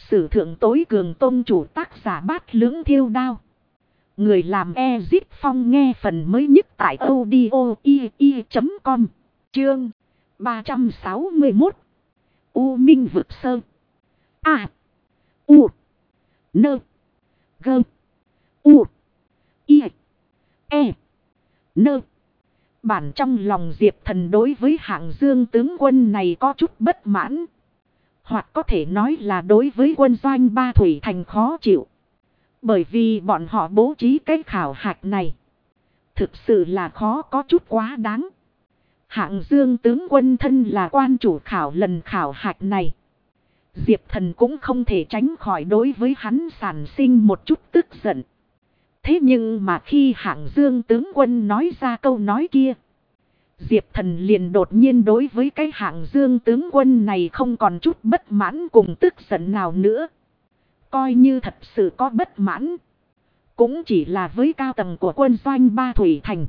sử thượng tối cường tôn chủ, tác giả Bát Lưỡng Thiêu Đao. Người làm Ezip Phong, nghe phần mới nhất tại audio i.com. Chương 361. U Minh Vực Sơ. A. U. Nơ. Gơ. U. I. E. Nơ. Bản trong lòng Diệp Thần đối với Hạng Dương tướng quân này có chút bất mãn. Hoặc có thể nói là đối với quân doanh Ba Thủy Thành khó chịu. Bởi vì bọn họ bố trí cái khảo hạch này thực sự là khó có chút quá đáng. Hạng Dương tướng quân thân là quan chủ khảo lần khảo hạch này. Diệp Thần cũng không thể tránh khỏi đối với hắn sản sinh một chút tức giận. Thế nhưng mà khi Hạng Dương tướng quân nói ra câu nói kia, Diệp Thần liền đột nhiên đối với cái Hạng Dương tướng quân này không còn chút bất mãn cùng tức giận nào nữa. Coi như thật sự có bất mãn, cũng chỉ là với cao tầng của quân doanh Ba Thủy Thành,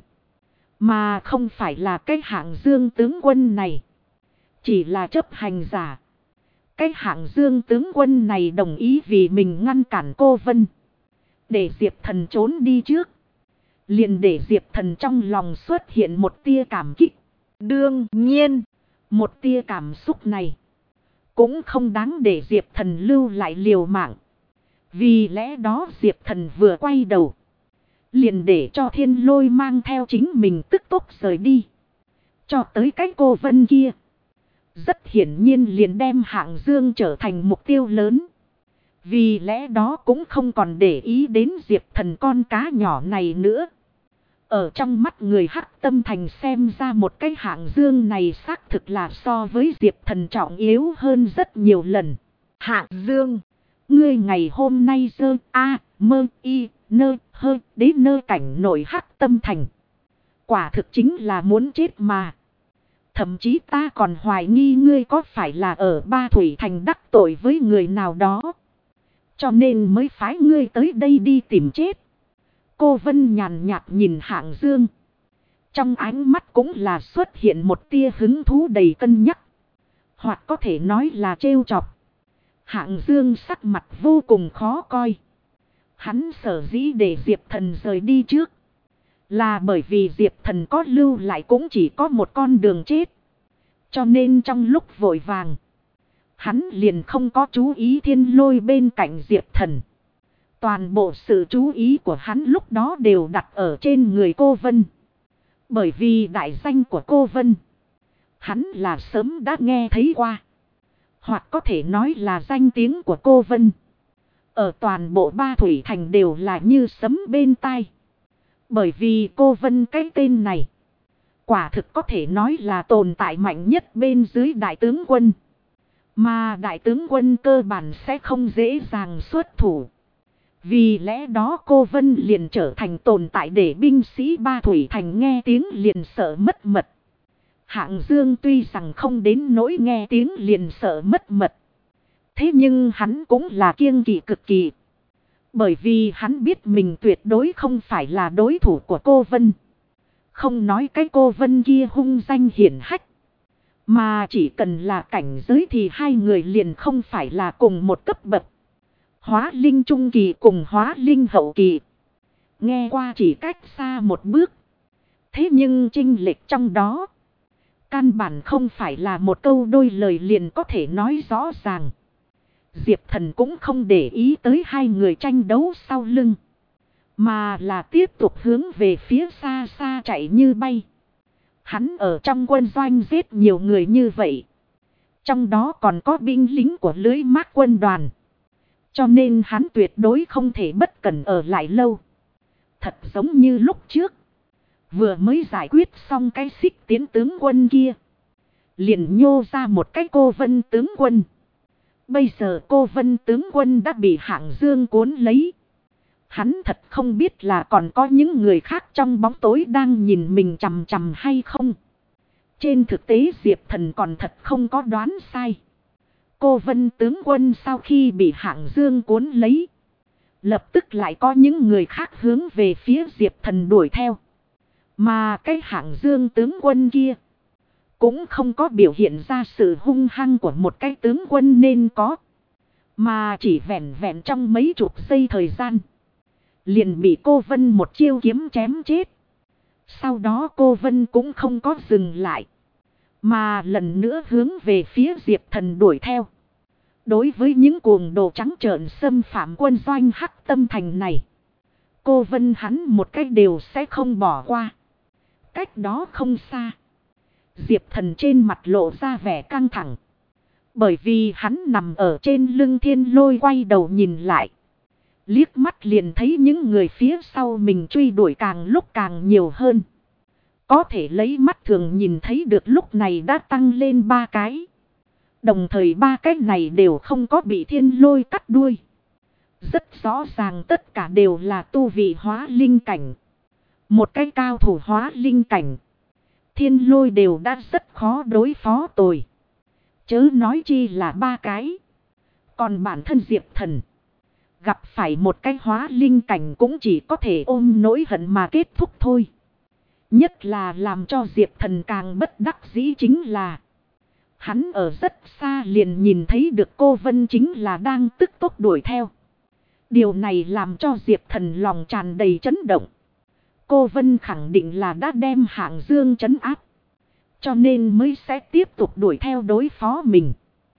mà không phải là cái Hạng Dương tướng quân này. Chỉ là chấp hành giả. Cái Hạng Dương tướng quân này đồng ý vì mình ngăn cản cô Vân, để Diệp Thần trốn đi trước. Liền để Diệp Thần trong lòng xuất hiện một tia cảm kích. Đương nhiên, một tia cảm xúc này cũng không đáng để Diệp Thần lưu lại liều mạng. Vì lẽ đó Diệp Thần vừa quay đầu, liền để cho Thiên Lôi mang theo chính mình tức tốc rời đi. Cho tới cái cô Vân kia, rất hiển nhiên liền đem Hạng Dương trở thành mục tiêu lớn. Vì lẽ đó cũng không còn để ý đến Diệp Thần con cá nhỏ này nữa. Ở trong mắt người Hắc Tâm Thành xem ra một cái Hạng Dương này xác thực là so với Diệp Thần trọng yếu hơn rất nhiều lần. Hạng Dương, ngươi ngày hôm nay dơ a mơ y nơ hơ đến nơ cảnh nội Hắc Tâm Thành. Quả thực chính là muốn chết mà. Thậm chí ta còn hoài nghi ngươi có phải là ở Ba Thủy Thành đắc tội với người nào đó, cho nên mới phái ngươi tới đây đi tìm chết. Cô Vân nhàn nhạt nhìn Hạng Dương, trong ánh mắt cũng là xuất hiện một tia hứng thú đầy cân nhắc, hoặc có thể nói là trêu chọc. Hạng Dương sắc mặt vô cùng khó coi. Hắn sở dĩ để Diệp Thần rời đi trước, là bởi vì Diệp Thần có lưu lại cũng chỉ có một con đường chết. Cho nên trong lúc vội vàng, hắn liền không có chú ý Thiên Lôi bên cạnh Diệp Thần. Toàn bộ sự chú ý của hắn lúc đó đều đặt ở trên người cô Vân. Bởi vì đại danh của cô Vân, hắn là sớm đã nghe thấy qua. Hoặc có thể nói là danh tiếng của cô Vân ở toàn bộ Ba Thủy Thành đều là như sấm bên tai. Bởi vì cô Vân cái tên này, quả thực có thể nói là tồn tại mạnh nhất bên dưới đại tướng quân. Mà đại tướng quân cơ bản sẽ không dễ dàng xuất thủ. Vì lẽ đó cô Vân liền trở thành tồn tại để binh sĩ Ba Thủy Thành nghe tiếng liền sợ mất mật. Hạng Dương tuy rằng không đến nỗi nghe tiếng liền sợ mất mật, thế nhưng hắn cũng là kiêng kỵ cực kỳ. Bởi vì hắn biết mình tuyệt đối không phải là đối thủ của cô Vân. Không nói cái cô Vân kia hung danh hiển hách, mà chỉ cần là cảnh giới thì hai người liền không phải là cùng một cấp bậc. Hóa linh trung kỳ cùng hóa linh hậu kỳ, nghe qua chỉ cách xa một bước. Thế nhưng chênh lệch trong đó, căn bản không phải là một câu đôi lời liền có thể nói rõ ràng. Diệp Thần cũng không để ý tới hai người tranh đấu sau lưng, mà là tiếp tục hướng về phía xa xa chạy như bay. Hắn ở trong quân doanh giết nhiều người như vậy, trong đó còn có binh lính của lưới mác quân đoàn. Cho nên hắn tuyệt đối không thể bất cẩn ở lại lâu. Thật giống như lúc trước, vừa mới giải quyết xong cái Xích Tiến tướng quân kia, liền nhô ra một cái cô Vân tướng quân. Bây giờ cô Vân tướng quân đã bị Hạng Dương cuốn lấy. Hắn thật không biết là còn có những người khác trong bóng tối đang nhìn mình chằm chằm hay không. Trên thực tế Diệp Thần còn thật không có đoán sai. Cô Vân tướng quân sau khi bị Hạng Dương cuốn lấy, lập tức lại có những người khác hướng về phía Diệp Thần đuổi theo. Mà cái Hạng Dương tướng quân kia cũng không có biểu hiện ra sự hung hăng của một cái tướng quân nên có, Mà chỉ vẹn vẹn trong mấy chục giây thời gian. Liền bị cô Vân một chiêu kiếm chém chết. Sau đó cô Vân cũng không có dừng lại. Mà lần nữa hướng về phía Diệp Thần đuổi theo. Đối với những cuồng đồ trắng trợn xâm phạm quân doanh Hắc Tâm Thành này. Cô Vân hắn một cách đều sẽ không bỏ qua. Cách đó không xa. Diệp Thần trên mặt lộ ra vẻ căng thẳng. Bởi vì hắn nằm ở trên lưng Thiên Lôi quay đầu nhìn lại. Liếc mắt liền thấy những người phía sau mình truy đuổi càng lúc càng nhiều hơn. Có thể lấy mắt thường nhìn thấy được lúc này đã tăng lên 3 cái. Đồng thời 3 cái này đều không có bị Thiên Lôi cắt đuôi. Rất rõ ràng tất cả đều là tu vị hóa linh cảnh. Một cái cao thủ hóa linh cảnh. Thiên Lôi đều đã rất khó đối phó tồi. Chớ nói chi là 3 cái. Còn bản thân Diệp Thần. Gặp phải một cái hóa linh cảnh cũng chỉ có thể ôm nỗi hận mà kết thúc thôi. Nhất là làm cho Diệp Thần càng bất đắc dĩ chính là. Hắn ở rất xa liền nhìn thấy được cô Vân chính là đang tức tốc đuổi theo. Điều này làm cho Diệp Thần lòng tràn đầy chấn động. Cô Vân khẳng định là đã đem Hạng Dương trấn áp. Cho nên mới sẽ tiếp tục đuổi theo đối phó mình.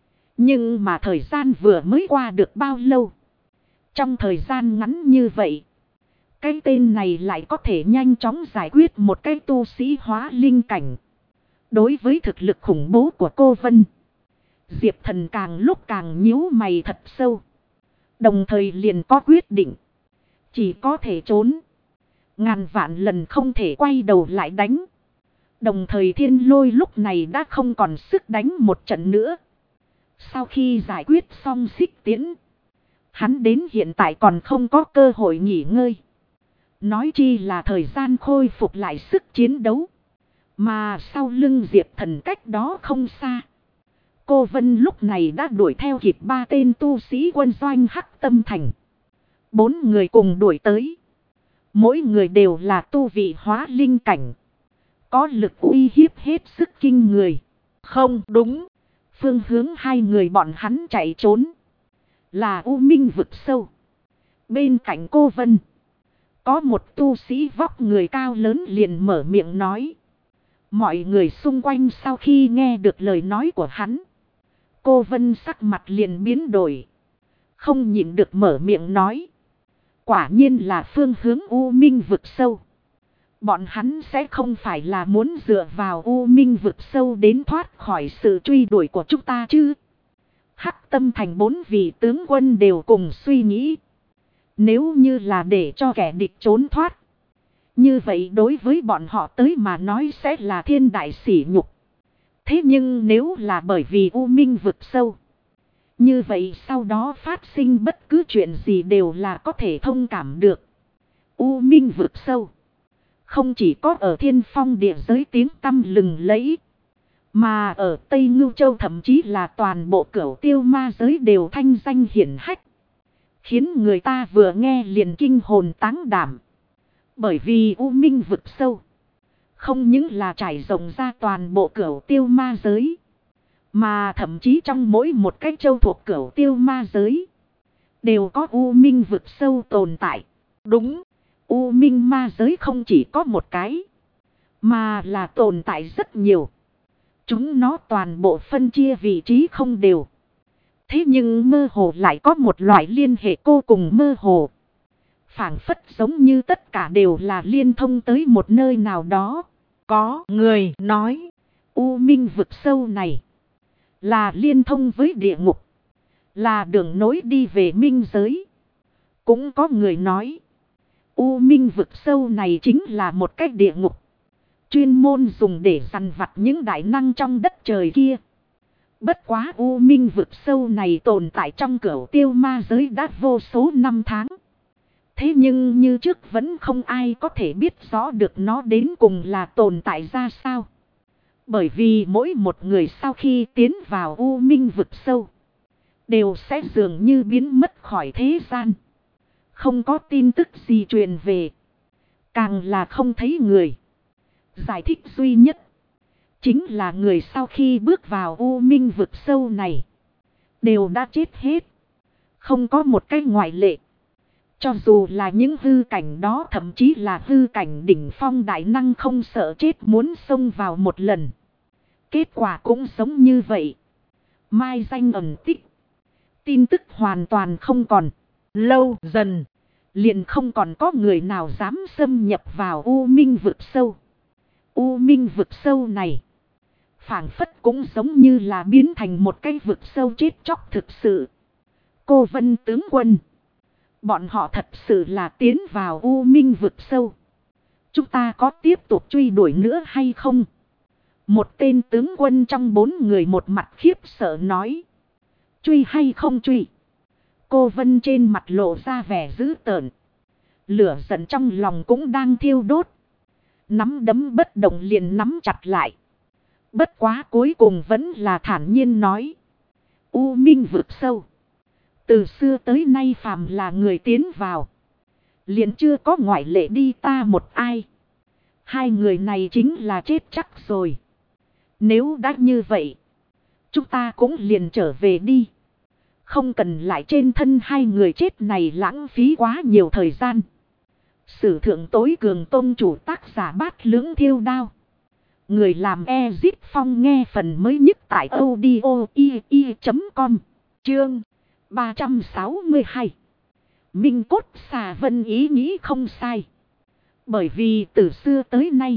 Nhưng mà thời gian vừa mới qua được bao lâu. Trong thời gian ngắn như vậy. Cái tên này lại có thể nhanh chóng giải quyết một cái tu sĩ hóa linh cảnh. Đối với thực lực khủng bố của cô Vân. Diệp Thần càng lúc càng nhíu mày thật sâu. Đồng thời liền có quyết định. Chỉ có thể trốn. Ngàn vạn lần không thể quay đầu lại đánh. Đồng thời Thiên Lôi lúc này đã không còn sức đánh một trận nữa. Sau khi giải quyết xong Xích Tiễn. Hắn đến hiện tại còn không có cơ hội nghỉ ngơi. Nói chi là thời gian khôi phục lại sức chiến đấu. Mà sau lưng Diệp Thần cách đó không xa. Cô Vân lúc này đã đuổi theo kịp 3 tên tu sĩ quân doanh Hắc Tâm Thành. 4 người cùng đuổi tới. Mỗi người đều là tu vị hóa linh cảnh. Có lực uy hiếp hết sức kinh người. Không đúng. Phương hướng 2 người bọn hắn chạy trốn. Là U Minh vực sâu. Bên cạnh cô Vân. Có một tu sĩ vóc người cao lớn liền mở miệng nói. Mọi người xung quanh sau khi nghe được lời nói của hắn. Cô Vân sắc mặt liền biến đổi. Không nhịn được mở miệng nói. Quả nhiên là phương hướng U Minh vực sâu. Bọn hắn sẽ không phải là muốn dựa vào U Minh vực sâu đến thoát khỏi sự truy đuổi của chúng ta chứ. Hắc Tâm Thành 4 vị tướng quân đều cùng suy nghĩ. Nếu như là để cho kẻ địch trốn thoát. Như vậy đối với bọn họ tới mà nói sẽ là thiên đại sỉ nhục. Thế nhưng nếu là bởi vì U Minh vực sâu. Như vậy sau đó phát sinh bất cứ chuyện gì đều là có thể thông cảm được. U Minh vực sâu. Không chỉ có ở Thiên Phong địa giới tiếng tăm lừng lẫy. Mà ở Tây Ngưu Châu thậm chí là toàn bộ Cửu Tiêu ma giới đều thanh danh hiển hách. Khiến người ta vừa nghe liền kinh hồn táng đảm. Bởi vì U Minh vực sâu. Không những là trải rộng ra toàn bộ Cửu Tiêu ma giới. Mà thậm chí trong mỗi một cái châu thuộc Cửu Tiêu ma giới. Đều có U Minh vực sâu tồn tại. Đúng. U Minh ma giới không chỉ có một cái. Mà là tồn tại rất nhiều. Chúng nó toàn bộ phân chia vị trí không đều. Thế nhưng mơ hồ lại có một loại liên hệ vô cùng mơ hồ. Phảng phất giống như tất cả đều là liên thông tới một nơi nào đó. Có người nói. U Minh vực sâu này. Là liên thông với địa ngục. Là đường nối đi về minh giới. Cũng có người nói. U Minh vực sâu này chính là một cái địa ngục. Chuyên môn dùng để dằn vặt những đại năng trong đất trời kia. Bất quá U Minh vực sâu này tồn tại trong Cửu Tiêu ma giới đã vô số năm tháng. Thế nhưng như trước vẫn không ai có thể biết rõ được nó đến cùng là tồn tại ra sao. Bởi vì mỗi một người sau khi tiến vào U Minh vực sâu. Đều sẽ dường như biến mất khỏi thế gian. Không có tin tức gì truyền về. Càng là không thấy người. Giải thích duy nhất. Chính là người sau khi bước vào U Minh vực sâu này. Đều đã chết hết. Không có một cái ngoại lệ. Cho dù là những hư cảnh đó, thậm chí là hư cảnh đỉnh phong đại năng không sợ chết muốn xông vào một lần, kết quả cũng giống như vậy. Mai danh ẩn tích. Tin tức hoàn toàn không còn. Lâu dần, liền không còn có người nào dám xâm nhập vào U Minh vực sâu. U Minh vực sâu này, phảng phất cũng giống như là biến thành một cái vực sâu chết chóc thực sự. Cô Vân tướng quân, bọn họ thật sự là tiến vào U Minh vực sâu. Chúng ta có tiếp tục truy đuổi nữa hay không? Một tên tướng quân trong 4 người một mặt khiếp sợ nói. Truy hay không truy? Cô Vân trên mặt lộ ra vẻ dữ tợn. Lửa giận trong lòng cũng đang thiêu đốt. Nắm đấm bất động liền nắm chặt lại. Bất quá cuối cùng vẫn là thản nhiên nói. U Minh vực sâu, từ xưa tới nay phàm là người tiến vào, liền chưa có ngoại lệ đi ta một ai. Hai người này chính là chết chắc rồi. Nếu đã như vậy, chúng ta cũng liền trở về đi. Không cần lại trên thân hai người chết này lãng phí quá nhiều thời gian. Sử thượng tối cường tôn chủ, tác giả Bát Lưỡng Thiêu Đao. Người làm Ezip Phong, nghe phần mới nhất tại audio.com. Chương 362. Minh cốt xà vân ý nghĩ không sai. Bởi vì từ xưa tới nay,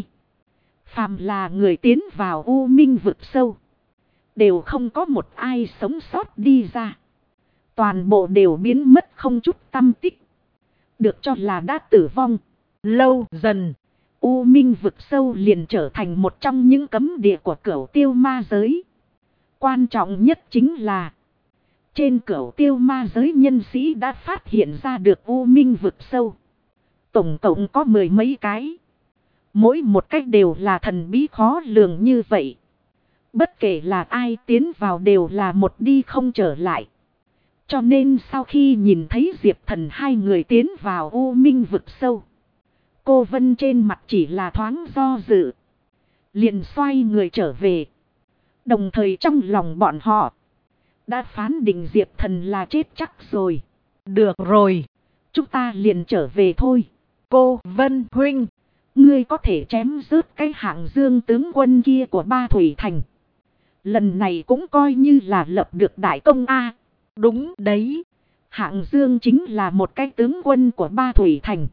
phàm là người tiến vào U Minh vực sâu, đều không có một ai sống sót đi ra. Toàn bộ đều biến mất không chút tăm tích, được cho là đã tử vong. Lâu dần, U Minh vực sâu liền trở thành một trong những cấm địa của Cửu Tiêu Ma giới. Quan trọng nhất chính là, trên Cửu Tiêu Ma giới nhân sĩ đã phát hiện ra được U Minh vực sâu. Tổng cộng có 10 mấy cái. Mỗi một cách đều là thần bí khó lường như vậy. Bất kể là ai tiến vào đều là một đi không trở lại. Cho nên sau khi nhìn thấy Diệp Thần hai người tiến vào U Minh vực sâu, cô Vân trên mặt chỉ là thoáng do dự, liền xoay người trở về. Đồng thời trong lòng bọn họ đã phán định Diệp Thần là chết chắc rồi. Được rồi, chúng ta liền trở về thôi. Cô Vân huynh, ngươi có thể chém rớt cái hạng Dương tướng quân kia của Ba Thủy Thành. Lần này cũng coi như là lập được đại công a. Đúng đấy, hạng Dương chính là một cái tướng quân của Ba Thủy Thành.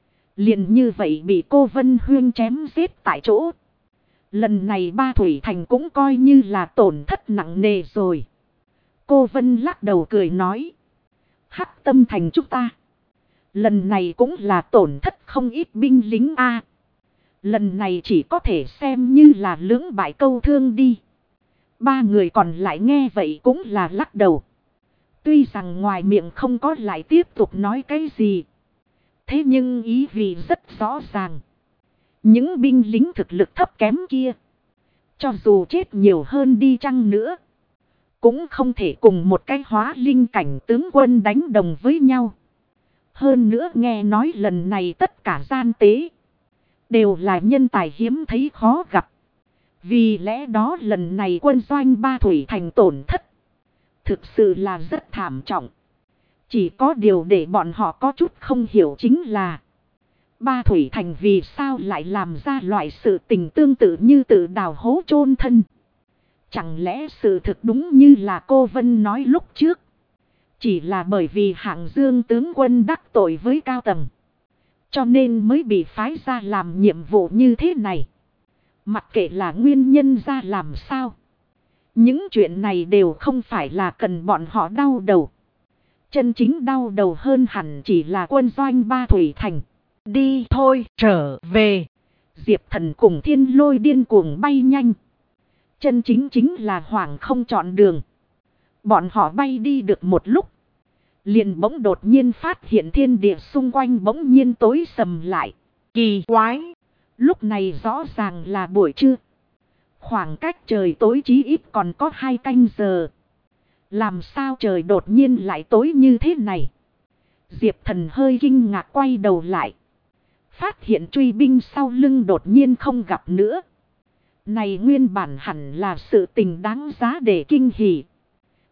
Liền như vậy bị cô Vân huyên chém giết tại chỗ. Lần này Ba Thủy Thành cũng coi như là tổn thất nặng nề rồi. Cô Vân lắc đầu cười nói. Hắc Tâm Thành chúng ta, lần này cũng là tổn thất không ít binh lính a. Lần này chỉ có thể xem như là lưỡng bại câu thương đi. Ba người còn lại nghe vậy cũng là lắc đầu. Tuy rằng ngoài miệng không có lại tiếp tục nói cái gì, thế nhưng ý vị rất rõ ràng. Những binh lính thực lực thấp kém kia, cho dù chết nhiều hơn đi chăng nữa, cũng không thể cùng một cái hóa linh cảnh tướng quân đánh đồng với nhau. Hơn nữa nghe nói lần này tất cả gian tế đều là nhân tài hiếm thấy khó gặp. Vì lẽ đó lần này quân doanh Ba Thủy Thành tổn thất thực sự là rất thảm trọng. Chỉ có điều để bọn họ có chút không hiểu chính là, Ba Thủy Thành vì sao lại làm ra loại sự tình tương tự như tự đào hố chôn thân. Chẳng lẽ sự thực đúng như là cô Vân nói lúc trước, chỉ là bởi vì hạng Dương tướng quân đắc tội với cao tầng, cho nên mới bị phái ra làm nhiệm vụ như thế này. Mặc kệ là nguyên nhân ra làm sao, những chuyện này đều không phải là cần bọn họ đau đầu. Chân chính đau đầu hơn hẳn chỉ là quân doanh Ba Thủy Thành. Đi thôi, trở về. Diệp Thần cùng Thiên Lôi điên cuồng bay nhanh. Chân chính là hoảng không chọn đường. Bọn họ bay đi được một lúc, liền bỗng đột nhiên phát hiện thiên địa xung quanh bỗng nhiên tối sầm lại. Kỳ quái, lúc này rõ ràng là buổi trưa. Khoảng cách trời tối chí ít còn có 2 canh giờ. Làm sao trời đột nhiên lại tối như thế này? Diệp Thần hơi kinh ngạc quay đầu lại, phát hiện truy binh sau lưng đột nhiên không gặp nữa. Này nguyên bản hẳn là sự tình đáng giá để kinh hỉ.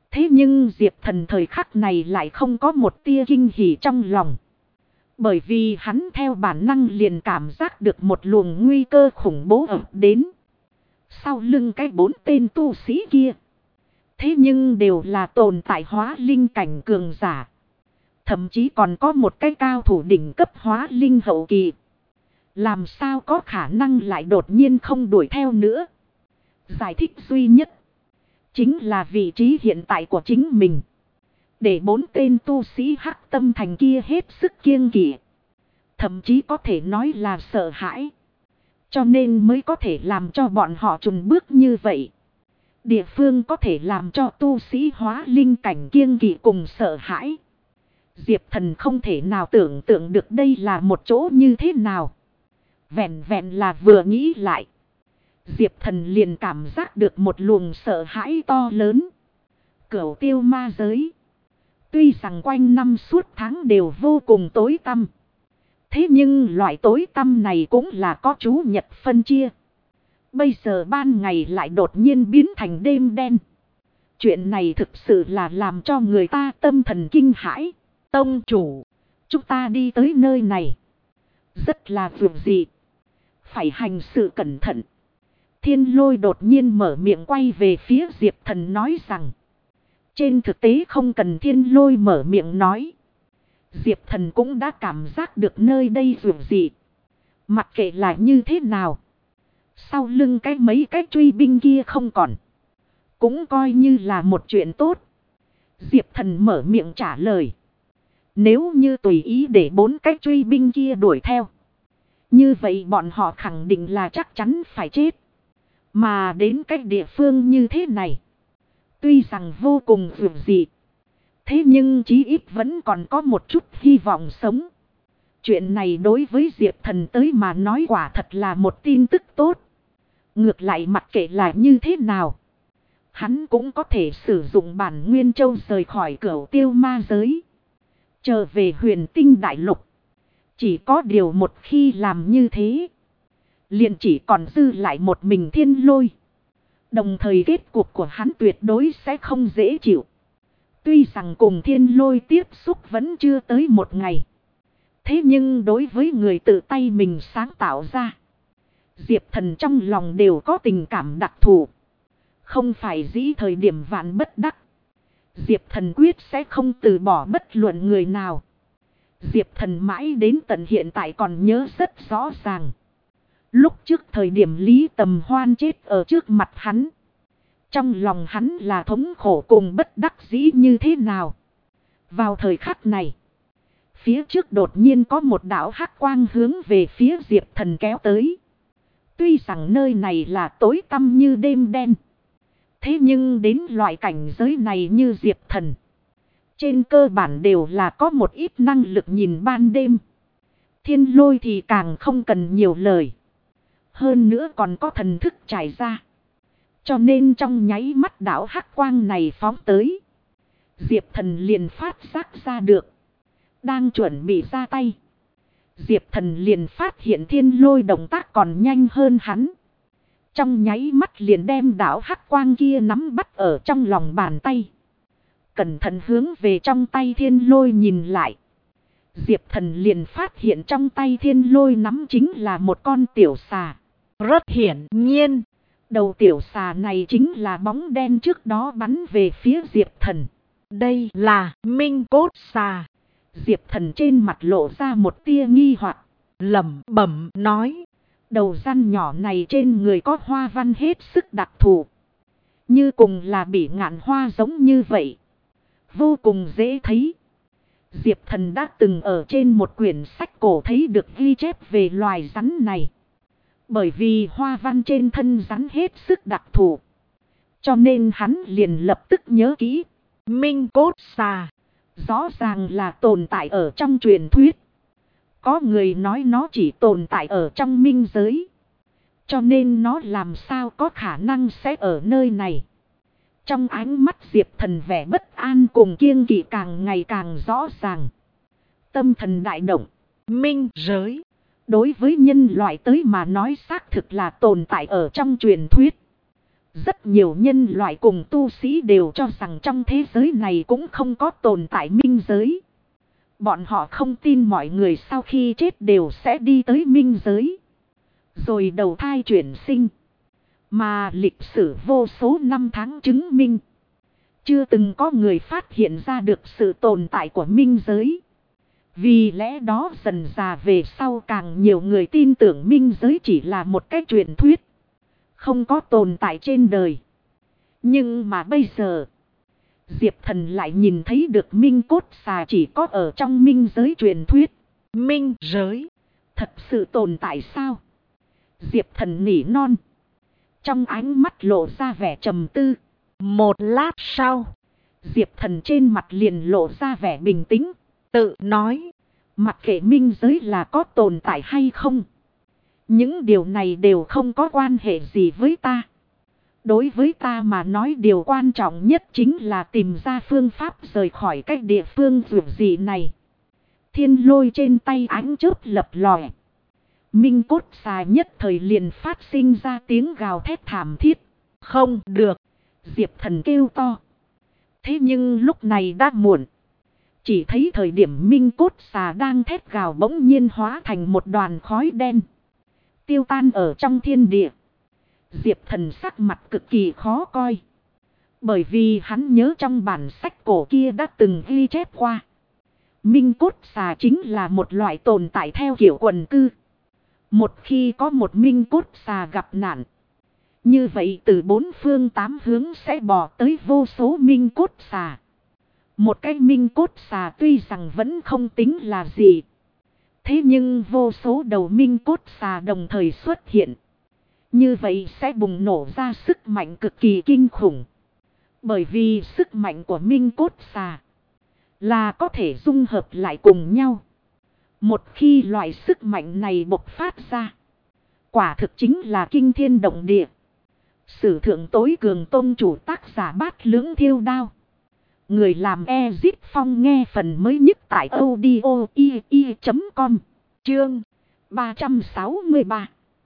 Thế nhưng Diệp Thần thời khắc này lại không có một tia kinh hỉ trong lòng. Bởi vì hắn theo bản năng liền cảm giác được một luồng nguy cơ khủng bố ập đến. Sau lưng cái 4 tên tu sĩ kia. Thế nhưng đều là tồn tại hóa linh cảnh cường giả. Thậm chí còn có một cái cao thủ đỉnh cấp hóa linh hậu kỳ. Làm sao có khả năng lại đột nhiên không đuổi theo nữa. Giải thích duy nhất. Chính là vị trí hiện tại của chính mình. Để 4 tên tu sĩ Hắc Tâm Thành kia hết sức kiêng kỵ. Thậm chí có thể nói là sợ hãi. Cho nên mới có thể làm cho bọn họ chùn bước như vậy. Địa phương có thể làm cho tu sĩ hóa linh cảnh kiêng kỵ cùng sợ hãi. Diệp Thần không thể nào tưởng tượng được đây là một chỗ như thế nào. Vẹn vẹn là vừa nghĩ lại. Diệp Thần liền cảm giác được một luồng sợ hãi to lớn. Cửu tiêu ma giới. Tuy rằng quanh năm suốt tháng đều vô cùng tối tăm. Thế nhưng loại tối tăm này cũng là có chú nhật phân chia. Bây giờ ban ngày lại đột nhiên biến thành đêm đen. Chuyện này thực sự là làm cho người ta tâm thần kinh hãi. Tông chủ, chúng ta đi tới nơi này. Rất là vượt dị. Phải hành sự cẩn thận. Thiên Lôi đột nhiên mở miệng quay về phía Diệp Thần nói rằng. Trên thực tế không cần Thiên Lôi mở miệng nói. Diệp Thần cũng đã cảm giác được nơi đây vượt dị. Mặc kệ là như thế nào. Sau lưng mấy cái truy binh kia không còn. Cũng coi như là một chuyện tốt. Diệp Thần mở miệng trả lời. Nếu như tùy ý để 4 cái truy binh kia đuổi theo. Như vậy bọn họ khẳng định là chắc chắn phải chết. Mà đến cái địa phương như thế này. Tuy rằng vô cùng vượt dị. Thế nhưng chí ít vẫn còn có một chút hy vọng sống. Chuyện này đối với Diệp Thần tới mà nói quả thật là một tin tức tốt. Ngược lại mặc kệ là như thế nào. Hắn cũng có thể sử dụng bản Nguyên Châu rời khỏi Cửu Tiêu ma giới. Trở về Huyền Tinh Đại Lục. Chỉ có điều một khi làm như thế. Liền chỉ còn dư lại một mình Thiên Lôi. Đồng thời kết cục của hắn tuyệt đối sẽ không dễ chịu. Tuy rằng cùng Thiên Lôi tiếp xúc vẫn chưa tới một ngày. Thế nhưng đối với người tự tay mình sáng tạo ra. Diệp Thần trong lòng đều có tình cảm đặc thù. Không phải dĩ thời điểm vạn bất đắc. Diệp Thần quyết sẽ không từ bỏ bất luận người nào. Diệp Thần mãi đến tận hiện tại còn nhớ rất rõ ràng. Lúc trước thời điểm Lý Tầm Hoan chết ở trước mặt hắn. Trong lòng hắn là thống khổ cùng bất đắc dĩ như thế nào. Vào thời khắc này. Phía trước đột nhiên có một đạo hắc quang hướng về phía Diệp Thần kéo tới. Tuy rằng nơi này là tối tăm như đêm đen. Thế nhưng đến loại cảnh giới này như Diệp Thần. Trên cơ bản đều là có một ít năng lực nhìn ban đêm. Thiên Lôi thì càng không cần nhiều lời. Hơn nữa còn có thần thức trải ra. Cho nên trong nháy mắt đảo hắc quang này phóng tới. Diệp Thần liền phát giác ra được. Đang chuẩn bị ra tay. Diệp Thần liền phát hiện Thiên Lôi động tác còn nhanh hơn hắn. Trong nháy mắt liền đem đảo hắc quang kia nắm bắt ở trong lòng bàn tay. Cẩn thận hướng về trong tay Thiên Lôi nhìn lại. Diệp Thần liền phát hiện trong tay Thiên Lôi nắm chính là một con tiểu xà. Rất hiển nhiên. Đầu tiểu xà này chính là bóng đen trước đó bắn về phía Diệp Thần. Đây là Minh Cốt Xà. Diệp Thần trên mặt lộ ra một tia nghi hoặc, lẩm bẩm nói. Đầu rắn nhỏ này trên người có hoa văn hết sức đặc thù. Như cùng là bị ngạn hoa giống như vậy. Vô cùng dễ thấy. Diệp Thần đã từng ở trên một quyển sách cổ thấy được ghi chép về loài rắn này. Bởi vì hoa văn trên thân rắn hết sức đặc thù. Cho nên hắn liền lập tức nhớ kỹ. Minh Cốt Xà. Rõ ràng là tồn tại ở trong truyền thuyết. Có người nói nó chỉ tồn tại ở trong minh giới. Cho nên nó làm sao có khả năng sẽ ở nơi này. Trong ánh mắt Diệp Thần vẻ bất an cùng kiêng kỵ càng ngày càng rõ ràng. Tâm thần đại động. Minh giới. Đối với nhân loại tới mà nói xác thực là tồn tại ở trong truyền thuyết. Rất nhiều nhân loại cùng tu sĩ đều cho rằng trong thế giới này cũng không có tồn tại minh giới. Bọn họ không tin mọi người sau khi chết đều sẽ đi tới minh giới, rồi đầu thai chuyển sinh. Mà lịch sử vô số năm tháng chứng minh, chưa từng có người phát hiện ra được sự tồn tại của minh giới. Vì lẽ đó dần dà về sau càng nhiều người tin tưởng minh giới chỉ là một cái truyền thuyết, không có tồn tại trên đời. Nhưng mà bây giờ, Diệp Thần lại nhìn thấy được minh cốt xà chỉ có ở trong minh giới truyền thuyết. Minh giới thật sự tồn tại sao? Diệp Thần nỉ non, trong ánh mắt lộ ra vẻ trầm tư. Một lát sau, Diệp Thần trên mặt liền lộ ra vẻ bình tĩnh, tự nói, mặc kệ minh giới là có tồn tại hay không, những điều này đều không có quan hệ gì với ta. Đối với ta mà nói điều quan trọng nhất chính là tìm ra phương pháp rời khỏi cái địa phương rủi dị này. Thiên lôi trên tay ánh chớp lập lòe. Minh cốt xà nhất thời liền phát sinh ra tiếng gào thét thảm thiết. Không được! Diệp Thần kêu to. Thế nhưng lúc này đã muộn. Chỉ thấy thời điểm minh cốt xà đang thét gào bỗng nhiên hóa thành một đoàn khói đen, tiêu tan ở trong thiên địa. Diệp Thần sắc mặt cực kỳ khó coi. Bởi vì hắn nhớ trong bản sách cổ kia đã từng ghi chép qua. Minh cốt xà chính là một loại tồn tại theo kiểu quần cư. Một khi có một minh cốt xà gặp nạn, như vậy từ bốn phương tám hướng sẽ bò tới vô số minh cốt xà. Một cái minh cốt xà tuy rằng vẫn không tính là gì, thế nhưng vô số đầu minh cốt xà đồng thời xuất hiện, như vậy sẽ bùng nổ ra sức mạnh cực kỳ kinh khủng. Bởi vì sức mạnh của minh cốt xà là có thể dung hợp lại cùng nhau. Một khi loại sức mạnh này bộc phát ra, quả thực chính là kinh thiên động địa. Sử thượng tối cường tôn chủ tác giả Bát Lưỡng Thiêu Đao. Người làm Ezip Phong nghe phần mới nhất tại audio.com. Chương 363.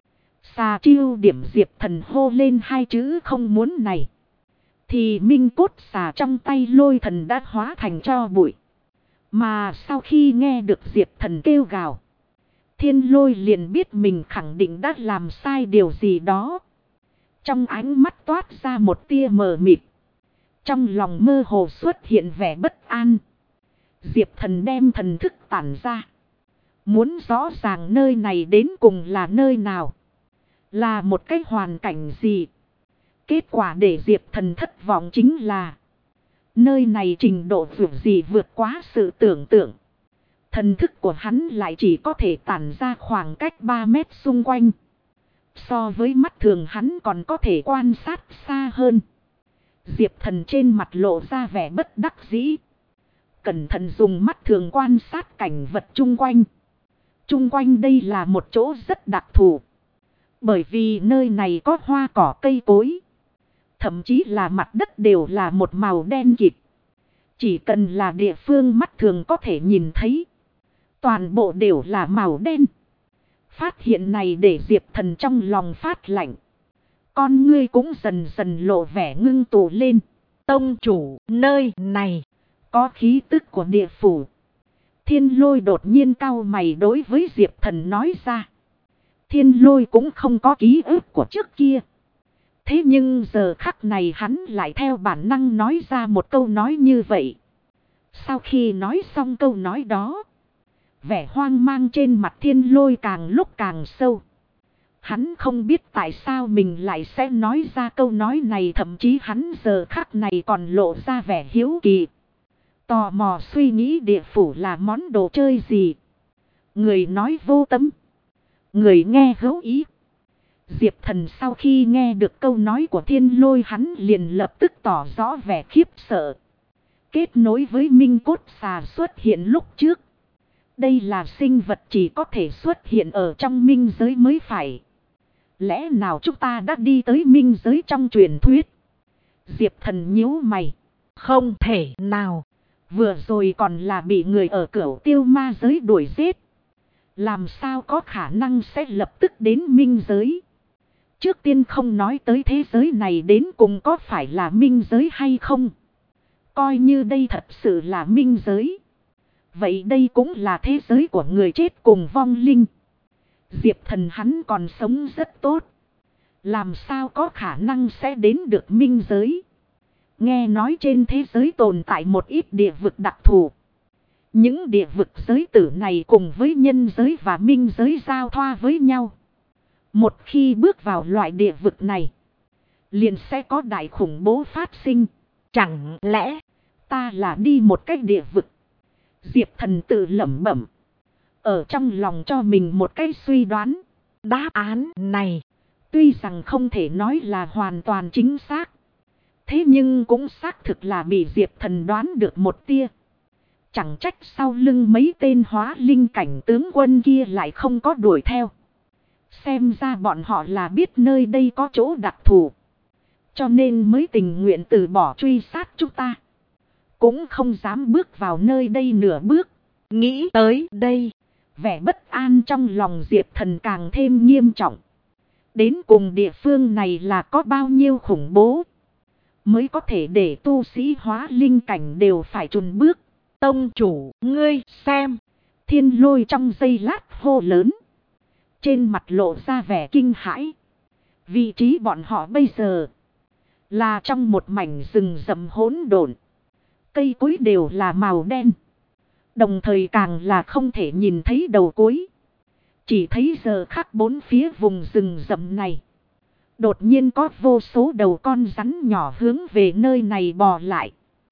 Xà chiêu điểm. Diệp Thần hô lên hai chữ không muốn này, thì minh cốt xà trong tay lôi thần đã hóa thành tro bụi. Mà sau khi nghe được Diệp Thần kêu gào, thiên lôi liền biết mình khẳng định đã làm sai điều gì đó. Trong ánh mắt toát ra một tia mờ mịt, trong lòng mơ hồ xuất hiện vẻ bất an. Diệp Thần đem thần thức tản ra, muốn rõ ràng nơi này đến cùng là nơi nào, là một cái hoàn cảnh gì. Kết quả để Diệp Thần thất vọng chính là nơi này trình độ vượt gì vượt quá sự tưởng tượng. Thần thức của hắn lại chỉ có thể tản ra khoảng cách 3 mét xung quanh. So với mắt thường hắn còn có thể quan sát xa hơn. Diệp Thần trên mặt lộ ra vẻ bất đắc dĩ, cẩn thận dùng mắt thường quan sát cảnh vật chung quanh. Chung quanh đây là một chỗ rất đặc thù, bởi vì nơi này có hoa cỏ cây cối, thậm chí là mặt đất đều là một màu đen kịt. Chỉ cần là địa phương mắt thường có thể nhìn thấy, toàn bộ đều là màu đen. Phát hiện này để Diệp Thần trong lòng phát lạnh, con ngươi cũng dần dần lộ vẻ ngưng tụ lên. Tông chủ, nơi này có khí tức của địa phủ. Thiên Lôi đột nhiên cau mày đối với Diệp Thần nói ra. Thiên Lôi cũng không có ký ức của trước kia, thế nhưng giờ khắc này hắn lại theo bản năng nói ra một câu nói như vậy. Sau khi nói xong câu nói đó, vẻ hoang mang trên mặt Thiên Lôi càng lúc càng sâu. Hắn không biết tại sao mình lại sẽ nói ra câu nói này, thậm chí hắn giờ khắc này còn lộ ra vẻ hiếu kỳ, tò mò suy nghĩ địa phủ là món đồ chơi gì. Người nói vô tâm, người nghe hữu ý. Diệp Thần sau khi nghe được câu nói của Thiên Lôi, hắn liền lập tức tỏ rõ vẻ khiếp sợ. Kết nối với minh cốt xà xuất hiện lúc trước, đây là sinh vật chỉ có thể xuất hiện ở trong minh giới mới phải. Lẽ nào chúng ta đã đi tới minh giới trong truyền thuyết? Diệp Thần nhíu mày. Không thể nào. Vừa rồi còn là bị người ở Cửu Tiêu Ma giới đuổi giết, làm sao có khả năng sẽ lập tức đến minh giới? Trước tiên không nói tới thế giới này đến cùng có phải là minh giới hay không. Coi như đây thật sự là minh giới. Vậy đây cũng là thế giới của người chết cùng vong linh. Diệp Thần hắn còn sống rất tốt. Làm sao có khả năng sẽ đến được minh giới. Nghe nói trên thế giới tồn tại một ít địa vực đặc thù. Những địa vực giới tử này cùng với nhân giới và minh giới giao thoa với nhau. Một khi bước vào loại địa vực này, liền sẽ có đại khủng bố phát sinh. Chẳng lẽ ta là đi một cái địa vực? Diệp Thần tự lẩm bẩm. Ở trong lòng cho mình một cái suy đoán. Đáp án này tuy rằng không thể nói là hoàn toàn chính xác. Thế nhưng cũng xác thực là bị Diệp Thần đoán được một tia. Chẳng trách sau lưng mấy tên hóa linh cảnh tướng quân kia lại không có đuổi theo. Xem ra bọn họ là biết nơi đây có chỗ đặc thù. Cho nên mới tình nguyện từ bỏ truy sát chúng ta. Cũng không dám bước vào nơi đây nửa bước. Nghĩ tới đây, vẻ bất an trong lòng Diệp Thần càng thêm nghiêm trọng. Đến cùng địa phương này là có bao nhiêu khủng bố, mới có thể để tu sĩ hóa linh cảnh đều phải chùn bước. Tông chủ, ngươi xem. Thiên Lôi trong giây lát hô lớn. Trên mặt lộ ra vẻ kinh hãi. Vị trí bọn họ bây giờ là trong một mảnh rừng rậm hỗn độn. Cây cối đều là màu đen. Đồng thời càng là không thể nhìn thấy đầu cuối. Chỉ thấy giờ khắc bốn phía vùng rừng rậm này. Đột nhiên có vô số đầu con rắn nhỏ hướng về nơi này bò lại.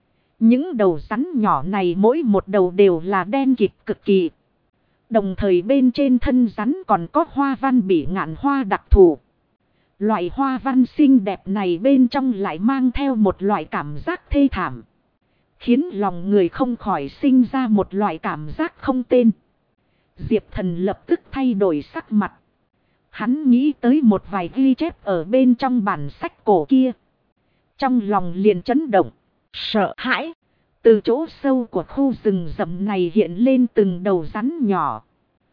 Những đầu rắn nhỏ này mỗi một đầu đều là đen kịt cực kỳ. Đồng thời bên trên thân rắn còn có hoa văn bỉ ngạn hoa đặc thù. Loại hoa văn xinh đẹp này bên trong lại mang theo một loại cảm giác thê thảm. Khiến lòng người không khỏi sinh ra một loại cảm giác không tên. Diệp Thần lập tức thay đổi sắc mặt. Hắn nghĩ tới một vài ghi chép ở bên trong bản sách cổ kia. Trong lòng liền chấn động, sợ hãi. Từ chỗ sâu của khu rừng rậm này hiện lên từng đầu rắn nhỏ.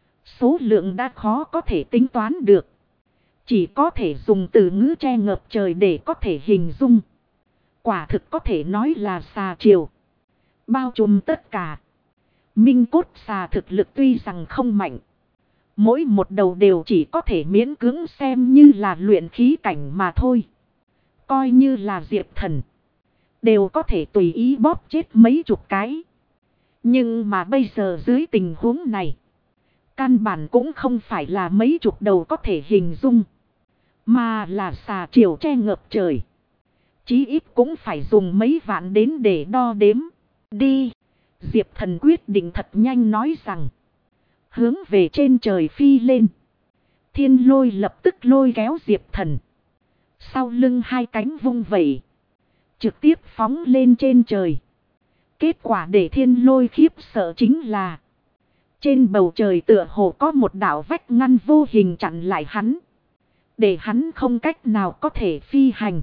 Số lượng đã khó có thể tính toán được. Chỉ có thể dùng từ ngữ che ngập trời để có thể hình dung. Quả thực có thể nói là xà triều. Bao trùm tất cả. Minh cốt xà thực lực tuy rằng không mạnh. Mỗi một đầu đều chỉ có thể miễn cưỡng xem như là luyện khí cảnh mà thôi. Coi như là Diệp Thần, đều có thể tùy ý bóp chết mấy chục cái. Nhưng mà bây giờ dưới tình huống này, căn bản cũng không phải là mấy chục đầu có thể hình dung. Mà là xà triều che ngập trời. Chí ít cũng phải dùng mấy vạn đến để đo đếm. Đi. Diệp Thần quyết định thật nhanh nói rằng. Hướng về trên trời phi lên. Thiên Lôi lập tức lôi kéo Diệp Thần. Sau lưng hai cánh vung vẩy. Trực tiếp phóng lên trên trời. Kết quả để Thiên Lôi khiếp sợ chính là. Trên bầu trời tựa hồ có một đạo vách ngăn vô hình chặn lại hắn. Để hắn không cách nào có thể phi hành.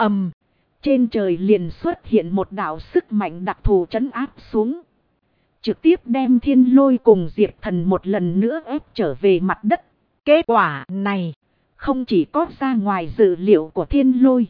Trên trời liền xuất hiện một đạo sức mạnh đặc thù trấn áp xuống. Trực tiếp đem Thiên Lôi cùng Diệp Thần một lần nữa ép trở về mặt đất. Kết quả này không chỉ có ra ngoài dự liệu của Thiên Lôi,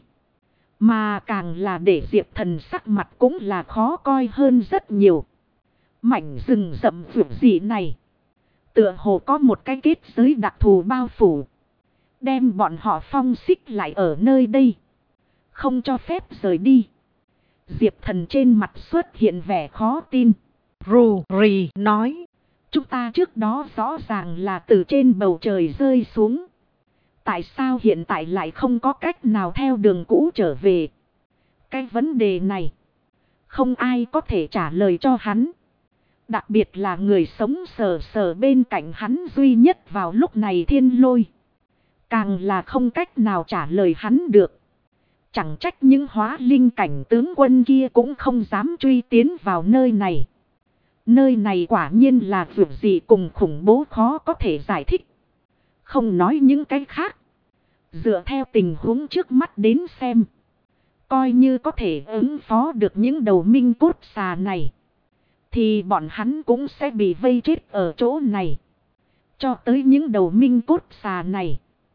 mà càng là để Diệp Thần sắc mặt cũng là khó coi hơn rất nhiều. Mảnh rừng rậm vượt dị này tựa hồ có một cái kết giới đặc thù bao phủ. Đem bọn họ phong xích lại ở nơi đây. Không cho phép rời đi. Diệp Thần trên mặt xuất hiện vẻ khó tin. Rù rì nói. Chúng ta trước đó rõ ràng là từ trên bầu trời rơi xuống. Tại sao hiện tại lại không có cách nào theo đường cũ trở về? Cái vấn đề này không ai có thể trả lời cho hắn. Đặc biệt là người sống sờ sờ bên cạnh hắn duy nhất vào lúc này Thiên Lôi. Càng là không cách nào trả lời hắn được. Chẳng trách những hóa linh cảnh tướng quân kia cũng không dám truy tiến vào nơi này. Nơi này quả nhiên là việc gì cùng khủng bố khó có thể giải thích. Không nói những cái khác. Dựa theo tình huống trước mắt đến xem. Coi như có thể ứng phó được những đầu minh cốt xà này. Thì bọn hắn cũng sẽ bị vây chết ở chỗ này. Cho tới những đầu minh cốt xà này.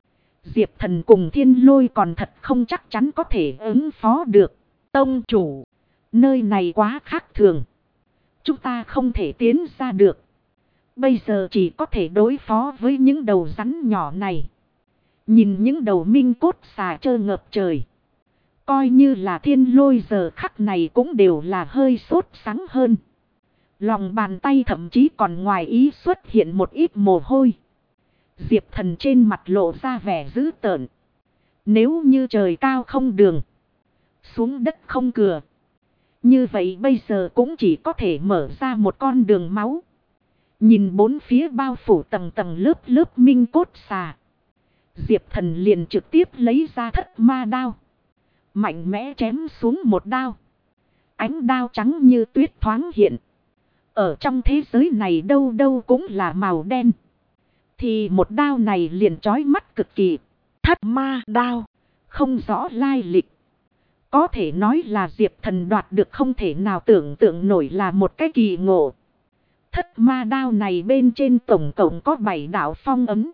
Diệp Thần cùng Thiên Lôi còn thật không chắc chắn có thể ứng phó được. Tông chủ, nơi này quá khác thường. Chúng ta không thể tiến ra được. Bây giờ chỉ có thể đối phó với những đầu rắn nhỏ này. Nhìn những đầu minh cốt xà trơ ngập trời. Coi như là Thiên Lôi giờ khắc này cũng đều là hơi sốt sắng hơn. Lòng bàn tay thậm chí còn ngoài ý xuất hiện một ít mồ hôi. Diệp Thần trên mặt lộ ra vẻ dữ tợn. Nếu như trời cao không đường, xuống đất không cửa, như vậy bây giờ cũng chỉ có thể mở ra một con đường máu. Nhìn bốn phía bao phủ tầng tầng lớp lớp minh cốt xà. Diệp Thần liền trực tiếp lấy ra thất ma đao. Mạnh mẽ chém xuống một đao. Ánh đao trắng như tuyết thoáng hiện. Ở trong thế giới này đâu đâu cũng là màu đen. Thì một đao này liền chói mắt cực kỳ. Thất ma đao. Không rõ lai lịch. Có thể nói là Diệp Thần đoạt được không thể nào tưởng tượng nổi là một cái kỳ ngộ. Thất ma đao này bên trên tổng cộng có 7 đạo phong ấn.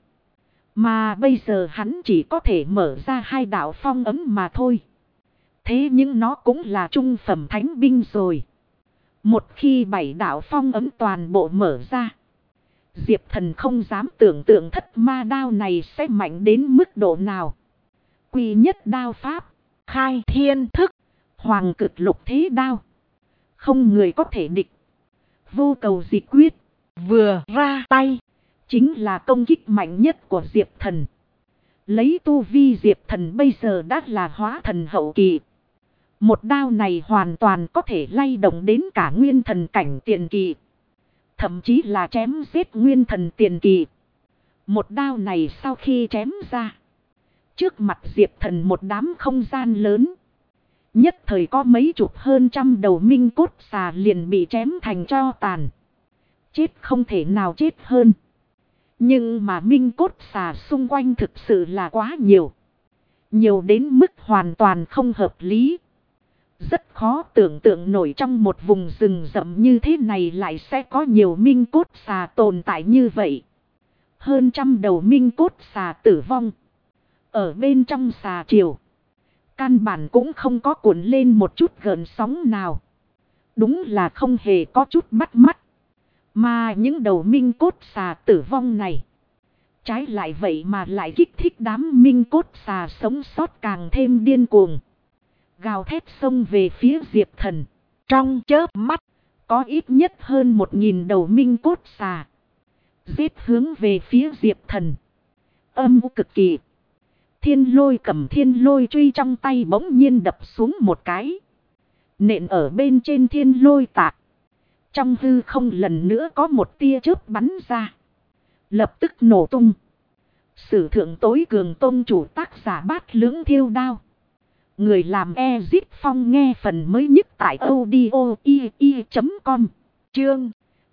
Mà bây giờ hắn chỉ có thể mở ra 2 đạo phong ấn mà thôi. Thế nhưng nó cũng là trung phẩm thánh binh rồi. Một khi 7 đạo phong ấn toàn bộ mở ra, Diệp Thần không dám tưởng tượng thất ma đao này sẽ mạnh đến mức độ nào. Quy nhất đao pháp, khai thiên thức, hoàng cực lục thế đao. Không người có thể địch. Vô cầu diệt quyết, vừa ra tay chính là công kích mạnh nhất của Diệp Thần. Lấy tu vi Diệp Thần bây giờ đã là hóa thần hậu kỳ. Một đao này hoàn toàn có thể lay động đến cả nguyên thần cảnh tiền kỳ. Thậm chí là chém giết nguyên thần tiền kỳ. Một đao này sau khi chém ra, trước mặt Diệp Thần một đám không gian lớn. Nhất thời có mấy chục hơn trăm đầu minh cốt xà liền bị chém thành tro tàn. Chết không thể nào chết hơn. Nhưng mà minh cốt xà xung quanh thực sự là quá nhiều. Nhiều đến mức hoàn toàn không hợp lý. Rất khó tưởng tượng nổi trong một vùng rừng rậm như thế này lại sẽ có nhiều minh cốt xà tồn tại như vậy. Hơn trăm đầu minh cốt xà tử vong. Ở bên trong xà triều, căn bản cũng không có cuộn lên một chút gợn sóng nào. Đúng là không hề có chút bắt mắt. Mà những đầu minh cốt xà tử vong này, trái lại vậy mà lại kích thích đám minh cốt xà sống sót càng thêm điên cuồng. Gào thét xông về phía Diệp Thần. Trong chớp mắt, có ít nhất hơn 1000 đầu minh cốt xà giết hướng về phía Diệp Thần. Âm u cực kỳ. Thiên Lôi cầm thiên lôi truy trong tay bỗng nhiên đập xuống một cái. Nện ở bên trên thiên lôi tạc. Trong hư không lần nữa có một tia chớp bắn ra. Lập tức nổ tung. Sử thượng tối cường tôn chủ tác giả Bát Lưỡng Thiêu Đao. Người làm Ezip Phong nghe phần mới nhất tại audio.com. Chương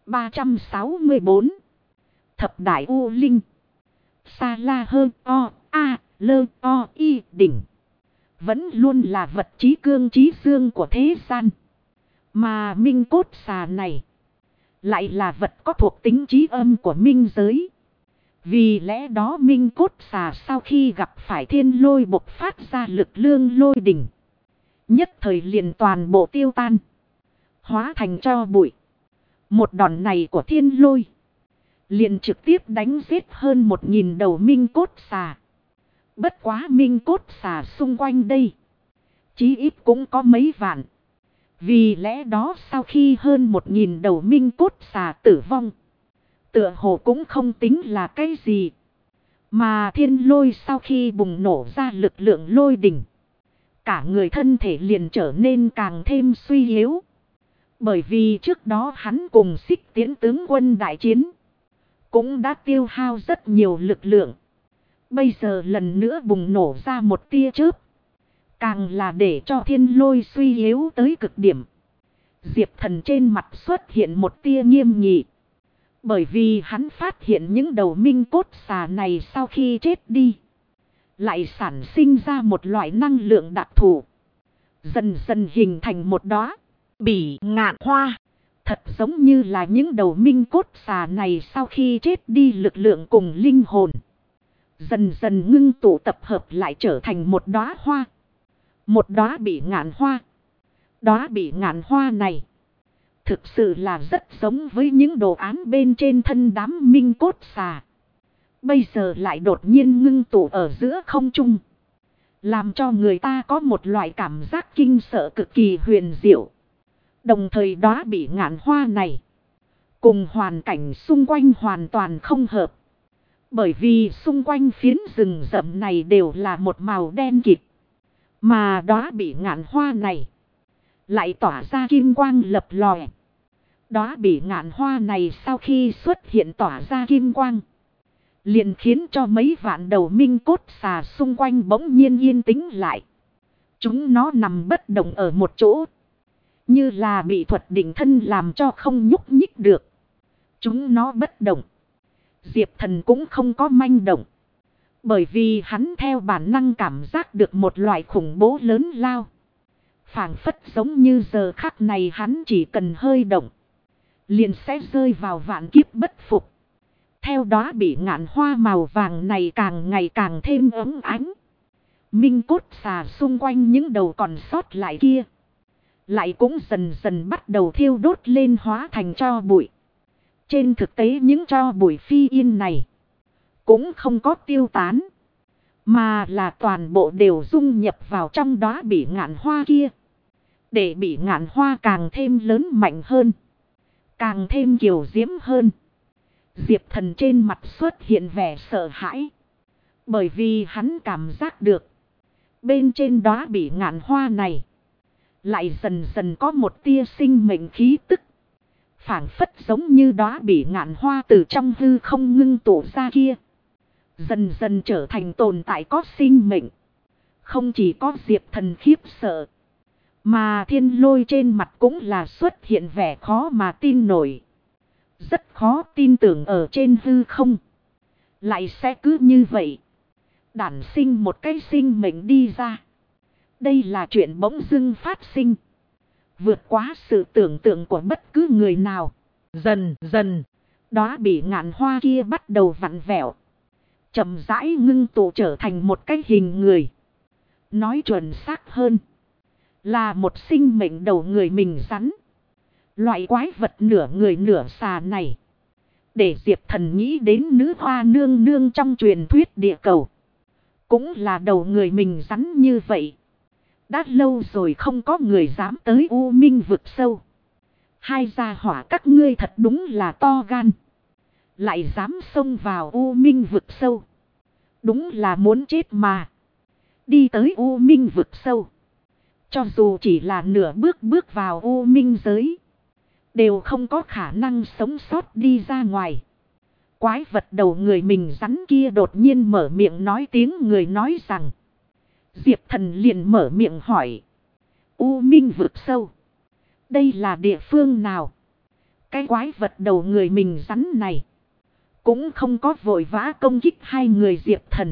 364. Thập Đại U Linh. Sa La Hơ O A Lơ O Y Đỉnh. Vẫn luôn là vật trí cương trí dương của thế gian. Mà minh cốt xà này lại là vật có thuộc tính trí âm của minh giới. Vì lẽ đó minh cốt xà sau khi gặp phải thiên lôi bộc phát ra lực lượng lôi đỉnh, nhất thời liền toàn bộ tiêu tan, hóa thành tro bụi. Một đòn này của thiên lôi liền trực tiếp đánh giết hơn 1000 đầu minh cốt xà. Bất quá minh cốt xà xung quanh đây chí ít cũng có mấy vạn. Vì lẽ đó sau khi hơn 1000 đầu minh cốt xà tử vong, tựa hồ cũng không tính là cái gì. Mà thiên lôi sau khi bùng nổ ra lực lượng lôi đỉnh, cả người thân thể liền trở nên càng thêm suy yếu. Bởi vì trước đó hắn cùng Xích Tiễn tướng quân đại chiến, cũng đã tiêu hao rất nhiều lực lượng. Bây giờ lần nữa bùng nổ ra một tia chớp, càng là để cho thiên lôi suy yếu tới cực điểm. Diệp Thần trên mặt xuất hiện một tia nghiêm nghị. Bởi vì hắn phát hiện những đầu minh cốt xà này sau khi chết đi, lại sản sinh ra một loại năng lượng đặc thù. Dần dần hình thành một đóa bỉ ngạn hoa. Thật giống như là những đầu minh cốt xà này sau khi chết đi lực lượng cùng linh hồn Dần dần ngưng tụ tập hợp lại trở thành một đóa hoa. Một đóa bị ngạn hoa. Đóa bị ngạn hoa này thực sự là rất giống với những đồ án bên trên thân đám minh cốt xà. Bây giờ lại đột nhiên ngưng tụ ở giữa không trung. Làm cho người ta có một loại cảm giác kinh sợ cực kỳ huyền diệu. Đồng thời đóa bị ngạn hoa này cùng hoàn cảnh xung quanh hoàn toàn không hợp. Bởi vì xung quanh phiến rừng rậm này đều là một màu đen kịt. Mà đóa bị ngạn hoa này lại tỏa ra kim quang lập lòe. Đóa bị ngạn hoa này sau khi xuất hiện tỏa ra kim quang, liền khiến cho mấy vạn đầu minh cốt xà xung quanh bỗng nhiên yên tĩnh lại. Chúng nó nằm bất động ở một chỗ, như là bị thuật định thân làm cho không nhúc nhích được. Chúng nó bất động. Diệp Thần cũng không có manh động. Bởi vì hắn theo bản năng cảm giác được một loại khủng bố lớn lao. Phảng phất giống như giờ khắc này hắn chỉ cần hơi động, liền sẽ rơi vào vạn kiếp bất phục. Theo đó bị ngạn hoa màu vàng này càng ngày càng thêm ấm ánh. Minh cốt xà xung quanh những đầu còn sót lại kia lại cũng dần dần bắt đầu thiêu đốt lên hóa thành tro bụi. Trên thực tế những tro bụi phi yên này cũng không có tiêu tán, mà là toàn bộ đều dung nhập vào trong đó bị ngạn hoa kia. Để bị ngạn hoa càng thêm lớn mạnh hơn, càng thêm kiều diễm hơn. Diệp Thần trên mặt xuất hiện vẻ sợ hãi. Bởi vì hắn cảm giác được bên trên đó bị ngạn hoa này lại dần dần có một tia sinh mệnh khí tức. Phảng phất giống như đó bị ngạn hoa từ trong hư không ngưng tụ ra kia, dần dần trở thành tồn tại có sinh mệnh. Không chỉ có Diệp Thần khiếp sợ, mà Thiên Lôi trên mặt cũng là xuất hiện vẻ khó mà tin nổi. Rất khó tin tưởng ở trên hư không lại sẽ cứ như vậy đản sinh một cái sinh mệnh đi ra. Đây là chuyện bỗng dưng phát sinh, vượt quá sự tưởng tượng của bất cứ người nào. Dần dần, đó bị ngạn hoa kia bắt đầu vặn vẹo, chậm rãi ngưng tụ trở thành một cái hình người. Nói chuẩn xác hơn, là một sinh mệnh đầu người mình rắn. Loại quái vật nửa người nửa xà này, để Diệp Thần nghĩ đến nữ hoa nương nương trong truyền thuyết địa cầu. Cũng là đầu người mình rắn như vậy. Đã lâu rồi không có người dám tới U Minh vực sâu. Hai gia hỏa các ngươi thật đúng là to gan, lại dám xông vào U Minh vực sâu. Đúng là muốn chết mà. Đi tới U Minh vực sâu, cho dù chỉ là nửa bước vào U Minh giới, đều không có khả năng sống sót đi ra ngoài. Quái vật đầu người mình rắn kia đột nhiên mở miệng nói tiếng người nói rằng. Diệp Thần liền mở miệng hỏi. U Minh vực sâu, đây là địa phương nào? Cái quái vật đầu người mình rắn này cũng không có vội vã công kích hai người Diệp Thần,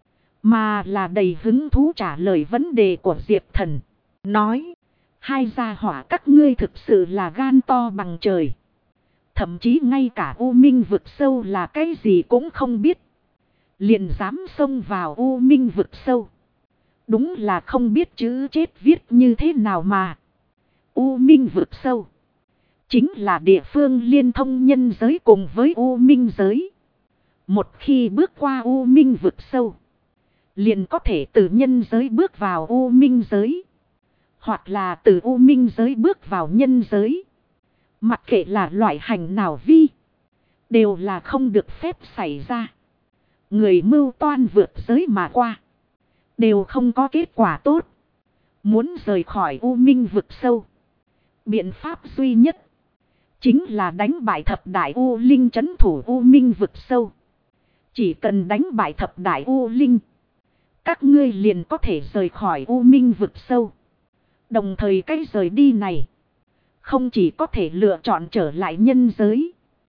mà là đầy hứng thú trả lời vấn đề của Diệp Thần. Nói, hai gia hỏa các ngươi thực sự là gan to bằng trời. Thậm chí ngay cả U Minh vực sâu là cái gì cũng không biết, liền dám xông vào U Minh vực sâu. Đúng là không biết chữ chết viết như thế nào mà. U Minh vực sâu chính là địa phương liên thông nhân giới cùng với U Minh giới. Một khi bước qua U Minh vực sâu, liền có thể từ nhân giới bước vào U Minh giới, hoặc là từ U Minh giới bước vào nhân giới. Mặc kệ là loại hành nào vi, đều là không được phép xảy ra. Người mưu toan vượt giới mà qua, đều không có kết quả tốt. Muốn rời khỏi U Minh vực sâu, biện pháp duy nhất chính là đánh bại thập đại U Linh trấn thủ U Minh vực sâu. Chỉ cần đánh bại thập đại U Linh, các ngươi liền có thể rời khỏi U Minh vực sâu. Đồng thời cái rời đi này, không chỉ có thể lựa chọn trở lại nhân giới,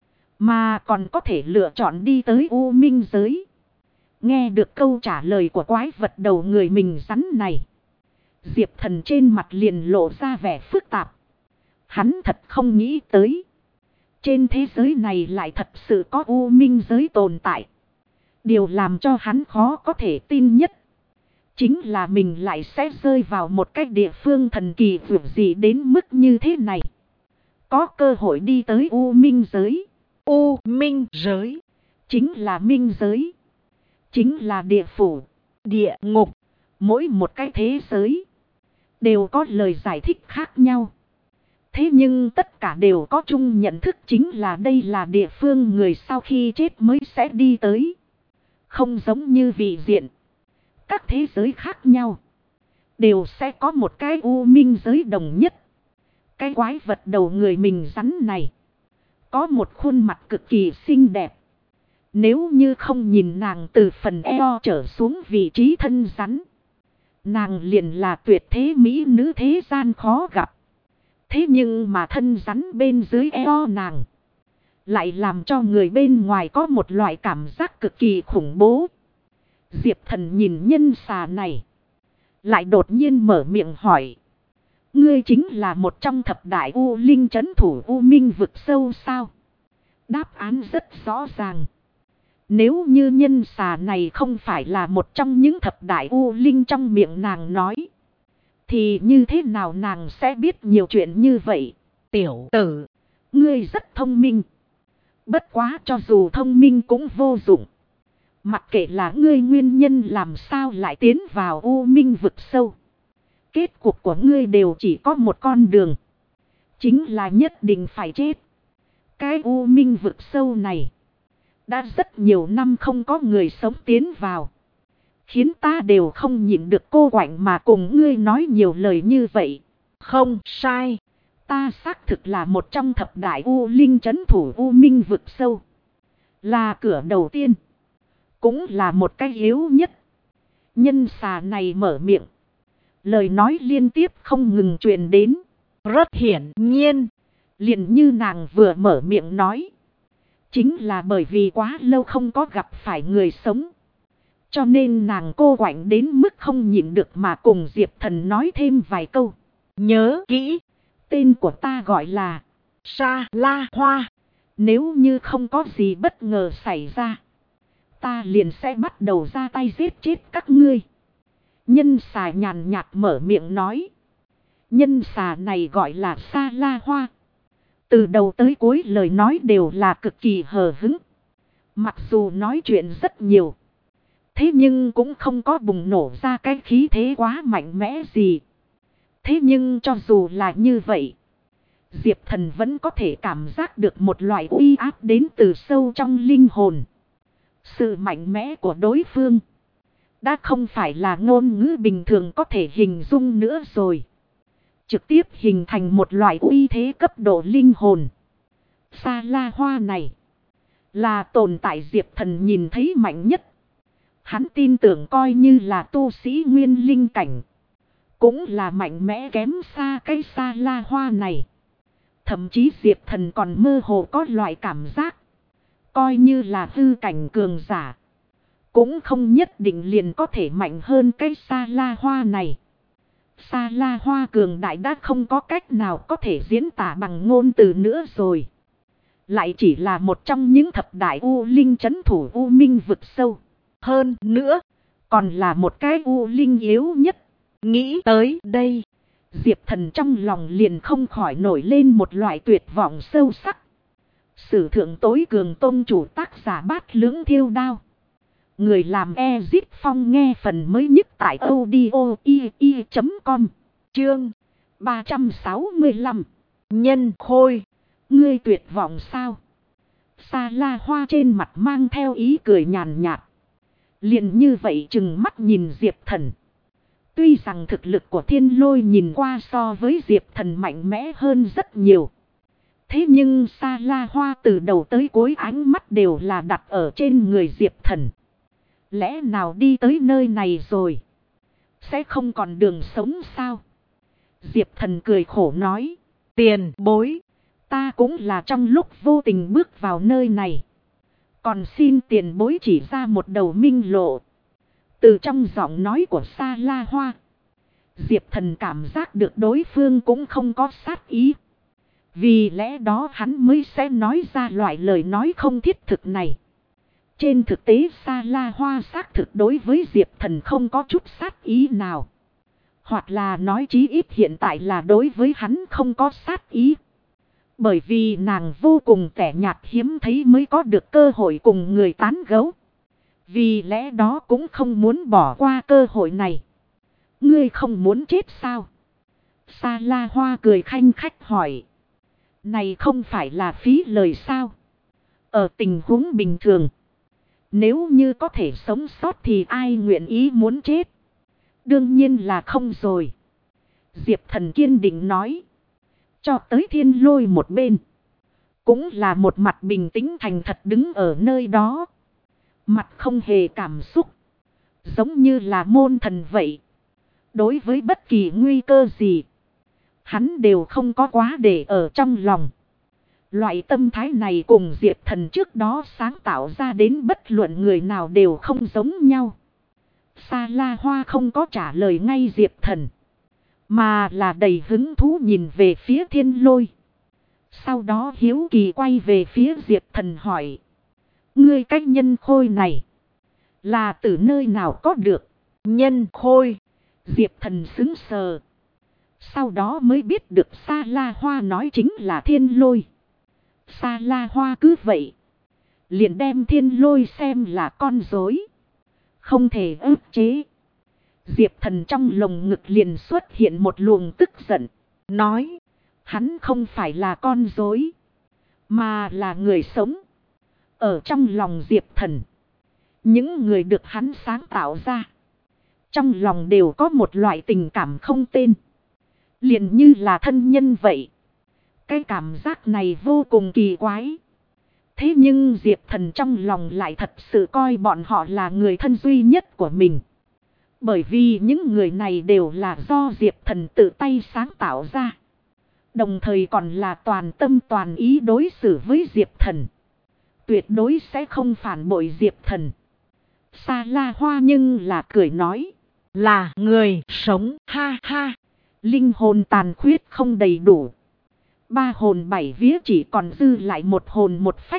mà còn có thể lựa chọn đi tới U Minh giới. Nghe được câu trả lời của quái vật đầu người mình rắn này, Diệp Thần trên mặt liền lộ ra vẻ phức tạp. Hắn thật không nghĩ tới, trên thế giới này lại thật sự có U Minh giới tồn tại. Điều làm cho hắn khó có thể tin nhất. Chính là mình lại sẽ rơi vào một cái địa phương thần kỳ vượt gì đến mức như thế này. Có cơ hội đi tới U Minh giới. U Minh giới. Chính là minh giới. Chính là địa phủ. Địa ngục. Mỗi một cái thế giới. Đều có lời giải thích khác nhau. Thế nhưng tất cả đều có chung nhận thức chính là đây là địa phương người sau khi chết mới sẽ đi tới. Không giống như vị diện. Các thế giới khác nhau. Đều sẽ có một cái U Minh giới đồng nhất. Cái quái vật đầu người mình rắn này. Có một khuôn mặt cực kỳ xinh đẹp. Nếu như không nhìn nàng từ phần eo trở xuống vị trí thân rắn. Nàng liền là tuyệt thế mỹ nữ thế gian khó gặp. Thế nhưng mà thân rắn bên dưới eo nàng. Lại làm cho người bên ngoài có một loại cảm giác cực kỳ khủng bố. Diệp Thần nhìn nhân xà này. Lại đột nhiên mở miệng hỏi. Ngươi chính là một trong thập đại U Linh trấn thủ U Minh vực sâu sao? Đáp án rất rõ ràng. Nếu như nhân xà này không phải là một trong những thập đại U Linh trong miệng nàng nói. Thì như thế nào nàng sẽ biết nhiều chuyện như vậy? Tiểu tử, ngươi rất thông minh. Bất quá cho dù thông minh cũng vô dụng. Mặc kệ là ngươi nguyên nhân làm sao lại tiến vào U Minh vực sâu. Kết cục của ngươi đều chỉ có một con đường. Chính là nhất định phải chết. Cái U Minh vực sâu này. Đã rất nhiều năm không có người sống tiến vào. Khiến ta đều không nhịn được cô quạnh mà cùng ngươi nói nhiều lời như vậy. Không sai. Ta xác thực là một trong thập đại U Linh trấn thủ U Minh vực sâu. Là cửa đầu tiên. Cũng là một cái yếu nhất. Nhân xà này mở miệng. Lời nói liên tiếp không ngừng truyền đến. Rất hiển nhiên. Liền như nàng vừa mở miệng nói. Chính là bởi vì quá lâu không có gặp phải người sống. Cho nên nàng cô quạnh đến mức không nhịn được mà cùng Diệp Thần nói thêm vài câu. Nhớ kỹ. Tên của ta gọi là Sa La Hoa. Nếu như không có gì bất ngờ xảy ra. Ta liền sẽ bắt đầu ra tay giết chết các ngươi. Nhân xà nhàn nhạt mở miệng nói. Nhân xà này gọi là Sa La Hoa. Từ đầu tới cuối lời nói đều là cực kỳ hờ hững. Mặc dù nói chuyện rất nhiều. Thế nhưng cũng không có bùng nổ ra cái khí thế quá mạnh mẽ gì. Thế nhưng cho dù là như vậy. Diệp Thần vẫn có thể cảm giác được một loại uy áp đến từ sâu trong linh hồn. Sự mạnh mẽ của đối phương. Đã không phải là ngôn ngữ bình thường có thể hình dung nữa rồi. Trực tiếp hình thành một loại uy thế cấp độ linh hồn. Sa La Hoa này. Là tồn tại Diệp Thần nhìn thấy mạnh nhất. Hắn tin tưởng coi như là tu sĩ nguyên linh cảnh. Cũng là mạnh mẽ kém xa cái Sa La Hoa này. Thậm chí Diệp Thần còn mơ hồ có loại cảm giác. Coi như là hư cảnh cường giả. Cũng không nhất định liền có thể mạnh hơn cái Sa La Hoa này. Sa La Hoa cường đại đã không có cách nào có thể diễn tả bằng ngôn từ nữa rồi. Lại chỉ là một trong những thập đại U Linh trấn thủ U Minh vực sâu. Hơn nữa, còn là một cái U Linh yếu nhất. Nghĩ tới đây, Diệp Thần trong lòng liền không khỏi nổi lên một loại tuyệt vọng sâu sắc. Sử thượng tối cường tôn chủ tác giả Bát Lưỡng Thiêu Đao. Người làm Ezip Phong nghe phần mới nhất tại audio.com. Chương 365. Nhân Khôi. Ngươi tuyệt vọng sao? Sa La Hoa trên mặt mang theo ý cười nhàn nhạt. Liền như vậy chừng mắt nhìn Diệp Thần. Tuy rằng thực lực của Thiên Lôi nhìn qua so với Diệp Thần mạnh mẽ hơn rất nhiều. Thế nhưng Sa La Hoa từ đầu tới cuối ánh mắt đều là đặt ở trên người Diệp Thần. Lẽ nào đi tới nơi này rồi? Sẽ không còn đường sống sao? Diệp Thần cười khổ nói. Tiền bối. Ta cũng là trong lúc vô tình bước vào nơi này. Còn xin tiền bối chỉ ra một đầu minh lộ. Từ trong giọng nói của Sa La Hoa. Diệp Thần cảm giác được đối phương cũng không có sát ý. Vì lẽ đó hắn mới sẽ nói ra loại lời nói không thiết thực này. Trên thực tế Sa La Hoa xác thực đối với Diệp Thần không có chút sát ý nào. Hoặc là nói chí ít hiện tại là đối với hắn không có sát ý. Bởi vì nàng vô cùng tẻ nhạt hiếm thấy mới có được cơ hội cùng người tán gẫu. Vì lẽ đó cũng không muốn bỏ qua cơ hội này. Ngươi không muốn chết sao? Sa La Hoa cười khanh khách hỏi. Này không phải là phí lời sao? Ở tình huống bình thường, nếu như có thể sống sót thì ai nguyện ý muốn chết? Đương nhiên là không rồi. Diệp Thần kiên định nói. Cho tới Thiên Lôi một bên, cũng là một mặt bình tĩnh thành thật đứng ở nơi đó. Mặt không hề cảm xúc, giống như là môn thần vậy. Đối với bất kỳ nguy cơ gì, hắn đều không có quá để ở trong lòng. Loại tâm thái này cùng Diệp Thần trước đó sáng tạo ra đến bất luận người nào đều không giống nhau. Sa La Hoa không có trả lời ngay Diệp Thần, mà là đầy hứng thú nhìn về phía Thiên Lôi. Sau đó hiếu kỳ quay về phía Diệp Thần hỏi. Ngươi cái nhân khôi này là từ nơi nào có được? Nhân khôi. Diệp Thần sững sờ. Sau đó mới biết được Sa La Hoa nói chính là Thiên Lôi. Sa La Hoa cứ vậy liền đem Thiên Lôi xem là con rối, không thể ức chế. Diệp Thần trong lồng ngực liền xuất hiện một luồng tức giận. Nói. Hắn không phải là con rối, mà là người sống. Ở trong lòng Diệp Thần, những người được hắn sáng tạo ra, trong lòng đều có một loại tình cảm không tên, liền như là thân nhân vậy. Cái cảm giác này vô cùng kỳ quái. Thế nhưng Diệp Thần trong lòng lại thật sự coi bọn họ là người thân duy nhất của mình. Bởi vì những người này đều là do Diệp Thần tự tay sáng tạo ra. Đồng thời còn là toàn tâm toàn ý đối xử với Diệp Thần. Tuyệt đối sẽ không phản bội Diệp Thần. Sa La Hoa nhưng là cười nói. Là người sống, ha ha. Linh hồn tàn khuyết không đầy đủ. 3 hồn 7 vía chỉ còn dư lại 1 hồn 1 phách.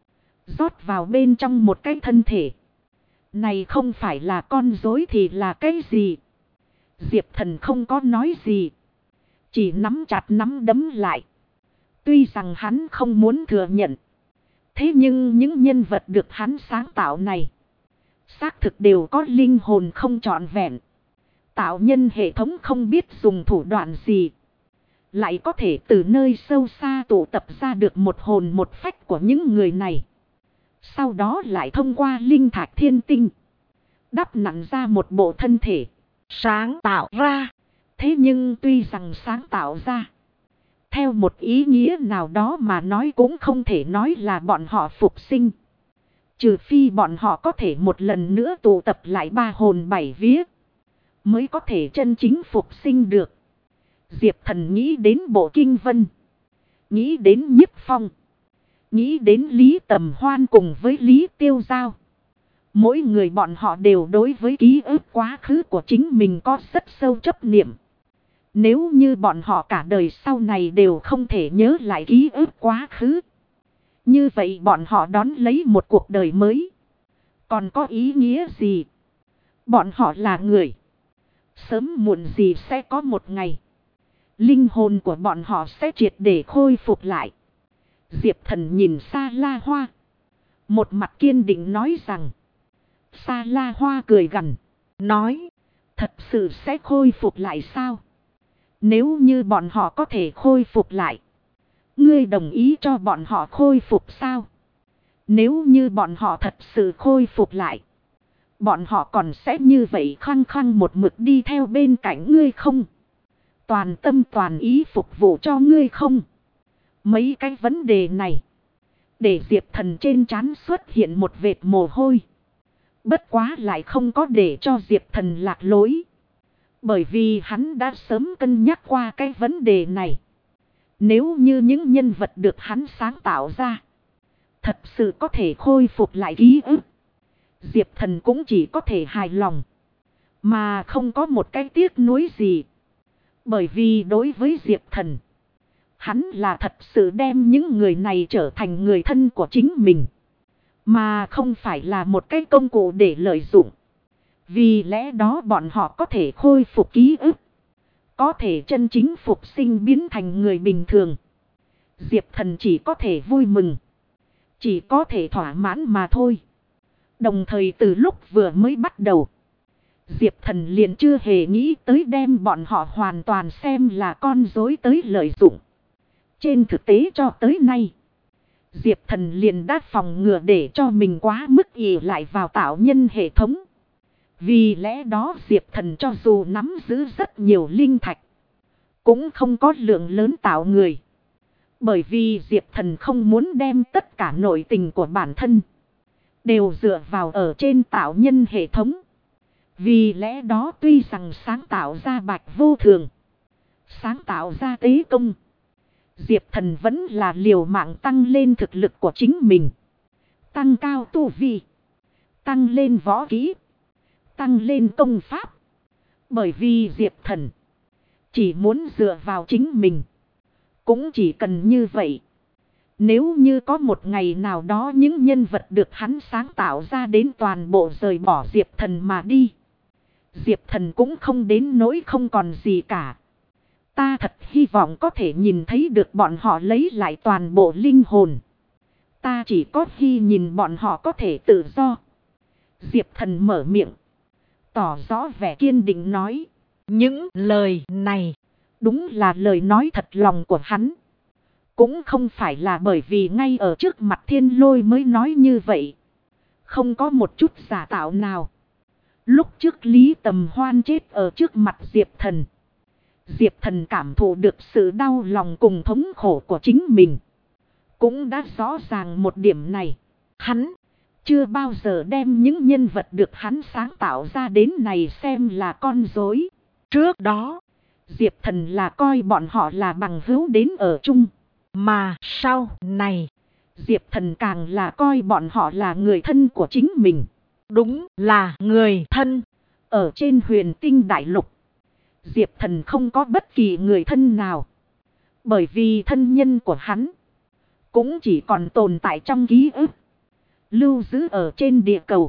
Rót vào bên trong một cái thân thể. Này không phải là con rối thì là cái gì? Diệp Thần không có nói gì, chỉ nắm chặt nắm đấm lại. Tuy rằng hắn không muốn thừa nhận, thế nhưng những nhân vật được hắn sáng tạo này xác thực đều có linh hồn không trọn vẹn. Tạo nhân hệ thống không biết dùng thủ đoạn gì, lại có thể từ nơi sâu xa tụ tập ra được 1 hồn 1 phách của những người này. Sau đó lại thông qua linh thạch thiên tinh đắp nặn ra một bộ thân thể sáng tạo ra. Thế nhưng tuy rằng sáng tạo ra, theo một ý nghĩa nào đó mà nói cũng không thể nói là bọn họ phục sinh. Trừ phi bọn họ có thể một lần nữa tụ tập lại 3 hồn 7 vía, mới có thể chân chính phục sinh được. Diệp Thần nghĩ đến Bộ Kinh Vân, nghĩ đến Nhiếp Phong, nghĩ đến Lý Tầm Hoan cùng với Lý Tiêu Giao. Mỗi người bọn họ đều đối với ký ức quá khứ của chính mình có rất sâu chấp niệm. Nếu như bọn họ cả đời sau này đều không thể nhớ lại ký ức quá khứ, như vậy bọn họ đón lấy một cuộc đời mới còn có ý nghĩa gì? Bọn họ là người, sớm muộn gì sẽ có một ngày linh hồn của bọn họ sẽ triệt để khôi phục lại. Diệp Thần nhìn Sa La Hoa, một mặt kiên định nói rằng. Sa La Hoa cười gằn, nói. Thật sự sẽ khôi phục lại sao? Nếu như bọn họ có thể khôi phục lại, ngươi đồng ý cho bọn họ khôi phục sao? Nếu như bọn họ thật sự khôi phục lại, bọn họ còn sẽ như vậy khăng khăng một mực đi theo bên cạnh ngươi không? Toàn tâm toàn ý phục vụ cho ngươi không? Mấy cái vấn đề này để Diệp Thần trên trán xuất hiện một vệt mồ hôi. Bất quá lại không có để cho Diệp Thần lạc lối. Bởi vì hắn đã sớm cân nhắc qua cái vấn đề này. Nếu như những nhân vật được hắn sáng tạo ra thật sự có thể khôi phục lại ký ức, Diệp Thần cũng chỉ có thể hài lòng, mà không có một cái tiếc nuối gì. Bởi vì đối với Diệp Thần, hắn là thật sự đem những người này trở thành người thân của chính mình. mà không phải là một cái công cụ để lợi dụng. Vì lẽ đó bọn họ có thể khôi phục ký ức, có thể chân chính phục sinh biến thành người bình thường. Diệp Thần chỉ có thể vui mừng, chỉ có thể thỏa mãn mà thôi. Đồng thời từ lúc vừa mới bắt đầu, Diệp Thần liền chưa hề nghĩ tới đem bọn họ hoàn toàn xem là con rối tới lợi dụng. Trên thực tế cho tới nay, Diệp Thần liền đã phòng ngừa để cho mình quá mức ỷ lại vào tạo nhân hệ thống. Vì lẽ đó Diệp Thần cho dù nắm giữ rất nhiều linh thạch, cũng không có lượng lớn tạo người. Bởi vì Diệp Thần không muốn đem tất cả nội tình của bản thân đều dựa vào ở trên tạo nhân hệ thống. Vì lẽ đó tuy rằng sáng tạo ra Bạch Vô Thường, sáng tạo ra Tế Công, Diệp Thần vẫn là liều mạng tăng lên thực lực của chính mình. Tăng cao tu vi, tăng lên võ kỹ, tăng lên công pháp. Bởi vì Diệp Thần chỉ muốn dựa vào chính mình. Cũng chỉ cần như vậy. Nếu như có một ngày nào đó những nhân vật được hắn sáng tạo ra đến toàn bộ rời bỏ Diệp Thần mà đi, Diệp Thần cũng không đến nỗi không còn gì cả. Ta thật hy vọng có thể nhìn thấy được bọn họ lấy lại toàn bộ linh hồn. Ta chỉ có khi nhìn bọn họ có thể tự do. Diệp Thần mở miệng, tỏ rõ vẻ kiên định nói. Những lời này đúng là lời nói thật lòng của hắn. Cũng không phải là bởi vì ngay ở trước mặt Thiên Lôi mới nói như vậy. Không có một chút giả tạo nào. Lúc trước Lý Tầm Hoan chết ở trước mặt Diệp Thần, Diệp Thần cảm thụ được sự đau lòng cùng thống khổ của chính mình. Cũng đã rõ ràng một điểm này. Hắn chưa bao giờ đem những nhân vật được hắn sáng tạo ra đến này xem là con rối. Trước đó, Diệp Thần là coi bọn họ là bằng hữu đến ở chung. Mà sau này, Diệp Thần càng là coi bọn họ là người thân của chính mình. Đúng là người thân. Ở trên Huyền Tinh Đại Lục, Diệp Thần không có bất kỳ người thân nào. Bởi vì thân nhân của hắn cũng chỉ còn tồn tại trong ký ức, lưu giữ ở trên địa cầu.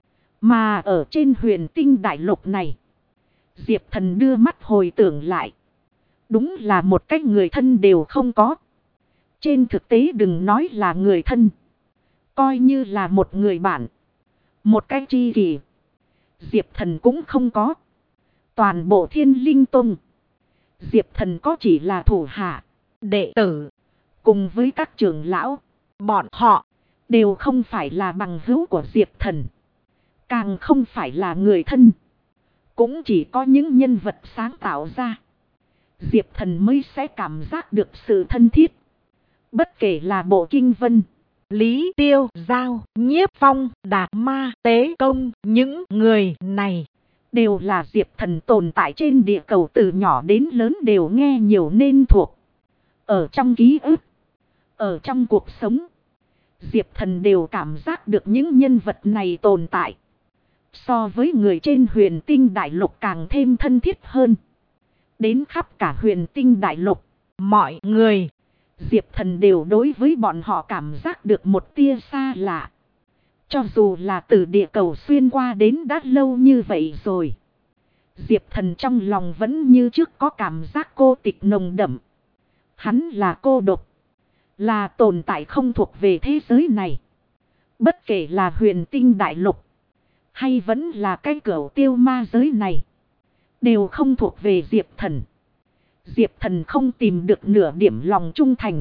Mà ở trên Huyền Tinh Đại Lục này, Diệp Thần đưa mắt hồi tưởng lại, đúng là một cách người thân đều không có. Trên thực tế đừng nói là người thân, coi như là một người bạn, một cái tri kỷ, Diệp Thần cũng không có. Toàn bộ Thiên Linh Tông, Diệp Thần có chỉ là thủ hạ, đệ tử, cùng với các trưởng lão. Bọn họ đều không phải là bằng hữu của Diệp Thần, càng không phải là người thân. Cũng chỉ có những nhân vật sáng tạo ra, Diệp Thần mới sẽ cảm giác được sự thân thiết. Bất kể là Bộ Kinh Vân, Lý Tiêu Giao, Nhiếp Phong, Đạt Ma, Tế Công, những người này đều là Diệp Thần tồn tại trên địa cầu từ nhỏ đến lớn đều nghe nhiều nên thuộc. Ở trong ký ức, ở trong cuộc sống, Diệp Thần đều cảm giác được những nhân vật này tồn tại. So với người trên Huyền Tinh Đại Lục càng thêm thân thiết hơn. Đến khắp cả Huyền Tinh Đại Lục, mọi người, Diệp Thần đều đối với bọn họ cảm giác được một tia xa lạ. Cho dù là từ địa cầu xuyên qua đến đã lâu như vậy rồi, Diệp Thần trong lòng vẫn như trước có cảm giác cô tịch nồng đậm. Hắn là cô độc, là tồn tại không thuộc về thế giới này. Bất kể là Huyền Tinh Đại Lục, hay vẫn là cái Cửu Tiêu Ma giới này, đều không thuộc về Diệp Thần. Diệp Thần không tìm được nửa điểm lòng trung thành.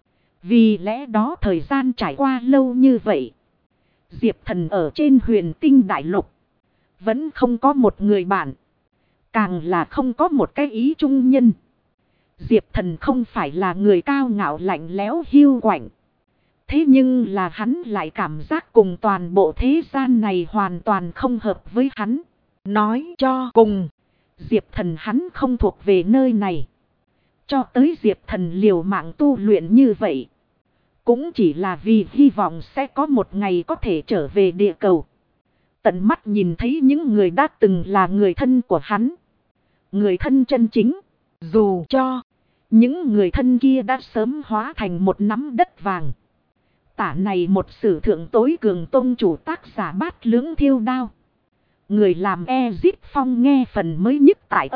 Vì lẽ đó thời gian trải qua lâu như vậy, Diệp Thần ở trên Huyền Tinh Đại Lục vẫn không có một người bạn, càng là không có một cái ý trung nhân. Diệp Thần không phải là người cao ngạo lạnh lẽo hiu quạnh. Thế nhưng là hắn lại cảm giác cùng toàn bộ thế gian này hoàn toàn không hợp với hắn. Nói cho cùng, Diệp Thần hắn không thuộc về nơi này. Cho tới Diệp Thần liều mạng tu luyện như vậy, cũng chỉ là vì hy vọng sẽ có một ngày có thể trở về địa cầu. Tận mắt nhìn thấy những người đã từng là người thân của hắn. Người thân chân chính. Dù cho những người thân kia đã sớm hóa thành một nắm đất vàng, Tả này một sử thượng tối cường tông chủ tác giả Bát Lưỡng Thiêu Đao. Người làm Ezip Phong nghe phần mới nhất tại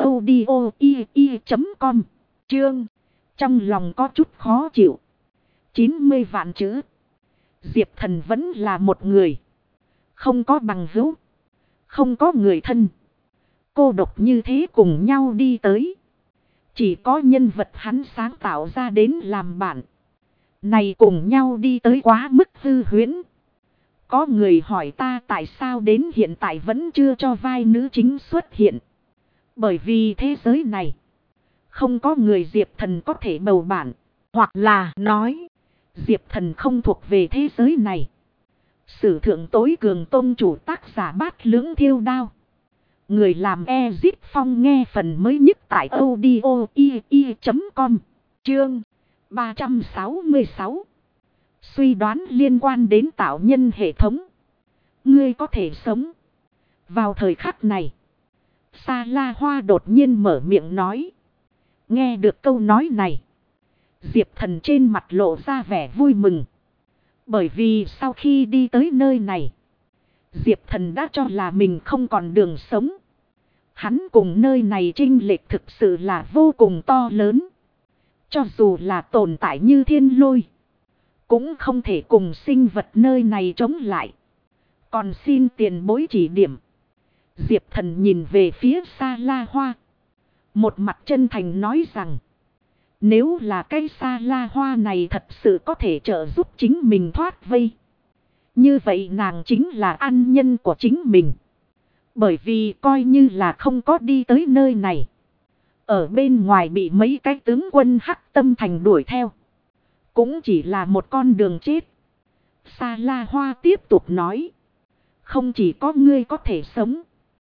audio.com. Chương. Trong lòng có chút khó chịu. 90 vạn chữ. Diệp Thần vẫn là một người. Không có bằng hữu. Không có người thân. Cô độc như thế cùng nhau đi tới. Chỉ có nhân vật hắn sáng tạo ra đến làm bạn. Này cùng nhau đi tới quá mức hư huyễn. Có người hỏi ta tại sao đến hiện tại vẫn chưa cho vai nữ chính xuất hiện. Bởi vì thế giới này không có người Diệp Thần có thể bầu bạn. Hoặc là nói Diệp Thần không thuộc về thế giới này. Sử thượng tối cường tôn chủ tác giả Bát Lưỡng Thiêu Đao. Người làm Ezip Phong nghe phần mới nhất tại audio.com. Chương 366. Suy đoán liên quan đến tạo nhân hệ thống. Ngươi có thể sống. Vào thời khắc này, Sa La Hoa đột nhiên mở miệng nói. Nghe được câu nói này, Diệp Thần trên mặt lộ ra vẻ vui mừng. Bởi vì sau khi đi tới nơi này, Diệp Thần đã cho là mình không còn đường sống. Hắn cùng nơi này chênh lệch thực sự là vô cùng to lớn. Cho dù là tồn tại như thiên lôi, cũng không thể cùng sinh vật nơi này chống lại. Còn xin tiền bối chỉ điểm. Diệp Thần nhìn về phía Sa La Hoa. Một mặt chân thành nói rằng. Nếu là cái Sa La Hoa này thật sự có thể trợ giúp chính mình thoát vây. Như vậy nàng chính là an nhân của chính mình. Bởi vì coi như là không có đi tới nơi này. Ở bên ngoài bị mấy cái tướng quân Hắc Tâm Thành đuổi theo. Cũng chỉ là một con đường chết. Sa La Hoa tiếp tục nói. Không chỉ có ngươi có thể sống.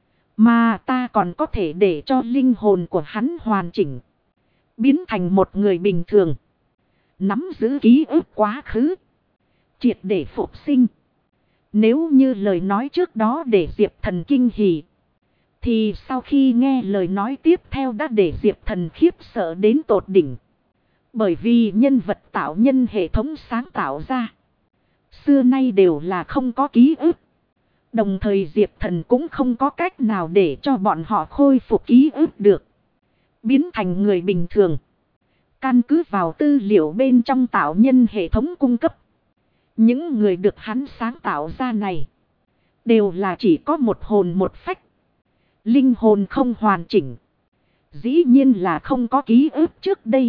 Mà ta còn có thể để cho linh hồn của hắn hoàn chỉnh. Biến thành một người bình thường. Nắm giữ ký ức quá khứ. Triệt để phục sinh. Nếu như lời nói trước đó để Diệp Thần kinh hỉ. Thì sau khi nghe lời nói tiếp theo đã để Diệp Thần khiếp sợ đến tột đỉnh. Bởi vì nhân vật tạo nhân hệ thống sáng tạo ra. Xưa nay đều là không có ký ức. Đồng thời Diệp Thần cũng không có cách nào để cho bọn họ khôi phục ký ức được. Biến thành người bình thường. Căn cứ vào tư liệu bên trong tạo nhân hệ thống cung cấp. Những người được hắn sáng tạo ra này. Đều là chỉ có một hồn một phách. Linh hồn không hoàn chỉnh. Dĩ nhiên là không có ký ức trước đây.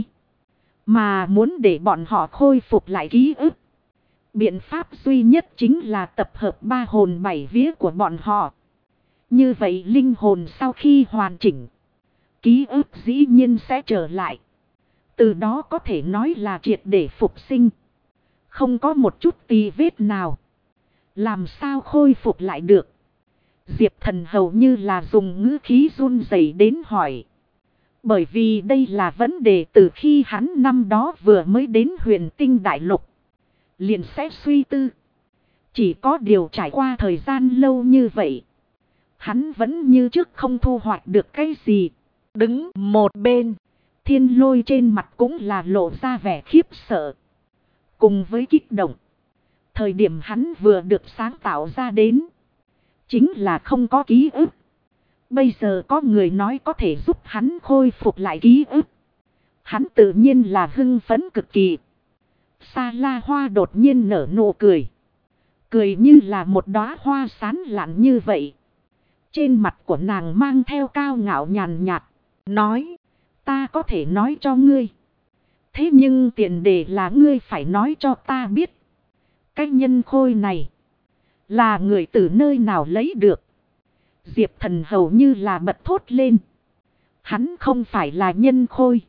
Mà muốn để bọn họ khôi phục lại ký ức. Biện pháp duy nhất chính là tập hợp 3 hồn 7 vía của bọn họ. Như vậy linh hồn sau khi hoàn chỉnh. Ký ức dĩ nhiên sẽ trở lại. Từ đó có thể nói là triệt để phục sinh. Không có một chút tì vết nào. Làm sao khôi phục lại được. Diệp Thần hầu như là dùng ngữ khí run rẩy đến hỏi. Bởi vì đây là vấn đề từ khi hắn năm đó vừa mới đến Huyền Tinh Đại Lục. Liền sẽ suy tư. Chỉ có điều trải qua thời gian lâu như vậy. Hắn vẫn như trước không thu hoạch được cái gì. Đứng một bên. Thiên Lôi trên mặt cũng là lộ ra vẻ khiếp sợ. Cùng với kích động. Thời điểm hắn vừa được sáng tạo ra đến. Chính là không có ký ức. Bây giờ có người nói có thể giúp hắn khôi phục lại ký ức. Hắn tự nhiên là hưng phấn cực kỳ. Sa La Hoa đột nhiên nở nụ cười. Cười như là một đóa hoa sán lạn như vậy. Trên mặt của nàng mang theo cao ngạo nhàn nhạt. Nói. Ta có thể nói cho ngươi. Thế nhưng tiền đề là ngươi phải nói cho ta biết. Cái nhân khôi này. Là người từ nơi nào lấy được. Diệp Thần hầu như là bật thốt lên. Hắn không phải là nhân khôi.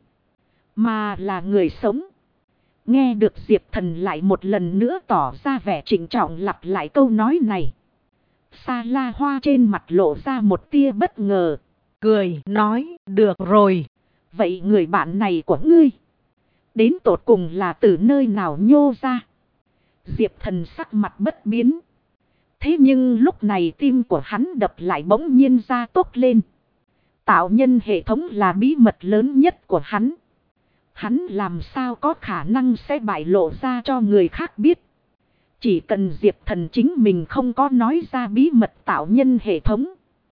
Mà là người sống. Nghe được Diệp Thần lại một lần nữa tỏ ra vẻ trịnh trọng lặp lại câu nói này. Sa La Hoa trên mặt lộ ra một tia bất ngờ. Cười nói được rồi. Vậy người bạn này của ngươi. Đến tột cùng là từ nơi nào nhô ra. Diệp Thần sắc mặt bất biến. Thế nhưng lúc này tim của hắn đập lại bỗng nhiên ra tốc lên. Tạo nhân hệ thống là bí mật lớn nhất của hắn. Hắn làm sao có khả năng sẽ bại lộ ra cho người khác biết. Chỉ cần Diệp Thần chính mình không có nói ra bí mật tạo nhân hệ thống,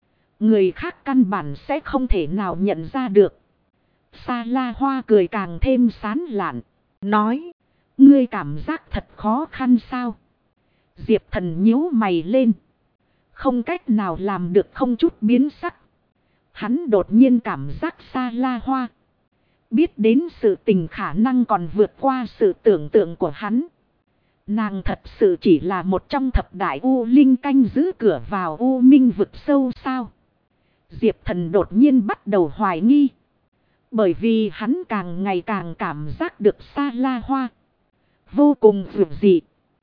người khác căn bản sẽ không thể nào nhận ra được. Sa La Hoa cười càng thêm sán lạn. Nói. Ngươi cảm giác thật khó khăn sao? Diệp Thần nhíu mày lên. Không cách nào làm được không chút biến sắc. Hắn đột nhiên cảm giác Sa La Hoa biết đến sự tình khả năng còn vượt qua sự tưởng tượng của hắn. Nàng thật sự chỉ là một trong thập đại U Linh canh giữ cửa vào U Minh vực sâu sao? Diệp Thần đột nhiên bắt đầu hoài nghi. Bởi vì hắn càng ngày càng cảm giác được Sa La Hoa vô cùng dữ dị,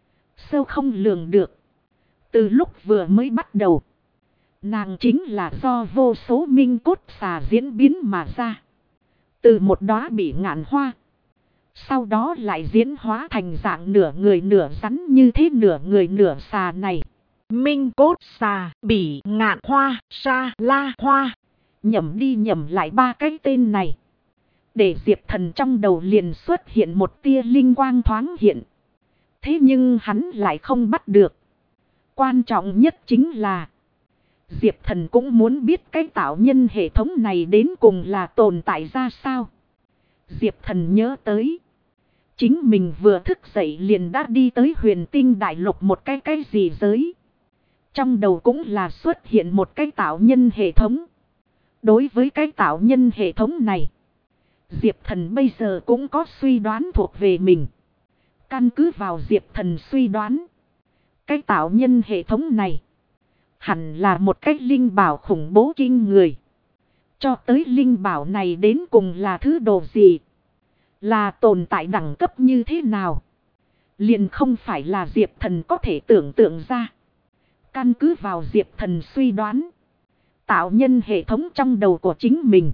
sâu không lường được. Từ lúc vừa mới bắt đầu, nàng chính là do vô số minh cốt xà diễn biến mà ra. Từ một đóa bị ngạn hoa, sau đó lại diễn hóa thành dạng nửa người nửa rắn như thế nửa người nửa xà này. Minh cốt xà, bỉ ngạn hoa, Sa La Hoa. Nhẩm đi nhẩm lại ba cái tên này, để Diệp Thần trong đầu liền xuất hiện một tia linh quang thoáng hiện. Thế nhưng hắn lại không bắt được. Quan trọng nhất chính là Diệp Thần cũng muốn biết cái tạo nhân hệ thống này đến cùng là tồn tại ra sao. Diệp Thần nhớ tới, chính mình vừa thức dậy liền đã đi tới Huyền Tinh Đại Lục một cái gì giới. Trong đầu cũng là xuất hiện một cái tạo nhân hệ thống. Đối với cái tạo nhân hệ thống này, Diệp Thần bây giờ cũng có suy đoán thuộc về mình. Căn cứ vào Diệp Thần suy đoán, cái tạo nhân hệ thống này hẳn là một cái linh bảo khủng bố kinh người. Cho tới linh bảo này đến cùng là thứ đồ gì, là tồn tại đẳng cấp như thế nào, liền không phải là Diệp Thần có thể tưởng tượng ra. Căn cứ vào Diệp Thần suy đoán, tạo nhân hệ thống trong đầu của chính mình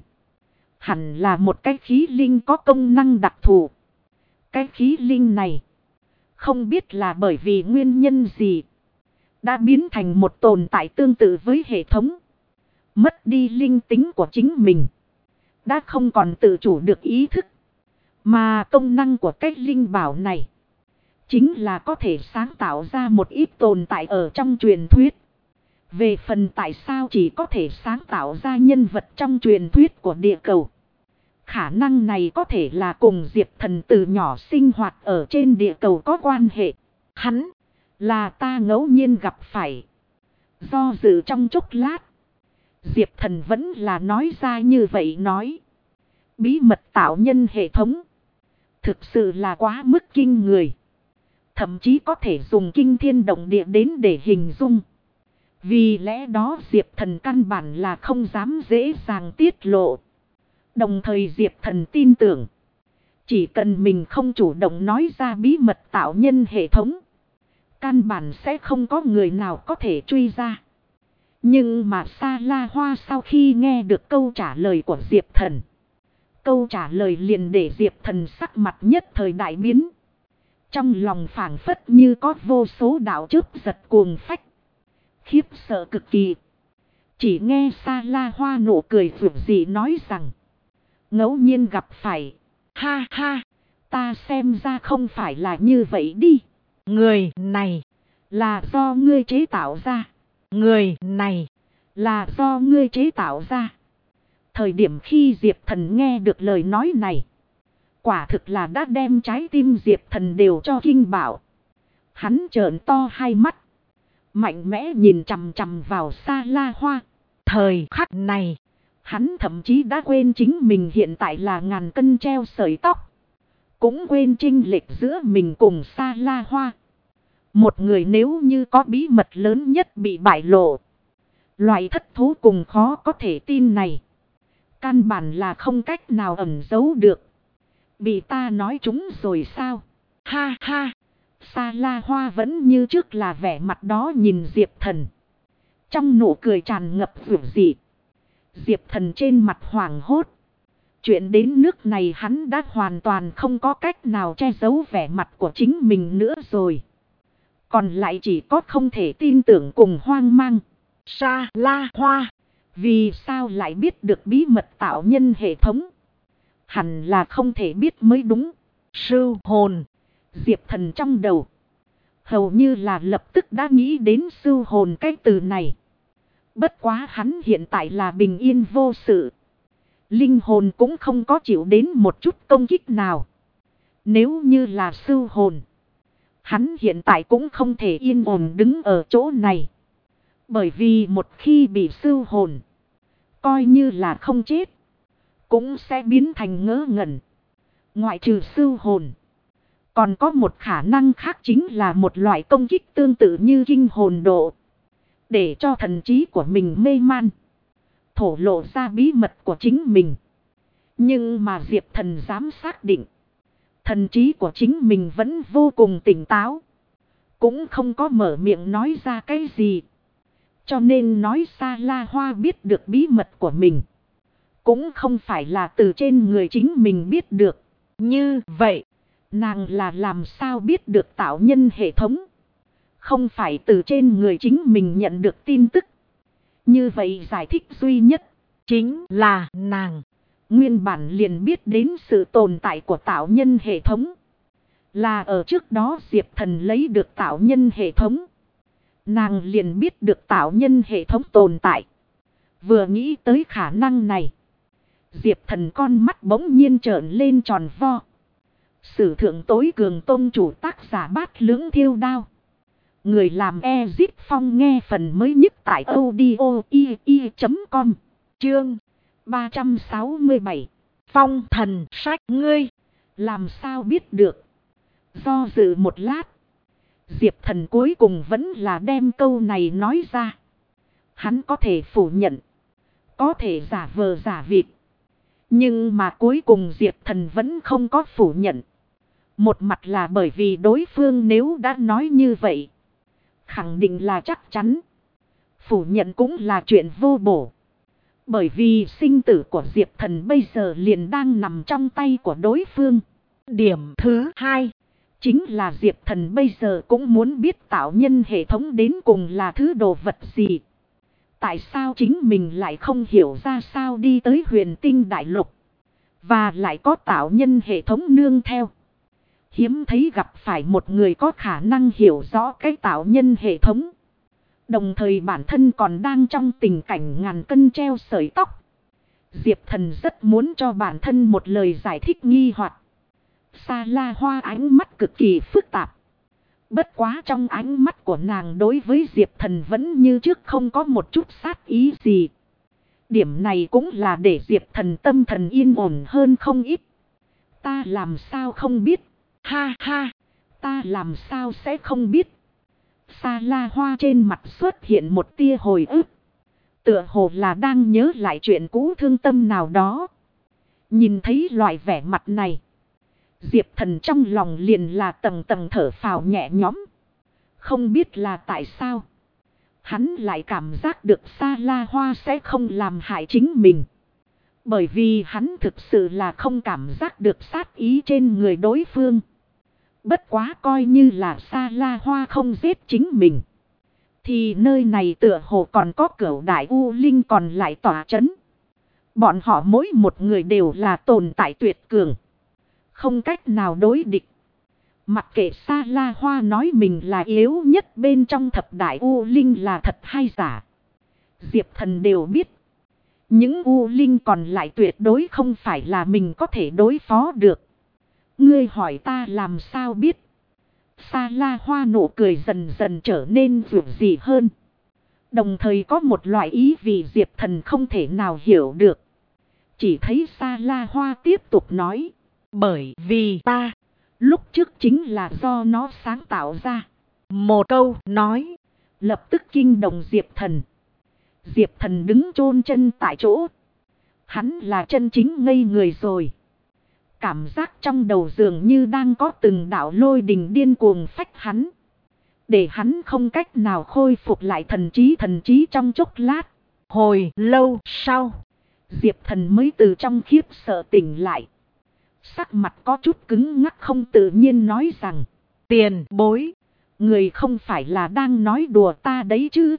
hẳn là một cái khí linh có công năng đặc thù. Cái khí linh này không biết là bởi vì nguyên nhân gì, đã biến thành một tồn tại tương tự với hệ thống. Mất đi linh tính của chính mình, đã không còn tự chủ được ý thức. Mà công năng của cái linh bảo này chính là có thể sáng tạo ra một ít tồn tại ở trong truyền thuyết. Về phần tại sao chỉ có thể sáng tạo ra nhân vật trong truyền thuyết của địa cầu, khả năng này có thể là cùng Diệp Thần từ nhỏ sinh hoạt ở trên địa cầu có quan hệ. Hắn là ta ngẫu nhiên gặp phải. Do dự trong chốc lát, Diệp Thần vẫn là nói ra như vậy nói. Bí mật tạo nhân hệ thống thực sự là quá mức kinh người. Thậm chí có thể dùng kinh thiên động địa đến để hình dung. Vì lẽ đó Diệp Thần căn bản là không dám dễ dàng tiết lộ. Đồng thời Diệp Thần tin tưởng, chỉ cần mình không chủ động nói ra bí mật tạo nhân hệ thống, căn bản sẽ không có người nào có thể truy ra. Nhưng mà Sa La Hoa sau khi nghe được câu trả lời của Diệp Thần, câu trả lời liền để Diệp Thần sắc mặt nhất thời đại biến. Trong lòng phảng phất như có vô số đạo chớp giật cuồng phách. Khiếp sợ cực kỳ. Chỉ nghe Sa La Hoa nụ cười rực rỡ nói rằng, ngẫu nhiên gặp phải. Ha ha, ta xem ra không phải là như vậy đi. Người này là do ngươi chế tạo ra. Người này là do ngươi chế tạo ra. Thời điểm khi Diệp Thần nghe được lời nói này, quả thực là đã đem trái tim Diệp Thần đều cho kinh bạo. Hắn trợn to hai mắt, mạnh mẽ nhìn chằm chằm vào Sa La Hoa. Thời khắc này, hắn thậm chí đã quên chính mình hiện tại là ngàn cân treo sợi tóc. Cũng quên chênh lệch giữa mình cùng Sa La Hoa. Một người nếu như có bí mật lớn nhất bị bại lộ, loại thất thú cùng khó có thể tin này, căn bản là không cách nào ẩn giấu được. Bị ta nói trúng rồi sao? Ha ha! Sa La Hoa vẫn như trước là vẻ mặt đó nhìn Diệp Thần. Trong nụ cười tràn ngập dữ dị. Diệp Thần trên mặt hoảng hốt. Chuyện đến nước này hắn đã hoàn toàn không có cách nào che giấu vẻ mặt của chính mình nữa rồi. Còn lại chỉ có không thể tin tưởng cùng hoang mang. Sa La Hoa, vì sao lại biết được bí mật tạo nhân hệ thống? Hẳn là không thể biết mới đúng. Sư hồn. Diệp Thần trong đầu Hầu như là lập tức đã nghĩ đến sưu hồn cái từ này. Bất quá hắn hiện tại là bình yên vô sự. Linh hồn cũng không có chịu đến một chút công kích nào. Nếu như là sưu hồn, hắn hiện tại cũng không thể yên ổn đứng ở chỗ này. Bởi vì một khi bị sưu hồn, coi như là không chết, cũng sẽ biến thành ngớ ngẩn. Ngoại trừ sưu hồn, còn có một khả năng khác chính là một loại công kích tương tự như kinh hồn độ. Để cho thần trí của mình mê man, thổ lộ ra bí mật của chính mình. Nhưng mà Diệp Thần dám xác định, thần trí của chính mình vẫn vô cùng tỉnh táo. Cũng không có mở miệng nói ra cái gì. Cho nên nói Sa La Hoa biết được bí mật của mình, cũng không phải là từ trên người chính mình biết được. Như vậy, nàng là làm sao biết được tạo nhân hệ thống? Không phải từ trên người chính mình nhận được tin tức. Như vậy giải thích duy nhất chính là nàng nguyên bản liền biết đến sự tồn tại của tạo nhân hệ thống. Là ở trước đó Diệp Thần lấy được tạo nhân hệ thống, nàng liền biết được tạo nhân hệ thống tồn tại. Vừa nghĩ tới khả năng này, Diệp Thần con mắt bỗng nhiên trợn lên tròn vo. Sử thượng tối cường tông chủ tác giả Bát Lưỡng Thiêu Đao. Người làm Ezip Phong nghe phần mới nhất tại audio.com. Chương 367. Phong thần sách ngươi. Làm sao biết được? Do dự một lát, Diệp Thần cuối cùng vẫn là đem câu này nói ra. Hắn có thể phủ nhận, có thể giả vờ giả vịt. Nhưng mà cuối cùng Diệp Thần vẫn không có phủ nhận. Một mặt là bởi vì đối phương nếu đã nói như vậy, khẳng định là chắc chắn. Phủ nhận cũng là chuyện vô bổ. Bởi vì sinh tử của Diệp Thần bây giờ liền đang nằm trong tay của đối phương. Điểm thứ hai, chính là Diệp Thần bây giờ cũng muốn biết tạo nhân hệ thống đến cùng là thứ đồ vật gì. Tại sao chính mình lại không hiểu ra sao đi tới Huyền Tinh Đại Lục, và lại có tạo nhân hệ thống nương theo. Hiếm thấy gặp phải một người có khả năng hiểu rõ cái tạo nhân hệ thống. Đồng thời bản thân còn đang trong tình cảnh ngàn cân treo sợi tóc. Diệp Thần rất muốn cho bản thân một lời giải thích nghi hoặc. Sa La Hoa ánh mắt cực kỳ phức tạp. Bất quá trong ánh mắt của nàng đối với Diệp Thần vẫn như trước không có một chút sát ý gì. Điểm này cũng là để Diệp Thần tâm thần yên ổn hơn không ít. Ta làm sao không biết? Ha ha, ta làm sao sẽ không biết? Sa La Hoa trên mặt xuất hiện một tia hồi ức. Tựa hồ là đang nhớ lại chuyện cũ thương tâm nào đó. Nhìn thấy loại vẻ mặt này, Diệp Thần trong lòng liền là tầng tầng thở phào nhẹ nhõm. Không biết là tại sao hắn lại cảm giác được Sa La Hoa sẽ không làm hại chính mình. Bởi vì hắn thực sự là không cảm giác được sát ý trên người đối phương. Bất quá coi như là Sa La Hoa không giết chính mình, thì nơi này tựa hồ còn có Cửu Đại U Linh còn lại tỏa chấn. Bọn họ mỗi một người đều là tồn tại tuyệt cường, không cách nào đối địch. Mặc kệ Sa La Hoa nói mình là yếu nhất bên trong thập đại U Linh là thật hay giả, Diệp Thần đều biết. Những U Linh còn lại tuyệt đối không phải là mình có thể đối phó được. Ngươi hỏi ta làm sao biết? Sa La Hoa nụ cười dần dần trở nên dịu dị hơn. Đồng thời có một loại ý vị Diệp Thần không thể nào hiểu được. Chỉ thấy Sa La Hoa tiếp tục nói. Bởi vì ta, lúc trước chính là do nó sáng tạo ra. Một câu nói, lập tức kinh động Diệp Thần. Diệp Thần đứng chôn chân tại chỗ. Hắn là chân chính ngây người rồi. Cảm giác trong đầu dường như đang có từng đạo lôi đình điên cuồng phách hắn. Để hắn không cách nào khôi phục lại thần trí trong chốc lát. Hồi lâu sau, Diệp Thần mới từ trong khiếp sợ tỉnh lại. Sắc mặt có chút cứng ngắc không tự nhiên nói rằng. Tiền bối, người không phải là đang nói đùa ta đấy chứ?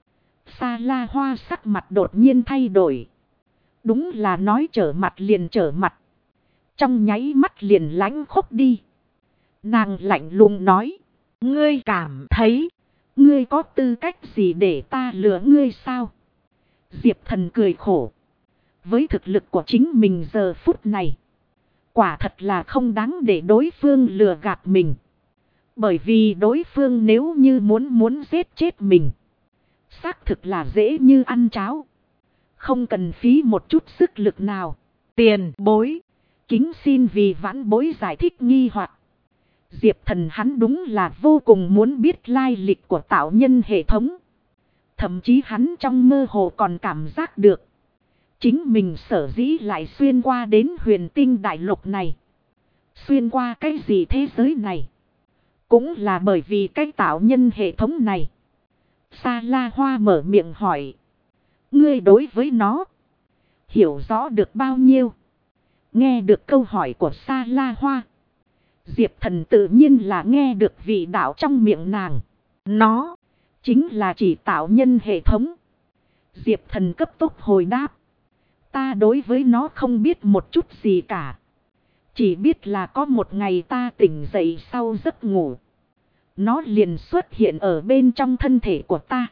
Sa La Hoa sắc mặt đột nhiên thay đổi. Đúng là nói trở mặt liền trở mặt. Trong nháy mắt liền lánh khóc đi. Nàng lạnh lùng nói. Ngươi cảm thấy, ngươi có tư cách gì để ta lừa ngươi sao? Diệp Thần cười khổ. Với thực lực của chính mình giờ phút này, quả thật là không đáng để đối phương lừa gạt mình. Bởi vì đối phương nếu như muốn giết chết mình, xác thực là dễ như ăn cháo. Không cần phí một chút sức lực nào. tiền bối, Kính xin vì vãn bối giải thích nghi hoặc. Diệp Thần hắn đúng là vô cùng muốn biết lai lịch của tạo nhân hệ thống. Thậm chí hắn trong mơ hồ còn cảm giác được chính mình sở dĩ lại xuyên qua đến huyền tinh đại lục này. Xuyên qua cái gì thế giới này? Cũng là bởi vì cái tạo nhân hệ thống này. Sa La Hoa mở miệng hỏi. Ngươi đối với nó hiểu rõ được bao nhiêu? Nghe được câu hỏi của Sa La Hoa, Diệp Thần tự nhiên là nghe được vị đạo trong miệng nàng. nó Chính là chỉ tạo nhân hệ thống. Diệp Thần cấp tốc hồi đáp. Ta đối với nó không biết một chút gì cả. Chỉ biết là có một ngày ta tỉnh dậy sau giấc ngủ, nó liền xuất hiện ở bên trong thân thể của ta.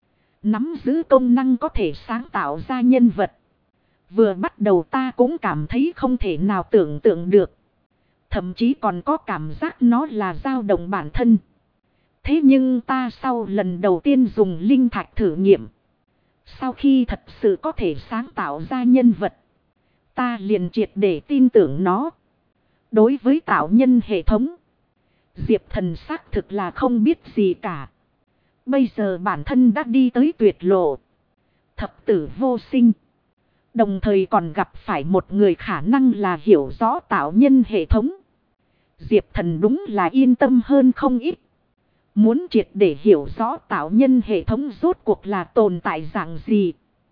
Nắm giữ công năng có thể sáng tạo ra nhân vật. Vừa bắt đầu ta cũng cảm thấy không thể nào tưởng tượng được. Thậm chí còn có cảm giác nó là dao động bản thân. Thế nhưng ta sau lần đầu tiên dùng linh thạch thử nghiệm, sau khi thật sự có thể sáng tạo ra nhân vật, ta liền triệt để tin tưởng nó. Đối với tạo nhân hệ thống, Diệp Thần xác thực là không biết gì cả. Bây giờ bản thân đã đi tới tuyệt lộ, thập tử vô sinh. Đồng thời còn gặp phải một người khả năng là hiểu rõ tạo nhân hệ thống. Diệp Thần đúng là yên tâm hơn không ít. Muốn triệt để hiểu rõ tạo nhân hệ thống rốt cuộc là tồn tại dạng gì.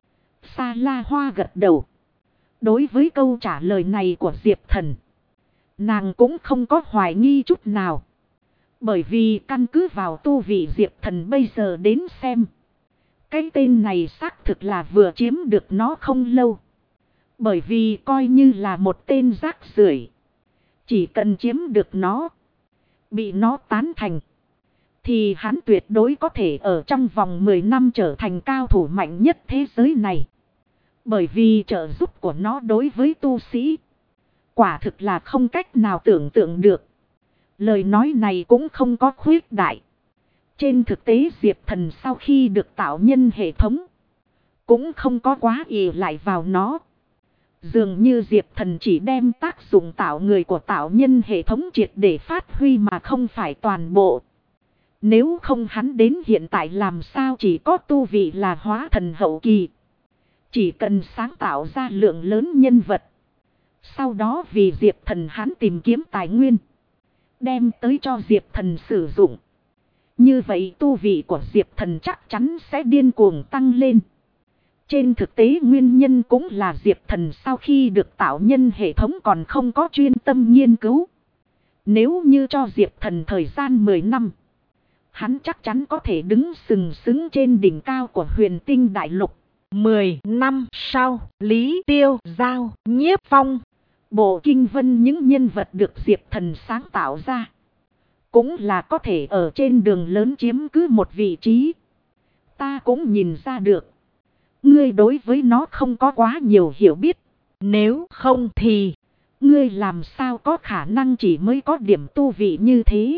Sa La Hoa gật đầu. Đối với câu trả lời này của Diệp Thần, nàng cũng không có hoài nghi chút nào. Bởi vì căn cứ vào tu vị Diệp Thần bây giờ đến xem, cái tên này xác thực là vừa chiếm được nó không lâu. Bởi vì coi như là một tên rác rưởi, chỉ cần chiếm được nó, bị nó tán thành, thì hắn tuyệt đối có thể ở trong vòng 10 năm trở thành cao thủ mạnh nhất thế giới này. Bởi vì trợ giúp của nó đối với tu sĩ, quả thực là không cách nào tưởng tượng được. Lời nói này cũng không có khuyết đại. Trên thực tế Diệp Thần sau khi được tạo nhân hệ thống, cũng không có quá ỷ lại vào nó. Dường như Diệp Thần chỉ đem tác dụng tạo người của tạo nhân hệ thống triệt để phát huy mà không phải toàn bộ. Nếu không hắn đến hiện tại làm sao chỉ có tu vị là hóa thần hậu kỳ. Chỉ cần sáng tạo ra lượng lớn nhân vật, sau đó vì Diệp Thần hắn tìm kiếm tài nguyên, đem tới cho Diệp Thần sử dụng. Như vậy tu vị của Diệp Thần chắc chắn sẽ điên cuồng tăng lên. Trên thực tế nguyên nhân cũng là Diệp Thần sau khi được tạo nhân hệ thống còn không có chuyên tâm nghiên cứu. Nếu như cho Diệp Thần thời gian 10 năm, hắn chắc chắn có thể đứng sừng sững trên đỉnh cao của huyền tinh đại lục. 10 năm sau, Lý Tiêu Giao, Nhiếp Phong, Bộ Kinh Vân những nhân vật được Diệp Thần sáng tạo ra, cũng là có thể ở trên đường lớn chiếm cứ một vị trí. Ta cũng nhìn ra được, ngươi đối với nó không có quá nhiều hiểu biết. Nếu không thì, ngươi làm sao có khả năng chỉ mới có điểm tu vị như thế?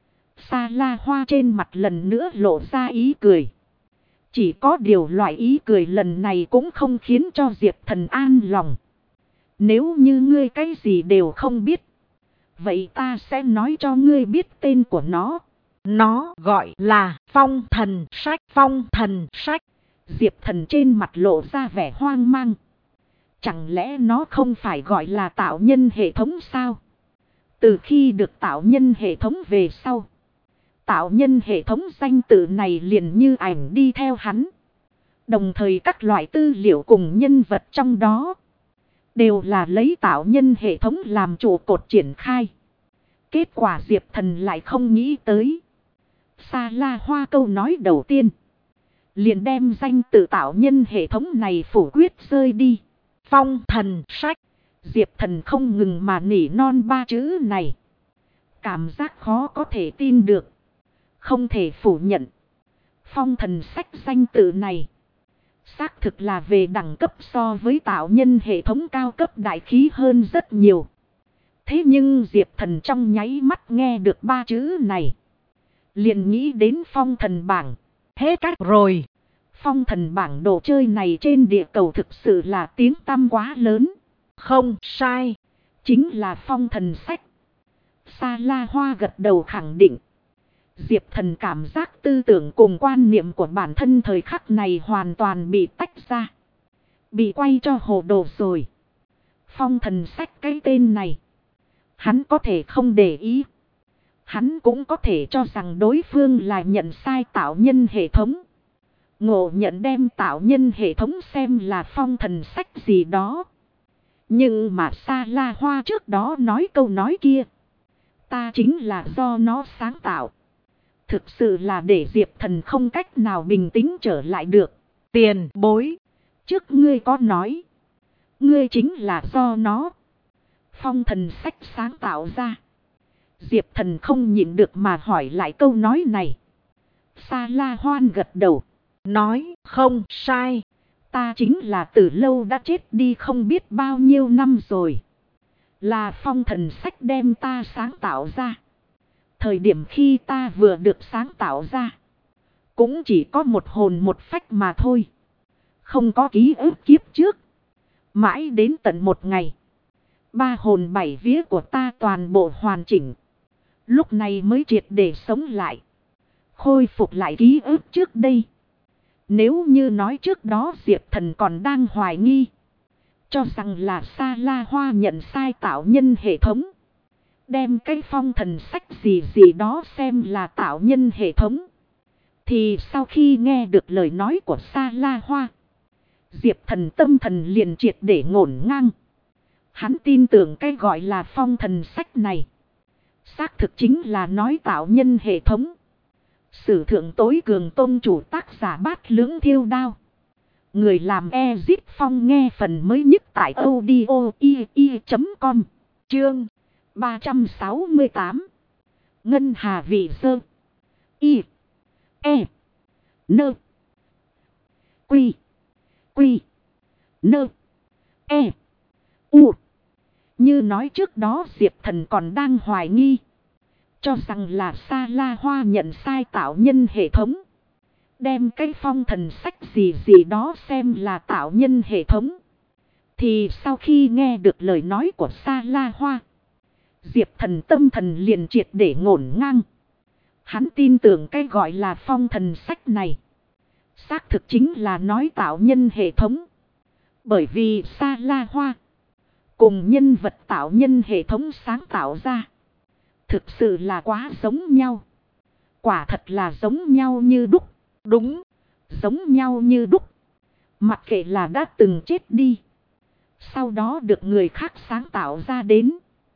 Sa La Hoa trên mặt lần nữa lộ ra ý cười. Chỉ có điều loại ý cười lần này cũng không khiến cho Diệp Thần an lòng. Nếu như ngươi cái gì đều không biết, vậy ta sẽ nói cho ngươi biết tên của nó. Nó gọi là Phong Thần Sách. Phong Thần Sách. Diệp Thần trên mặt lộ ra vẻ hoang mang. Chẳng lẽ nó không phải gọi là tạo nhân hệ thống sao? Từ khi được tạo nhân hệ thống về sau, tạo nhân hệ thống danh tự này liền như ảnh đi theo hắn. Đồng thời các loại tư liệu cùng nhân vật trong đó đều là lấy tạo nhân hệ thống làm trụ cột triển khai. Kết quả Diệp Thần lại không nghĩ tới. Sa La Hoa câu nói đầu tiên liền đem danh tự tạo nhân hệ thống này phủ quyết rơi đi. Phong Thần Sách. Diệp Thần không ngừng mà nỉ non ba chữ này. Cảm giác khó có thể tin được. Không thể phủ nhận. Phong thần sách danh tự này xác thực là về đẳng cấp so với tạo nhân hệ thống cao cấp đại khí hơn rất nhiều. Thế nhưng Diệp Thần trong nháy mắt nghe được ba chữ này, liền nghĩ đến phong thần bảng. Hết cách rồi. Phong thần bảng đồ chơi này trên địa cầu thực sự là tiếng tăm quá lớn. Không sai. Chính là phong thần sách. Sa La Hoa gật đầu khẳng định. Diệp Thần cảm giác tư tưởng cùng quan niệm của bản thân thời khắc này hoàn toàn bị tách ra. Bị quay cho hồ đồ rồi. Phong thần sách cái tên này, hắn có thể không để ý. Hắn cũng có thể cho rằng đối phương là nhận sai tạo nhân hệ thống. Ngộ nhận đem tạo nhân hệ thống xem là phong thần sách gì đó. Nhưng mà Sa La Hoa trước đó nói câu nói kia, ta chính là do nó sáng tạo. Thực sự là để Diệp Thần không cách nào bình tĩnh trở lại được. Tiền bối, trước ngươi có nói, ngươi chính là do nó phong thần sách sáng tạo ra. Diệp Thần không nhịn được mà hỏi lại câu nói này. Sa La Hoan gật đầu, nói không sai. Ta chính là từ lâu đã chết đi không biết bao nhiêu năm rồi. Là phong thần sách đem ta sáng tạo ra. Thời điểm khi ta vừa được sáng tạo ra, cũng chỉ có một hồn một phách mà thôi. Không có ký ức kiếp trước. Mãi đến tận một ngày, ba hồn bảy vía của ta toàn bộ hoàn chỉnh. Lúc này mới triệt để sống lại. Khôi phục lại ký ức trước đây. Nếu như nói trước đó Diệp Thần còn đang hoài nghi, cho rằng là Sa La Hoa nhận sai tạo nhân hệ thống, đem cái phong thần sách gì gì đó xem là tạo nhân hệ thống, thì sau khi nghe được lời nói của Sa La Hoa, Diệp Thần tâm thần liền triệt để ngổn ngang. Hắn tin tưởng cái gọi là phong thần sách này xác thực chính là nói tạo nhân hệ thống. Sử thượng tối cường tôn chủ tác giả Bát Lưỡng Thiêu Đao. Người làm Ezip Phong nghe phần mới nhất tại audio.com. Chương 368. Ngân Hà Vị Sơ. Y. E. Nơ. Quy. Quy. Nơ. E. U. Như nói trước đó Diệp Thần còn đang hoài nghi, cho rằng là Sa La Hoa nhận sai tạo nhân hệ thống, đem cái phong thần sách gì gì đó xem là tạo nhân hệ thống. Thì sau khi nghe được lời nói của Sa La Hoa, Diệp Thần tâm thần liền triệt để ngổn ngang. Hắn tin tưởng cái gọi là phong thần sách này xác thực chính là nói tạo nhân hệ thống. Bởi vì Sa La Hoa cùng nhân vật tạo nhân hệ thống sáng tạo ra thực sự là quá giống nhau. Quả thật là giống nhau như đúc. Đúng, giống nhau như đúc. Mặc kệ là đã từng chết đi, sau đó được người khác sáng tạo ra đến,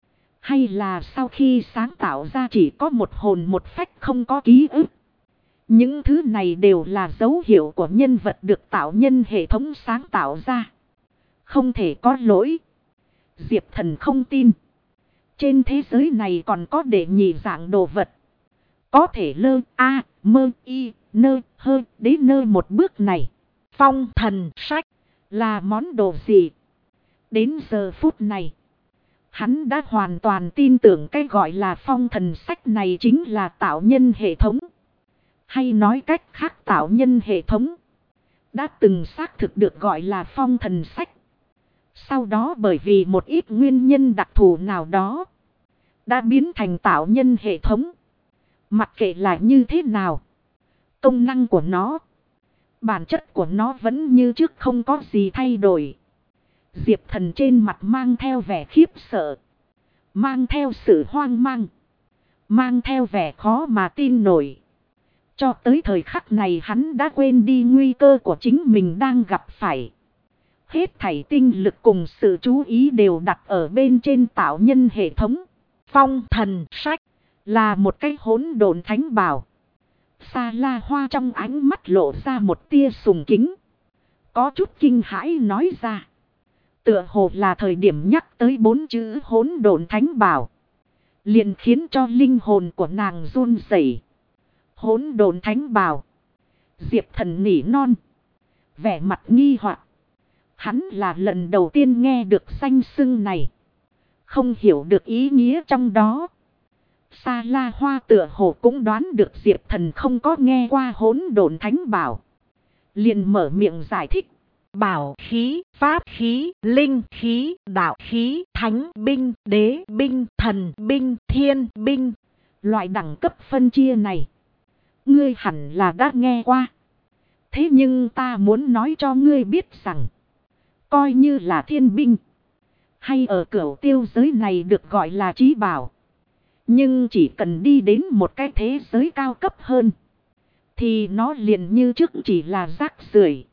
hay là sau khi sáng tạo ra chỉ có một hồn một phách không có ký ức, những thứ này đều là dấu hiệu của nhân vật được tạo nhân hệ thống sáng tạo ra. Không thể có lỗi. Diệp Thần không tin trên thế giới này còn có đệ nhị dạng đồ vật, có thể lơ a mơ y nơ hơ đế nơ một bước này. Phong thần sách là món đồ gì? Đến giờ phút này, hắn đã hoàn toàn tin tưởng cái gọi là phong thần sách này chính là tạo nhân hệ thống. Hay nói cách khác, tạo nhân hệ thống đã từng xác thực được gọi là phong thần sách. Sau đó bởi vì một ít nguyên nhân đặc thù nào đó, đã biến thành tạo nhân hệ thống. Mặc kệ là như thế nào, công năng của nó, bản chất của nó vẫn như trước không có gì thay đổi. Diệp Thần trên mặt mang theo vẻ khiếp sợ, mang theo sự hoang mang, mang theo vẻ khó mà tin nổi. Cho tới thời khắc này hắn đã quên đi nguy cơ của chính mình đang gặp phải. Hết thảy tinh lực cùng sự chú ý đều đặt ở bên trên tạo nhân hệ thống. Phong thần sách là một cái hỗn độn thánh bảo. Sa La Hoa trong ánh mắt lộ ra một tia sùng kính, có chút kinh hãi nói ra. Tựa hồ là thời điểm nhắc tới 4 chữ hỗn độn thánh bảo, liền khiến cho linh hồn của nàng run rẩy. Hỗn độn thánh bào. Diệp Thần nỉ non. Vẻ mặt nghi hoặc. Hắn là lần đầu tiên nghe được danh xưng này. Không hiểu được ý nghĩa trong đó. Sa La Hoa tựa hồ cũng đoán được Diệp Thần không có nghe qua hỗn độn thánh bảo. Liền mở miệng giải thích. Bảo khí, pháp khí, linh khí, đạo khí, thánh binh, đế binh, thần binh, thiên binh. Loại đẳng cấp phân chia này, ngươi hẳn là đã nghe qua. Thế nhưng ta muốn nói cho ngươi biết rằng, coi như là thiên binh, hay ở cửu tiêu giới này được gọi là chí bảo. Nhưng chỉ cần đi đến một cái thế giới cao cấp hơn, thì nó liền như trước chỉ là rác rưởi.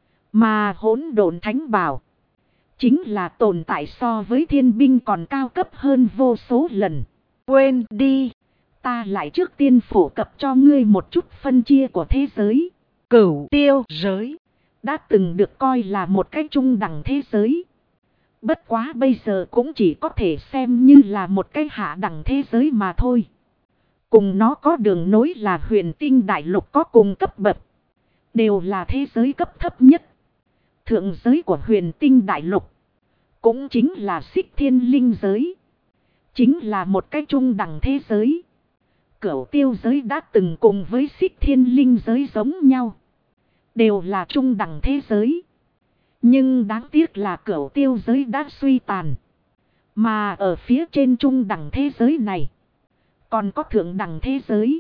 Mà hỗn độn thánh bảo, chính là tồn tại so với thiên binh còn cao cấp hơn vô số lần. Quên đi, ta lại trước tiên phổ cập cho ngươi một chút phân chia của thế giới. Cửu tiêu giới đã từng được coi là một cái trung đẳng thế giới. Bất quá bây giờ cũng chỉ có thể xem như là một cái hạ đẳng thế giới mà thôi. Cùng nó có đường nối là huyền tinh đại lục có cùng cấp bậc. Đều là thế giới cấp thấp nhất. Thượng giới của huyền tinh đại lục cũng chính là Xích Thiên Linh giới. Chính là một cái trung đẳng thế giới. Cửu tiêu giới đã từng cùng với Xích Thiên Linh giới giống nhau. Đều là trung đẳng thế giới. Nhưng đáng tiếc là cửu tiêu giới đã suy tàn. Mà ở phía trên trung đẳng thế giới này, còn có thượng đẳng thế giới.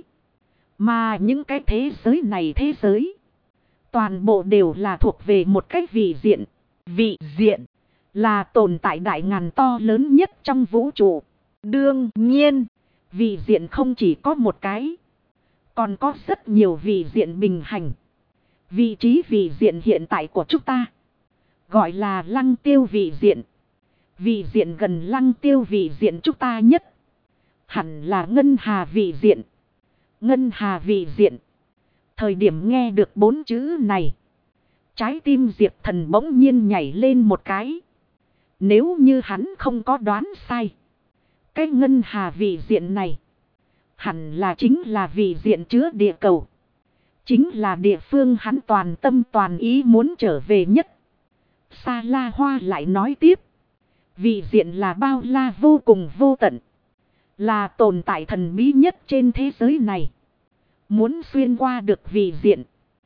Mà những cái thế giới này thế giới, toàn bộ đều là thuộc về một cái vị diện. Vị diện là tồn tại đại ngàn to lớn nhất trong vũ trụ. Đương nhiên, vị diện không chỉ có một cái, còn có rất nhiều vị diện bình hành. Vị trí vị diện hiện tại của chúng ta gọi là Lăng Tiêu vị diện. Vị diện gần Lăng Tiêu vị diện chúng ta nhất hẳn là Ngân Hà vị diện. Ngân Hà vị diện. Thời điểm nghe được 4 chữ này, trái tim Diệp Thần bỗng nhiên nhảy lên một cái. Nếu như hắn không có đoán sai, cái Ngân Hà vị diện này hẳn là chính là vị diện chứa địa cầu. Chính là địa phương hắn toàn tâm toàn ý muốn trở về nhất. Sa La Hoa lại nói tiếp. Vị diện là bao la vô cùng vô tận. Là tồn tại thần bí nhất trên thế giới này. Muốn xuyên qua được vị diện,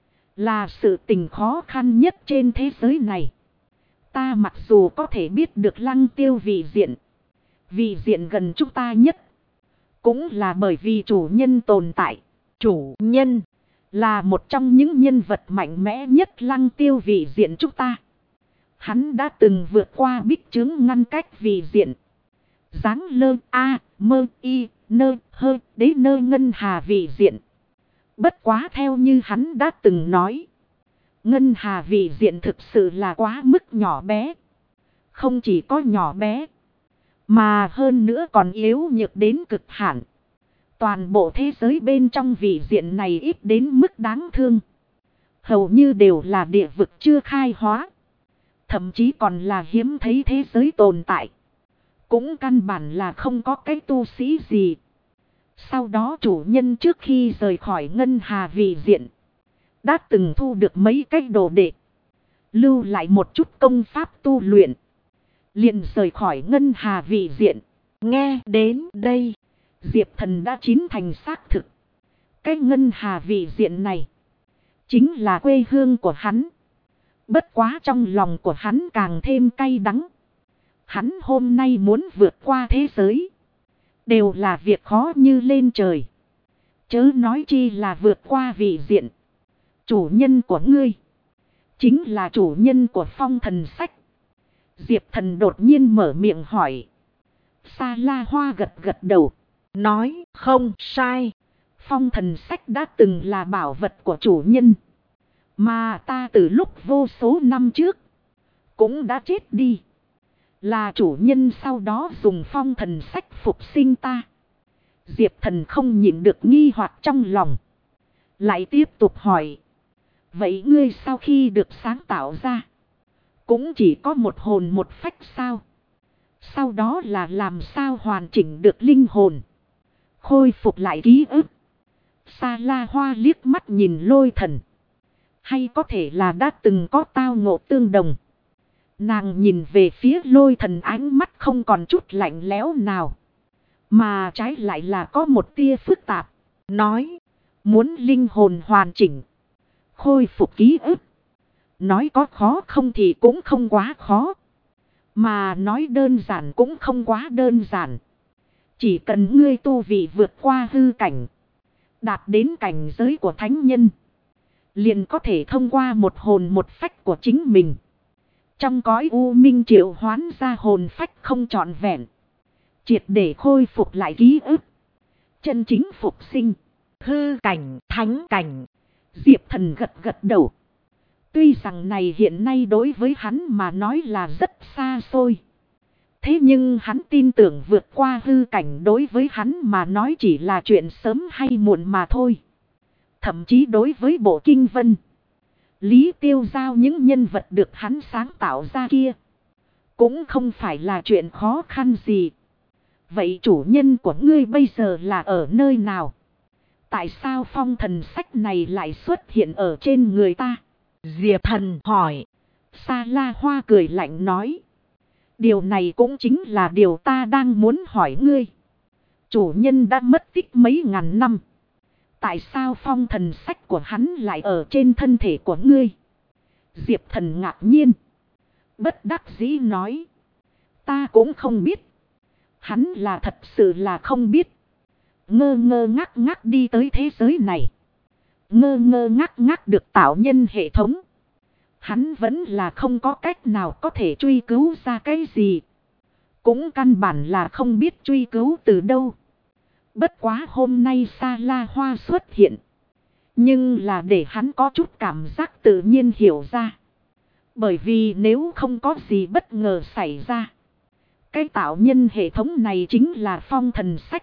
là sự tình khó khăn nhất trên thế giới này. Ta mặc dù có thể biết được Lăng Tiêu vị diện, vị diện gần chúng ta nhất, cũng là bởi vì chủ nhân tồn tại. Chủ nhân là một trong những nhân vật mạnh mẽ nhất Lăng Tiêu vị diện chúng ta. Hắn đã từng vượt qua bích chướng ngăn cách vị diện. Giáng lơ a mơ y nơ hơ đế nơ Ngân Hà vị diện. Bất quá theo như hắn đã từng nói, Ngân Hà vị diện thực sự là quá mức nhỏ bé. Không chỉ có nhỏ bé, mà hơn nữa còn yếu nhược đến cực hạn. Toàn bộ thế giới bên trong vị diện này ít đến mức đáng thương. Hầu như đều là địa vực chưa khai hóa. Thậm chí còn là hiếm thấy thế giới tồn tại. Cũng căn bản là không có cái tu sĩ gì. Sau đó chủ nhân trước khi rời khỏi Ngân Hà vị diện, đã từng thu được mấy cái đồ đệ, lưu lại một chút công pháp tu luyện, liền rời khỏi Ngân Hà vị diện. Nghe đến đây, Diệp Thần đã chín thành xác thực. Cái Ngân Hà vị diện này chính là quê hương của hắn. Bất quá trong lòng của hắn càng thêm cay đắng. Hắn hôm nay muốn vượt qua thế giới, đều là việc khó như lên trời. Chớ nói chi là vượt qua vị diện. Chủ nhân của ngươi chính là chủ nhân của Phong Thần Sách. Diệp Thần đột nhiên mở miệng hỏi. Sa La Hoa gật gật đầu, nói không sai. Phong Thần Sách đã từng là bảo vật của chủ nhân, mà ta từ lúc vô số năm trước cũng đã chết đi. Là chủ nhân sau đó dùng Phong Thần Sách phục sinh ta. Diệp Thần không nhịn được nghi hoặc trong lòng, lại tiếp tục hỏi. Vậy ngươi sau khi được sáng tạo ra, cũng chỉ có một hồn một phách sao? Sau đó là làm sao hoàn chỉnh được linh hồn, khôi phục lại ký ức? Sa La Hoa liếc mắt nhìn Lôi Thần. Hay có thể là đã từng có tao ngộ tương đồng. Nàng nhìn về phía Lôi Thần, ánh mắt không còn chút lạnh lẽo nào. Mà trái lại là có một tia phức tạp. Nói, muốn linh hồn hoàn chỉnh, khôi phục ký ức. Nói có khó không thì cũng không quá khó. Mà nói đơn giản cũng không quá đơn giản. Chỉ cần ngươi tu vị vượt qua hư cảnh, đạt đến cảnh giới của thánh nhân, liền có thể thông qua một hồn một phách của chính mình, trong cõi u minh triệu hoán ra hồn phách không trọn vẹn, triệt để khôi phục lại ký ức, chân chính phục sinh. Hư cảnh, thánh cảnh. Diệp Thần gật gật đầu. Tuy rằng này hiện nay đối với hắn mà nói là rất xa xôi. Thế nhưng hắn tin tưởng vượt qua hư cảnh đối với hắn mà nói chỉ là chuyện sớm hay muộn mà thôi. Thậm chí đối với Bộ Kinh Vân, Lý Tiêu Giao những nhân vật được hắn sáng tạo ra kia, cũng không phải là chuyện khó khăn gì. Vậy chủ nhân của ngươi bây giờ là ở nơi nào? Tại sao phong thần sách này lại xuất hiện ở trên người ta? Diệp Thần hỏi. Sa La Hoa cười lạnh nói. Điều này cũng chính là điều ta đang muốn hỏi ngươi. Chủ nhân đã mất tích mấy ngàn năm. Tại sao phong thần sách của hắn lại ở trên thân thể của ngươi? Diệp Thần ngạc nhiên, bất đắc dĩ nói. Ta cũng không biết. Hắn là thật sự là không biết. Ngơ ngơ ngác ngác đi tới thế giới này. Ngơ ngơ ngác ngác được tạo nhân hệ thống. Hắn vẫn là không có cách nào có thể truy cứu ra cái gì. Cũng căn bản là không biết truy cứu từ đâu. Bất quá hôm nay Sa La Hoa xuất hiện. Nhưng là để hắn có chút cảm giác tự nhiên hiểu ra. Bởi vì nếu không có gì bất ngờ xảy ra, cái tạo nhân hệ thống này chính là phong thần sách.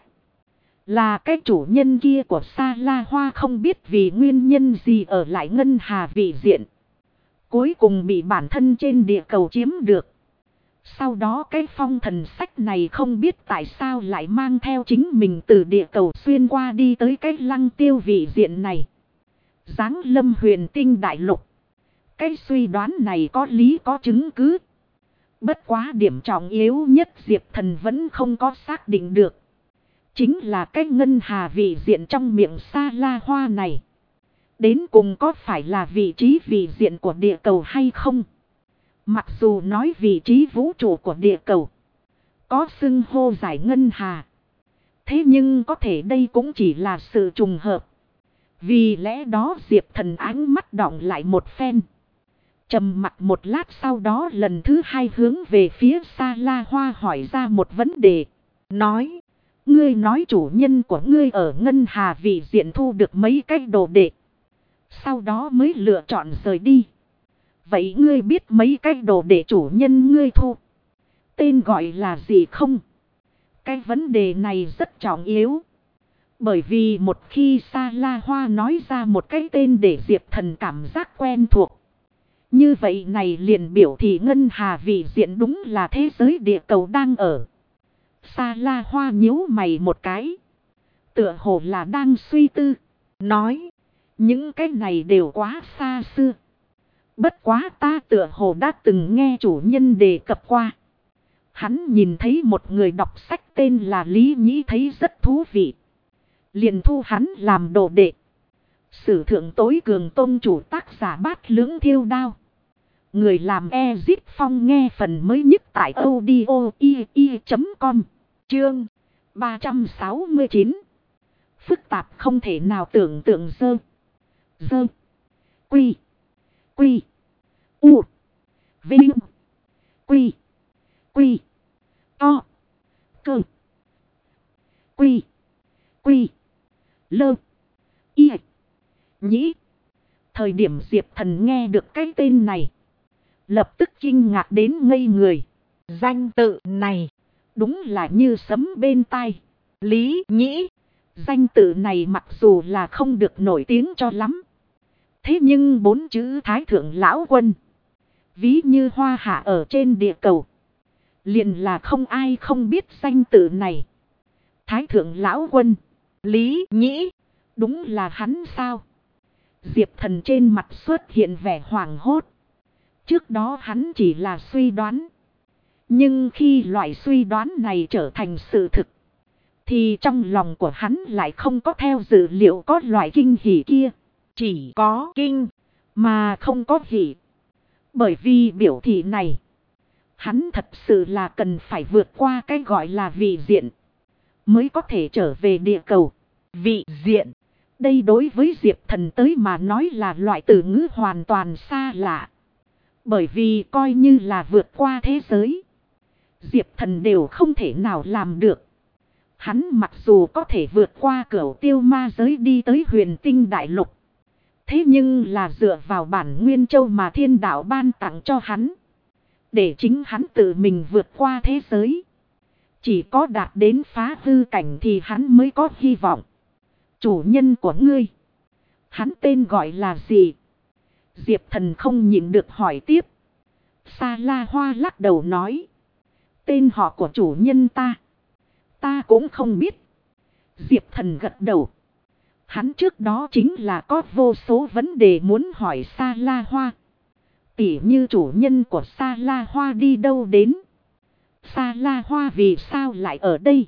Là cái chủ nhân kia của Sa La Hoa không biết vì nguyên nhân gì ở lại Ngân Hà vị diện. Cuối cùng bị bản thân trên địa cầu chiếm được. Sau đó cái phong thần sách này không biết tại sao lại mang theo chính mình từ địa cầu xuyên qua đi tới cái Lăng Tiêu vị diện này. Giáng lâm huyền tinh đại lục. Cái suy đoán này có lý có chứng cứ. Bất quá điểm trọng yếu nhất Diệp Thần vẫn không có xác định được. Chính là cái Ngân Hà vị diện trong miệng Sa La Hoa này. Đến cùng có phải là vị trí vị diện của địa cầu hay không? Mặc dù nói vị trí vũ trụ của địa cầu có xưng hô giải Ngân Hà. Thế nhưng có thể đây cũng chỉ là sự trùng hợp. Vì lẽ đó Diệp Thần ánh mắt đọng lại một phen. Trầm mặc một lát sau đó lần thứ hai hướng về phía Sa La Hoa hỏi ra một vấn đề. Nói, ngươi nói chủ nhân của ngươi ở Ngân Hà vị diện thu được mấy cái đồ đệ. Sau đó mới lựa chọn rời đi. Vậy ngươi biết mấy cái đồ đệ chủ nhân ngươi thu tên gọi là gì không? Cái vấn đề này rất trọng yếu. Bởi vì một khi Sa La Hoa nói ra một cái tên để Diệp Thần cảm giác quen thuộc. Như vậy này liền biểu thị Ngân Hà vị diện đúng là thế giới địa cầu đang ở. Sa La Hoa nhíu mày một cái. Tựa hồ là đang suy tư. Nói, những cái này đều quá xa xưa. Bất quá ta tựa hồ đã từng nghe chủ nhân đề cập qua. Hắn nhìn thấy một người đọc sách tên là Lý Nhĩ thấy rất thú vị. Liền thu hắn làm đồ đệ. Sử thượng tối cường tôn chủ tác giả Bát Lưỡng Thiêu Đao. Người làm Ezip Phong nghe phần mới nhất tại audio.com. Chương 369. Phức tạp không thể nào tưởng tượng dơ. Quy. U. Vinh. Quy. To. Cơ. Quy. Lơ. Y. Nhĩ. Thời điểm Diệp Thần nghe được cái tên này, lập tức kinh ngạc đến ngây người. Danh tự này đúng là như sấm bên tai. Lý Nhĩ. Danh tự này mặc dù là không được nổi tiếng cho lắm. Thế nhưng 4 chữ Thái Thượng Lão Quân, ví như hoa hạ ở trên địa cầu, liền là không ai không biết danh tự này. Thái Thượng Lão Quân, Lý Nhĩ, Đúng là hắn sao? Diệp Thần trên mặt xuất hiện vẻ hoảng hốt. Trước đó hắn chỉ là suy đoán. Nhưng khi loại suy đoán này trở thành sự thực, thì trong lòng của hắn lại không có theo dự liệu có loại kinh hỉ kia. Chỉ có kinh, mà không có hỉ. Bởi vì biểu thị này, hắn thật sự là cần phải vượt qua cái gọi là vị diện, mới có thể trở về địa cầu. Vị diện, đây đối với Diệp Thần tới mà nói là loại từ ngữ hoàn toàn xa lạ. Bởi vì coi như là vượt qua thế giới, Diệp Thần đều không thể nào làm được. Hắn mặc dù có thể vượt qua cửu tiêu ma giới đi tới huyền tinh đại lục, thế nhưng là dựa vào bản nguyên châu mà thiên đạo ban tặng cho hắn, để chính hắn tự mình vượt qua thế giới. Chỉ có đạt đến phá hư cảnh thì hắn mới có hy vọng. Chủ nhân của ngươi, hắn tên gọi là gì? Diệp Thần không nhịn được hỏi tiếp. Sa La Hoa lắc đầu nói. Tên họ của chủ nhân ta cũng không biết. Diệp Thần gật đầu. Hắn trước đó chính là có vô số vấn đề muốn hỏi Sa La Hoa. Tỉ như chủ nhân của Sa La Hoa đi đâu đến? Sa La Hoa vì sao lại ở đây?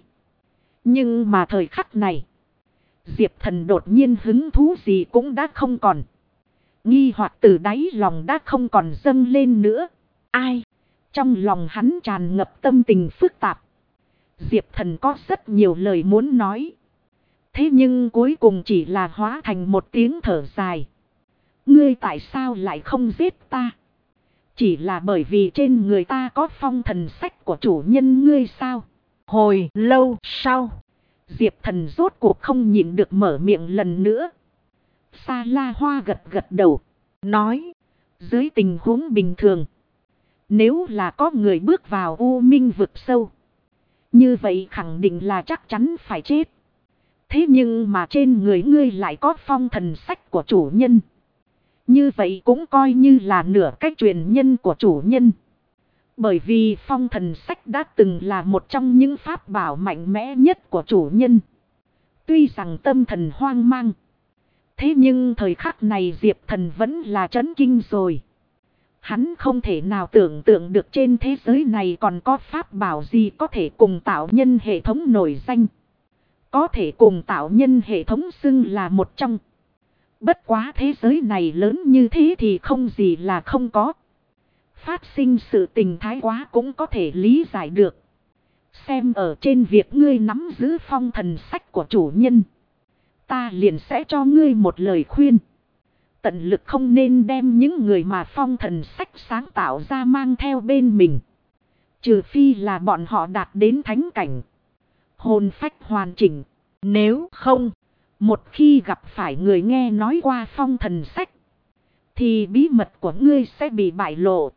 Nhưng mà thời khắc này, Diệp Thần đột nhiên hứng thú gì cũng đã không còn. Nghi hoặc từ đáy lòng đã không còn dâng lên nữa. Ai? Trong lòng hắn tràn ngập tâm tình phức tạp. Diệp Thần có rất nhiều lời muốn nói. Thế nhưng cuối cùng chỉ là hóa thành một tiếng thở dài. Ngươi tại sao lại không giết ta? Chỉ là bởi vì trên người ta có phong thần sách của chủ nhân ngươi sao? Hồi lâu sau, Diệp Thần rốt cuộc không nhịn được mở miệng lần nữa. Sa La Hoa gật gật đầu, nói. Dưới tình huống bình thường, nếu là có người bước vào U Minh vực sâu, như vậy khẳng định là chắc chắn phải chết. Thế nhưng mà trên người ngươi lại có phong thần sách của chủ nhân. Như vậy cũng coi như là nửa cách truyền nhân của chủ nhân. Bởi vì phong thần sách đã từng là một trong những pháp bảo mạnh mẽ nhất của chủ nhân. Tuy rằng tâm thần hoang mang, thế nhưng thời khắc này Diệp Thần vẫn là chấn kinh rồi. Hắn không thể nào tưởng tượng được trên thế giới này còn có pháp bảo gì có thể cùng tạo nhân hệ thống nổi danh. Có thể cùng tạo nhân hệ thống xưng là một trong. Bất quá thế giới này lớn như thế thì không gì là không có. Phát sinh sự tình thái quá cũng có thể lý giải được. Xem ở trên việc ngươi nắm giữ phong thần sách của chủ nhân, ta liền sẽ cho ngươi một lời khuyên. Tận lực không nên đem những người mà phong thần sách sáng tạo ra mang theo bên mình. Trừ phi là bọn họ đạt đến thánh cảnh, hồn phách hoàn chỉnh. Nếu không, một khi gặp phải người nghe nói qua phong thần sách, thì bí mật của ngươi sẽ bị bại lộ.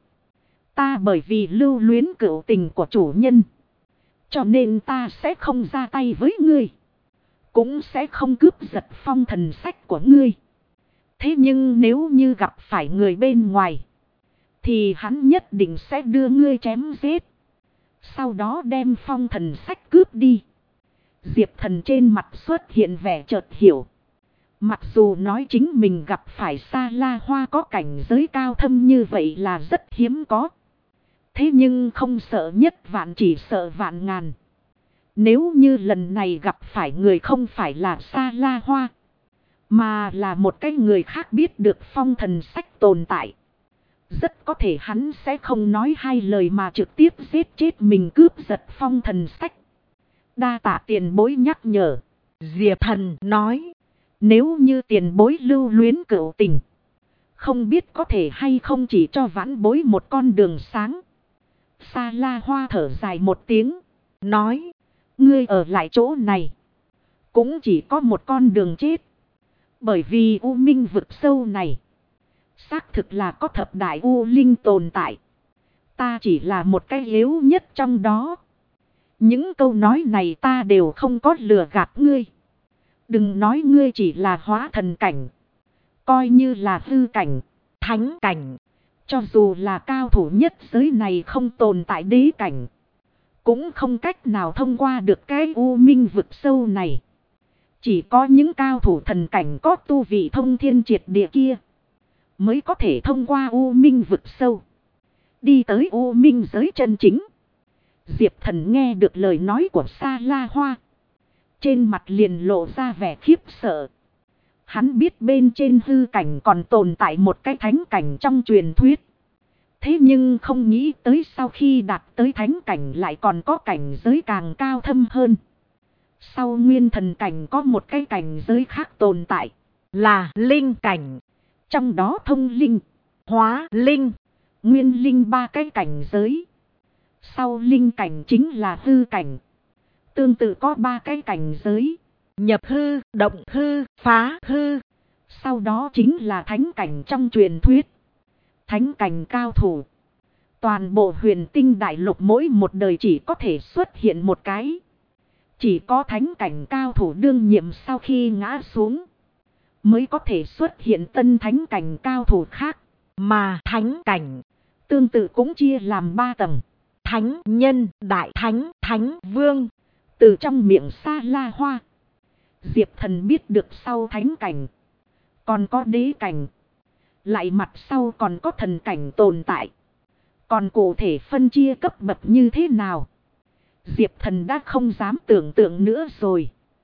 Ta bởi vì lưu luyến cửu tình của chủ nhân, cho nên ta sẽ không ra tay với ngươi, cũng sẽ không cướp giật phong thần sách của ngươi. Thế nhưng nếu như gặp phải người bên ngoài, thì hắn nhất định sẽ đưa ngươi chém giết, sau đó đem phong thần sách cướp đi. Diệp Thần trên mặt xuất hiện vẻ chợt hiểu. Mặc dù nói chính mình gặp phải Sa La Hoa có cảnh giới cao thâm như vậy là rất hiếm có. Thế nhưng không sợ nhất vạn chỉ sợ vạn ngàn. Nếu như lần này gặp phải người không phải là Sa La Hoa, mà là một cái người khác biết được phong thần sách tồn tại, rất có thể hắn sẽ không nói hai lời mà trực tiếp giết chết mình cướp giật phong thần sách. Đa tạ tiền bối nhắc nhở. Diệp Thần nói. Nếu như tiền bối lưu luyến cửu tình, không biết có thể hay không chỉ cho vãn bối một con đường sáng. Sa La Hoa thở dài một tiếng, nói. Ngươi ở lại chỗ này, cũng chỉ có một con đường chết. Bởi vì U Minh vực sâu này, xác thực là có thập đại U Linh tồn tại. Ta chỉ là một cái yếu nhất trong đó. Những câu nói này ta đều không có lừa gạt ngươi. Đừng nói ngươi chỉ là hóa thần cảnh, coi như là hư cảnh, thánh cảnh, cho dù là cao thủ nhất giới này không tồn tại đế cảnh, cũng không cách nào thông qua được cái U Minh vực sâu này. Chỉ có những cao thủ thần cảnh có tu vị thông thiên triệt địa kia mới có thể thông qua U Minh vực sâu, đi tới U Minh giới chân chính. Diệp Thần nghe được lời nói của Sa La Hoa, trên mặt liền lộ ra vẻ khiếp sợ. Hắn biết bên trên hư cảnh còn tồn tại một cái thánh cảnh trong truyền thuyết. Thế nhưng không nghĩ tới sau khi đạt tới thánh cảnh lại còn có cảnh giới càng cao thâm hơn. Sau nguyên thần cảnh có một cái cảnh giới khác tồn tại, là linh cảnh. trong đó thông linh, Hóa linh, nguyên linh ba cái cảnh giới. Sau linh cảnh chính là hư cảnh. Tương tự có ba cái cảnh giới. nhập hư, động hư, phá hư. Sau đó chính là thánh cảnh trong truyền thuyết. Thánh cảnh cao thủ. Toàn bộ huyền tinh đại lục mỗi một đời chỉ có thể xuất hiện một cái. Chỉ có thánh cảnh cao thủ đương nhiệm sau khi ngã xuống, mới có thể xuất hiện tân thánh cảnh cao thủ khác. Mà thánh cảnh tương tự cũng chia làm 3 tầng. thánh nhân, đại thánh, thánh vương. Từ trong miệng Sa La Hoa, Diệp Thần biết được sau thánh cảnh còn có đế cảnh. Lại mặt sau còn có thần cảnh tồn tại. Còn cụ thể phân chia cấp bậc như thế nào, Diệp Thần đã không dám tưởng tượng nữa rồi.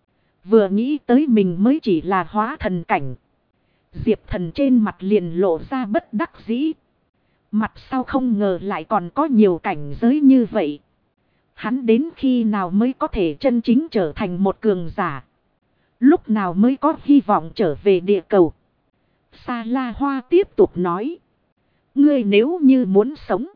Vừa nghĩ tới mình mới chỉ là hóa thần cảnh, Diệp Thần trên mặt liền lộ ra bất đắc dĩ. Mặt sau không ngờ lại còn có nhiều cảnh giới như vậy. Hắn đến khi nào mới có thể chân chính trở thành một cường giả? Lúc nào mới có hy vọng trở về địa cầu? Sa La Hoa tiếp tục nói. Ngươi nếu như muốn sống,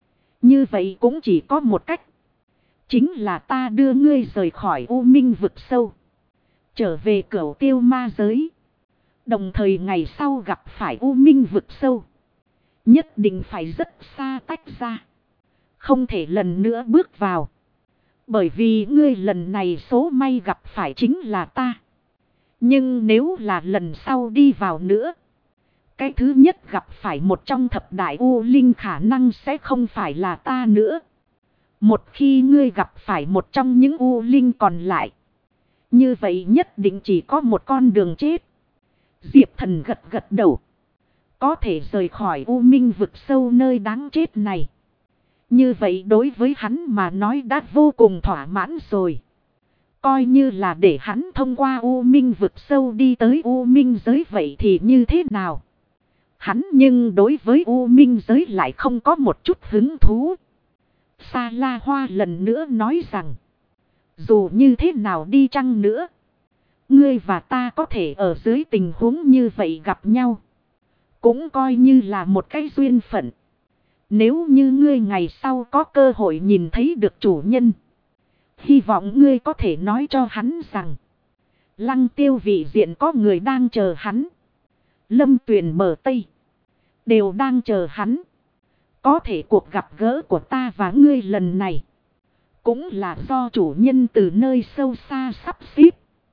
như vậy cũng chỉ có một cách. Chính là ta đưa ngươi rời khỏi U Minh vực sâu, trở về Cửu Tiêu ma giới. Đồng thời ngày sau gặp phải U Minh vực sâu, nhất định phải rất xa tách ra, không thể lần nữa bước vào. Bởi vì ngươi lần này số may gặp phải chính là ta. Nhưng nếu là lần sau đi vào nữa, cái thứ nhất gặp phải một trong thập đại U Linh khả năng sẽ không phải là ta nữa. Một khi ngươi gặp phải một trong những U Linh còn lại, như vậy nhất định chỉ có một con đường chết. Diệp Thần gật gật đầu. Có thể rời khỏi U Minh vực sâu nơi đáng chết này, như vậy đối với hắn mà nói đã vô cùng thỏa mãn rồi. Coi như là để hắn thông qua U Minh vực sâu đi tới U Minh giới vậy thì như thế nào? Hắn nhưng đối với U Minh giới lại không có một chút hứng thú. Sa La Hoa lần nữa nói rằng, dù như thế nào đi chăng nữa, ngươi và ta có thể ở dưới tình huống như vậy gặp nhau, cũng coi như là một cái duyên phận. Nếu như ngươi ngày sau có cơ hội nhìn thấy được chủ nhân, hy vọng ngươi có thể nói cho hắn rằng, Lăng Tiêu vị diện có người đang chờ hắn. Lâm Tuyền bờ Tây đều đang chờ hắn. Có thể cuộc gặp gỡ của ta và ngươi lần này, cũng là do chủ nhân từ nơi sâu xa sắp xếp.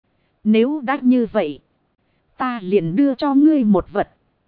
Nếu đã như vậy, ta liền đưa cho ngươi một vật,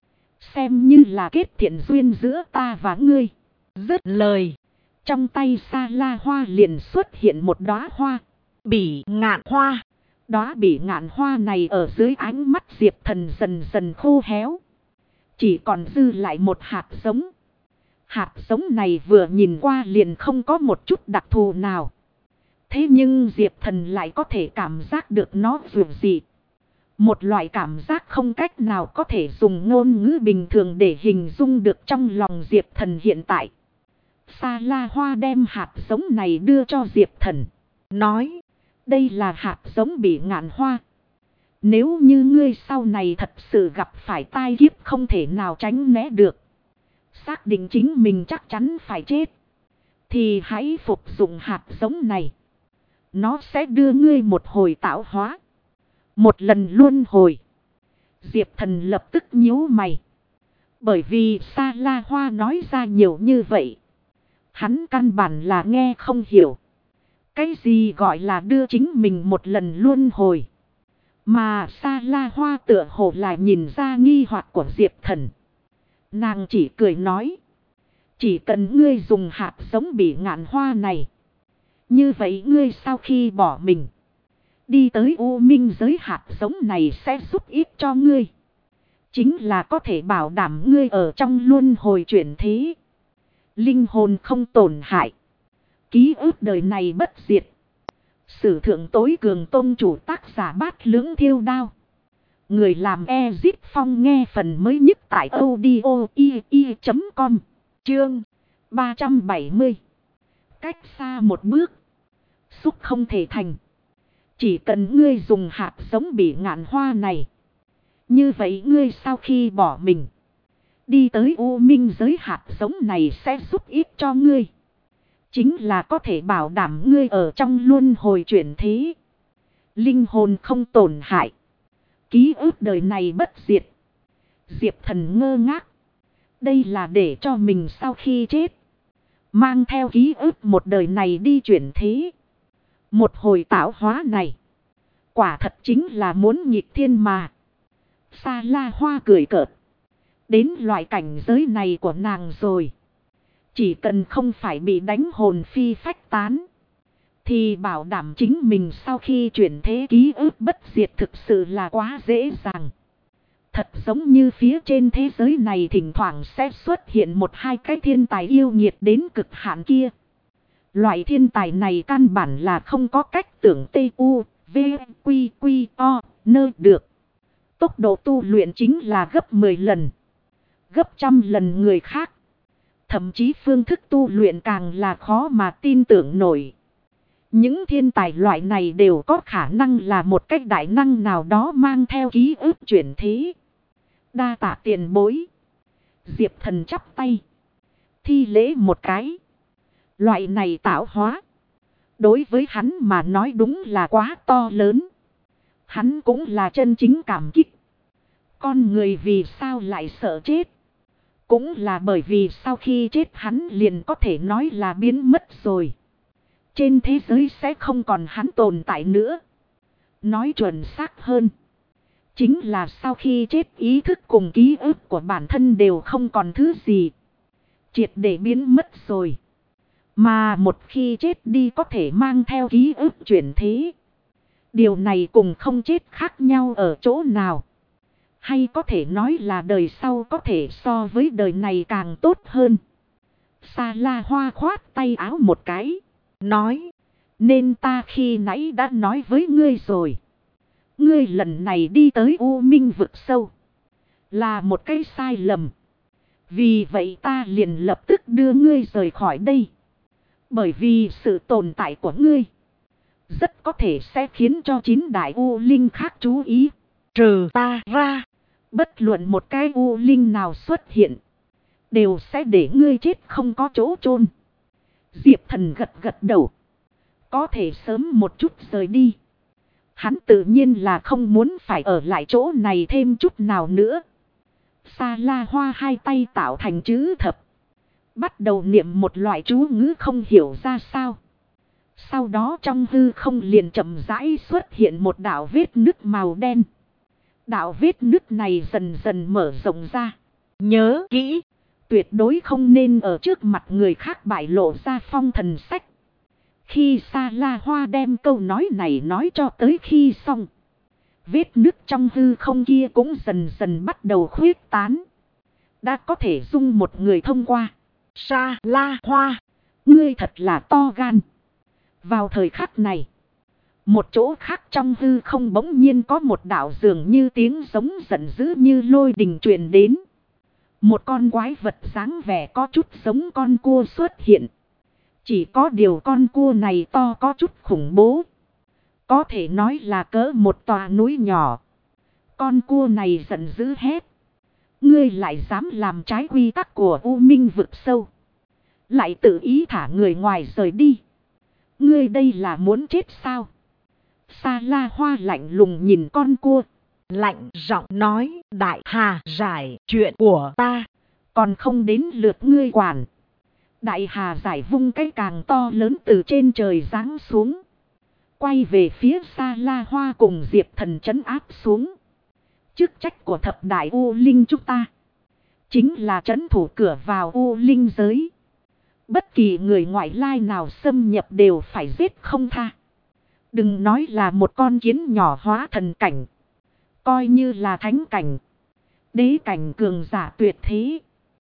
xem như là kết thiện duyên giữa ta và ngươi. Dứt lời, trong tay Sa La Hoa liền xuất hiện một đóa hoa, Bỉ Ngạn Hoa. Đóa Bỉ Ngạn Hoa này ở dưới ánh mắt Diệp Thần dần dần khô héo, chỉ còn dư lại một hạt giống. Hạt giống này vừa nhìn qua liền không có một chút đặc thù nào. Thế nhưng Diệp Thần lại có thể cảm giác được nó dù gì. Một loại cảm giác không cách nào có thể dùng ngôn ngữ bình thường để hình dung được trong lòng Diệp Thần hiện tại. Sa La Hoa đem hạt giống này đưa cho Diệp Thần, nói, đây là hạt giống Bỉ Ngạn Hoa. Nếu như ngươi sau này thật sự gặp phải tai kiếp không thể nào tránh né được, xác định chính mình chắc chắn phải chết, thì hãy phục dụng hạt giống này. Nó sẽ đưa ngươi một hồi tạo hóa, một lần luân hồi. Diệp Thần lập tức nhíu mày. Bởi vì Sa La Hoa nói ra nhiều như vậy, hắn căn bản là nghe không hiểu. Cái gì gọi là đưa chính mình một lần luân hồi? Mà Sa La Hoa tựa hồ là nhìn ra nghi hoặc của Diệp Thần. Nàng chỉ cười nói, chỉ cần ngươi dùng hạt giống Bỉ Ngạn Hoa này, như vậy ngươi sau khi bỏ mình, Đi tới U Minh giới hạt giống này sẽ giúp ích cho ngươi. Chính là có thể bảo đảm ngươi ở trong luân hồi chuyển thế. Linh hồn không tổn hại. Ký ức đời này bất diệt. Sử thượng tối cường tôn chủ tác giả Bát Lưỡng Thiêu Đao. Người làm Ezip Phong nghe phần mới nhất tại audio.com. Chương 370. Cách xa một bước. Xúc không thể thành. Chỉ cần ngươi dùng hạt giống bị ngạn hoa này. Như vậy ngươi sau khi bỏ mình. Đi tới U Minh giới hạt giống này sẽ giúp ích cho ngươi. Chính là có thể bảo đảm ngươi ở trong luân hồi chuyển thế. Linh hồn không tổn hại. Ký ức đời này bất diệt. Diệp Thần ngơ ngác. Đây là để cho mình sau khi chết. Mang theo ký ức một đời này đi chuyển thế. Một hồi tạo hóa này. Quả thật chính là muốn nghịch thiên mà. Sa La Hoa cười cợt. Đến loại cảnh giới này của nàng rồi. Chỉ cần không phải bị đánh hồn phi phách tán. Thì bảo đảm chính mình sau khi chuyển thế ký ức bất diệt thực sự là quá dễ dàng. Thật giống như phía trên thế giới này thỉnh thoảng sẽ xuất hiện một hai cái thiên tài yêu nghiệt đến cực hạn kia. Loại thiên tài này căn bản là không có cách tưởng T.U. V. Quy. Quy. O. Nơ được. Tốc độ tu luyện chính là gấp 10 lần. Gấp trăm lần người khác. Thậm chí phương thức tu luyện càng là khó mà tin tưởng nổi. Những thiên tài loại này đều có khả năng là một cách đại năng nào đó mang theo ký ức chuyển thế. Đa tạ tiền bối. Diệp Thần chắp tay. Thi lễ một cái. Loại này tạo hóa. Đối với hắn mà nói đúng là quá to lớn. Hắn cũng là chân chính cảm kích. Con người vì sao lại sợ chết? Cũng là bởi vì sau khi chết hắn liền có thể nói là biến mất rồi. Trên thế giới sẽ không còn hắn tồn tại nữa. Nói chuẩn xác hơn. Chính là sau khi chết ý thức cùng ký ức của bản thân đều không còn thứ gì. Triệt để biến mất rồi. Mà một khi chết đi có thể mang theo ký ức chuyển thế. Điều này cùng không chết khác nhau ở chỗ nào. Hay có thể nói là đời sau có thể so với đời này càng tốt hơn. Sa La Hoa khoát tay áo một cái. Nói. Nên ta khi nãy đã nói với ngươi rồi. Ngươi lần này đi tới U Minh vực sâu. Là một cái sai lầm. Vì vậy ta liền lập tức đưa ngươi rời khỏi đây. Bởi vì sự tồn tại của ngươi. Rất có thể sẽ khiến cho 9 đại U Linh khác chú ý. Trừ ta ra. Bất luận một cái U Linh nào xuất hiện. Đều sẽ để ngươi chết không có chỗ chôn. Diệp Thần gật gật đầu. Có thể sớm một chút rời đi. Hắn tự nhiên là không muốn phải ở lại chỗ này thêm chút nào nữa. Sa La Hoa hai tay tạo thành chữ thập. Bắt đầu niệm một loại chú ngữ không hiểu ra sao. Sau đó trong hư không liền chậm rãi xuất hiện một đạo vết nứt màu đen. Đạo vết nứt này dần dần mở rộng ra. Nhớ kỹ. Tuyệt đối không nên ở trước mặt người khác bại lộ ra phong thần sách. Khi Sa La Hoa đem câu nói này nói cho tới khi xong. Vết nứt trong hư không kia cũng dần dần bắt đầu khuyết tán. Đã có thể dung một người thông qua. Sa La Hoa. Ngươi thật là to gan. Vào thời khắc này. Một chỗ khác trong hư không bỗng nhiên có một đạo dường như tiếng giống giận dữ như lôi đình truyền đến. Một con quái vật dáng vẻ có chút giống con cua xuất hiện. Chỉ có điều con cua này to có chút khủng bố. Có thể nói là cỡ một tòa núi nhỏ. Con cua này giận dữ hét. Ngươi lại dám làm trái quy tắc của U Minh vực sâu. Lại tự ý thả người ngoài rời đi. Ngươi đây là muốn chết sao? Sa La Hoa lạnh lùng nhìn con cua. Lạnh giọng nói, đại hà giải chuyện của ta. Còn không đến lượt ngươi quản. Đại hà giải vung cái càng to lớn từ trên trời giáng xuống. Quay về phía Sa La Hoa cùng Diệp Thần trấn áp xuống. Chức trách của thập đại U Linh chúng ta. Chính là trấn thủ cửa vào U Linh giới. Bất kỳ người ngoại lai nào xâm nhập đều phải giết không tha. Đừng nói là một con kiến nhỏ hóa thần cảnh. Coi như là thánh cảnh. Đế cảnh cường giả tuyệt thế.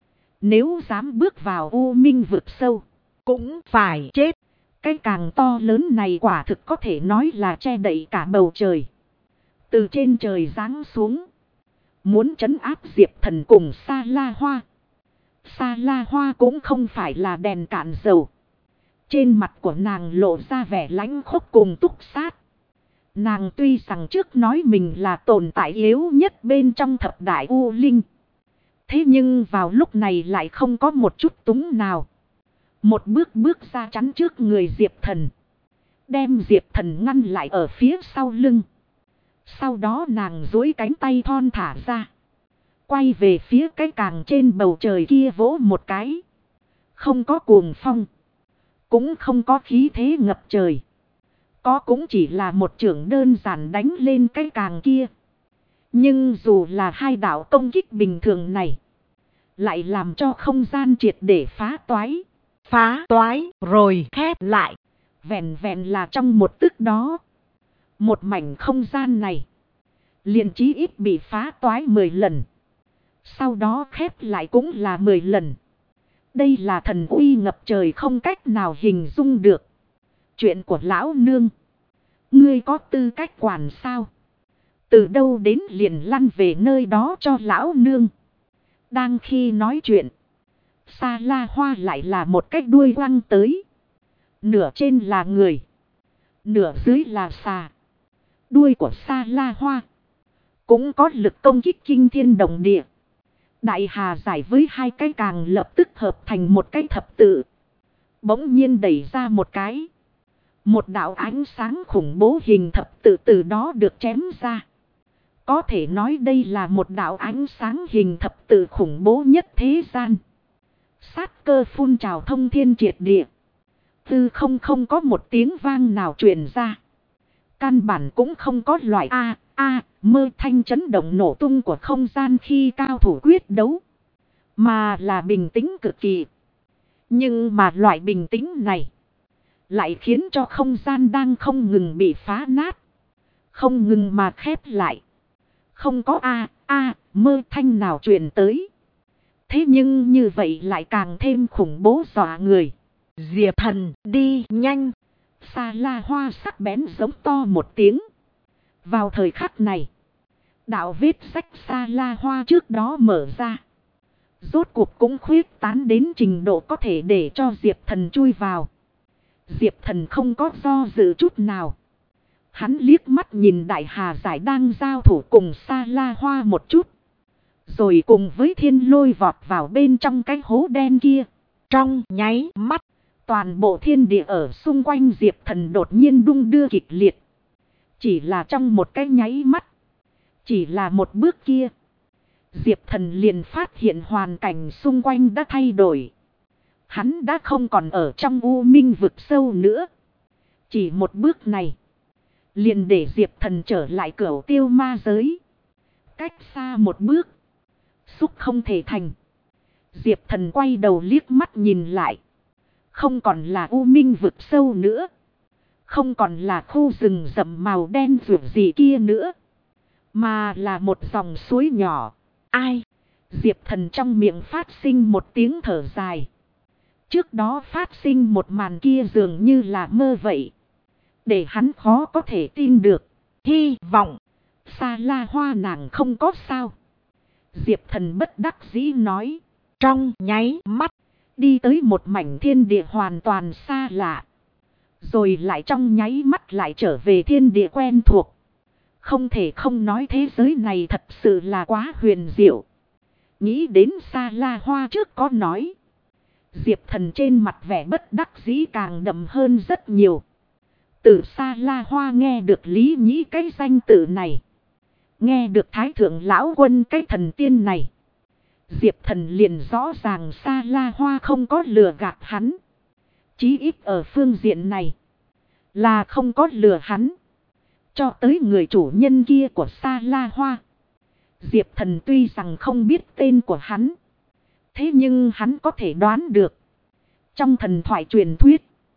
Nếu dám bước vào U Minh vực sâu. Cũng phải chết. Cái càng to lớn này quả thực có thể nói là che đậy cả bầu trời. Từ trên trời giáng xuống. Muốn trấn áp Diệp Thần cùng Sa La Hoa. Sa La Hoa cũng không phải là đèn cạn dầu. Trên mặt của nàng lộ ra vẻ lãnh khốc cùng túc sát. Nàng tuy rằng trước nói mình là tồn tại yếu nhất bên trong thập đại U Linh. Thế nhưng vào lúc này lại không có một chút túng nào. Một bước ra chắn trước người Diệp Thần. Đem Diệp Thần ngăn lại ở phía sau lưng. Sau đó nàng duỗi cánh tay thon thả ra. Quay về phía cái càng trên bầu trời kia vỗ một cái. Không có cuồng phong. Cũng không có khí thế ngập trời. Có cũng chỉ là một chưởng đơn giản đánh lên cái càng kia. Nhưng dù là hai đạo công kích bình thường này. Lại làm cho không gian triệt để phá toái. Phá toái rồi khép lại. Vẹn vẹn là trong một tức đó. Một mảnh không gian này. Liền chí ít bị phá toái 10 lần. Sau đó khép lại cũng là 10 lần. Đây là thần uy ngập trời không cách nào hình dung được. Chuyện của lão nương. Ngươi có tư cách quản sao? Từ đâu đến liền lăn về nơi đó cho lão nương. Đang khi nói chuyện. Sa La Hoa lại là một cái đuôi quăng tới. Nửa trên là người. Nửa dưới là xà. Đuôi của Sa La Hoa. Cũng có lực công kích kinh thiên động địa. Đại hà giải với hai cái càng lập tức hợp thành một cái thập tự. Bỗng nhiên đẩy ra một cái. Một đạo ánh sáng khủng bố hình thập tự từ đó được chém ra. Có thể nói đây là một đạo ánh sáng hình thập tự khủng bố nhất thế gian. Sát cơ phun trào thông thiên triệt địa. Tư không có một tiếng vang nào truyền ra. Căn bản cũng không có loại mơ thanh chấn động nổ tung của không gian khi cao thủ quyết đấu. Mà là bình tĩnh cực kỳ. Nhưng mà loại bình tĩnh này lại khiến cho không gian đang không ngừng bị phá nát. Không ngừng mà khép lại. Không có mơ thanh nào truyền tới. Thế nhưng như vậy lại càng thêm khủng bố dọa người. Diệp Thần đi nhanh. Sa La Hoa sắc bén giống to một tiếng. Vào thời khắc này. Đạo vết sách Sa La Hoa trước đó mở ra. Rốt cuộc cũng khuyết tán đến trình độ có thể để cho Diệp Thần chui vào. Diệp Thần không có do dự chút nào. Hắn liếc mắt nhìn Đại Hà Giải đang giao thủ cùng Sa La Hoa một chút. Rồi cùng với Thiên Lôi vọt vào bên trong cái hố đen kia. Trong nháy mắt. Toàn bộ thiên địa ở xung quanh Diệp Thần đột nhiên đung đưa kịch liệt. Chỉ là trong một cái nháy mắt. Chỉ là một bước kia. Diệp Thần liền phát hiện hoàn cảnh xung quanh đã thay đổi. Hắn đã không còn ở trong U Minh vực sâu nữa. Chỉ một bước này. Liền để Diệp Thần trở lại Cửu Tiêu ma giới. Cách xa một bước. Xúc không thể thành. Diệp Thần quay đầu liếc mắt nhìn lại. Không còn là U Minh vực sâu nữa. Không còn là khu rừng rậm màu đen rượu gì kia nữa. Mà là một dòng suối nhỏ. Ai? Diệp Thần trong miệng phát sinh một tiếng thở dài. Trước đó phát sinh một màn kia dường như là mơ vậy. Để hắn khó có thể tin được. Hy vọng. Sa La Hoa nàng không có sao. Diệp Thần bất đắc dĩ nói. Trong nháy mắt. Đi tới một mảnh thiên địa hoàn toàn xa lạ. Rồi lại trong nháy mắt lại trở về thiên địa quen thuộc. Không thể không nói thế giới này thật sự là quá huyền diệu. Nghĩ đến Sa La Hoa trước có nói. Diệp Thần trên mặt vẻ bất đắc dĩ càng đậm hơn rất nhiều. Từ Sa La Hoa nghe được Lý Nhĩ cái danh tự này. Nghe được Thái Thượng Lão Quân cái thần tiên này. Diệp Thần liền rõ ràng Sa La Hoa không có lừa gạt hắn. Chí ít ở phương diện này. Là không có lừa hắn. Cho tới người chủ nhân kia của Sa La Hoa. Diệp Thần tuy rằng không biết tên của hắn. Thế nhưng hắn có thể đoán được. Trong thần thoại truyền thuyết.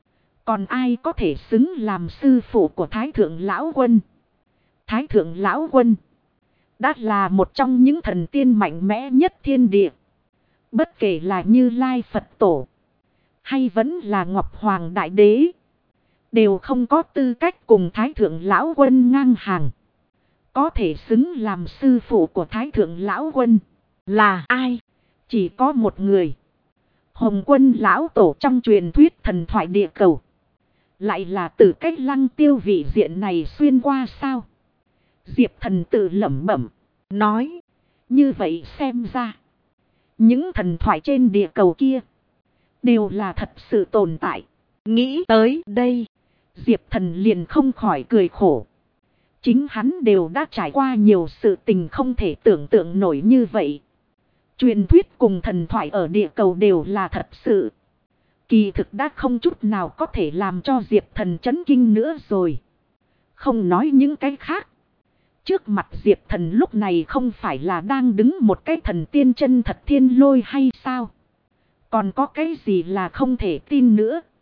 Còn ai có thể xứng làm sư phụ của Thái Thượng Lão Quân? Thái Thượng Lão Quân đã là một trong những thần tiên mạnh mẽ nhất thiên địa. Bất kể là Như Lai Phật Tổ, hay vẫn là Ngọc Hoàng Đại Đế, đều không có tư cách cùng Thái Thượng Lão Quân ngang hàng. Có thể xứng làm sư phụ của Thái Thượng Lão Quân là ai? Chỉ có một người. Hồng Quân Lão Tổ trong truyền thuyết thần thoại địa cầu. Lại là từ cách Lăng Tiêu vị diện này xuyên qua sao? Diệp Thần tự lẩm bẩm, nói. Như vậy xem ra, những thần thoại trên địa cầu kia đều là thật sự tồn tại. Nghĩ tới đây, Diệp Thần liền không khỏi cười khổ. Chính hắn đều đã trải qua nhiều sự tình không thể tưởng tượng nổi như vậy. Truyền thuyết cùng thần thoại ở địa cầu đều là thật sự. Kỳ thực đã không chút nào có thể làm cho Diệp Thần chấn kinh nữa rồi. Không nói những cái khác. Trước mặt Diệp Thần lúc này không phải là đang đứng một cái thần tiên chân thật thiên lôi hay sao? Còn có cái gì là không thể tin nữa?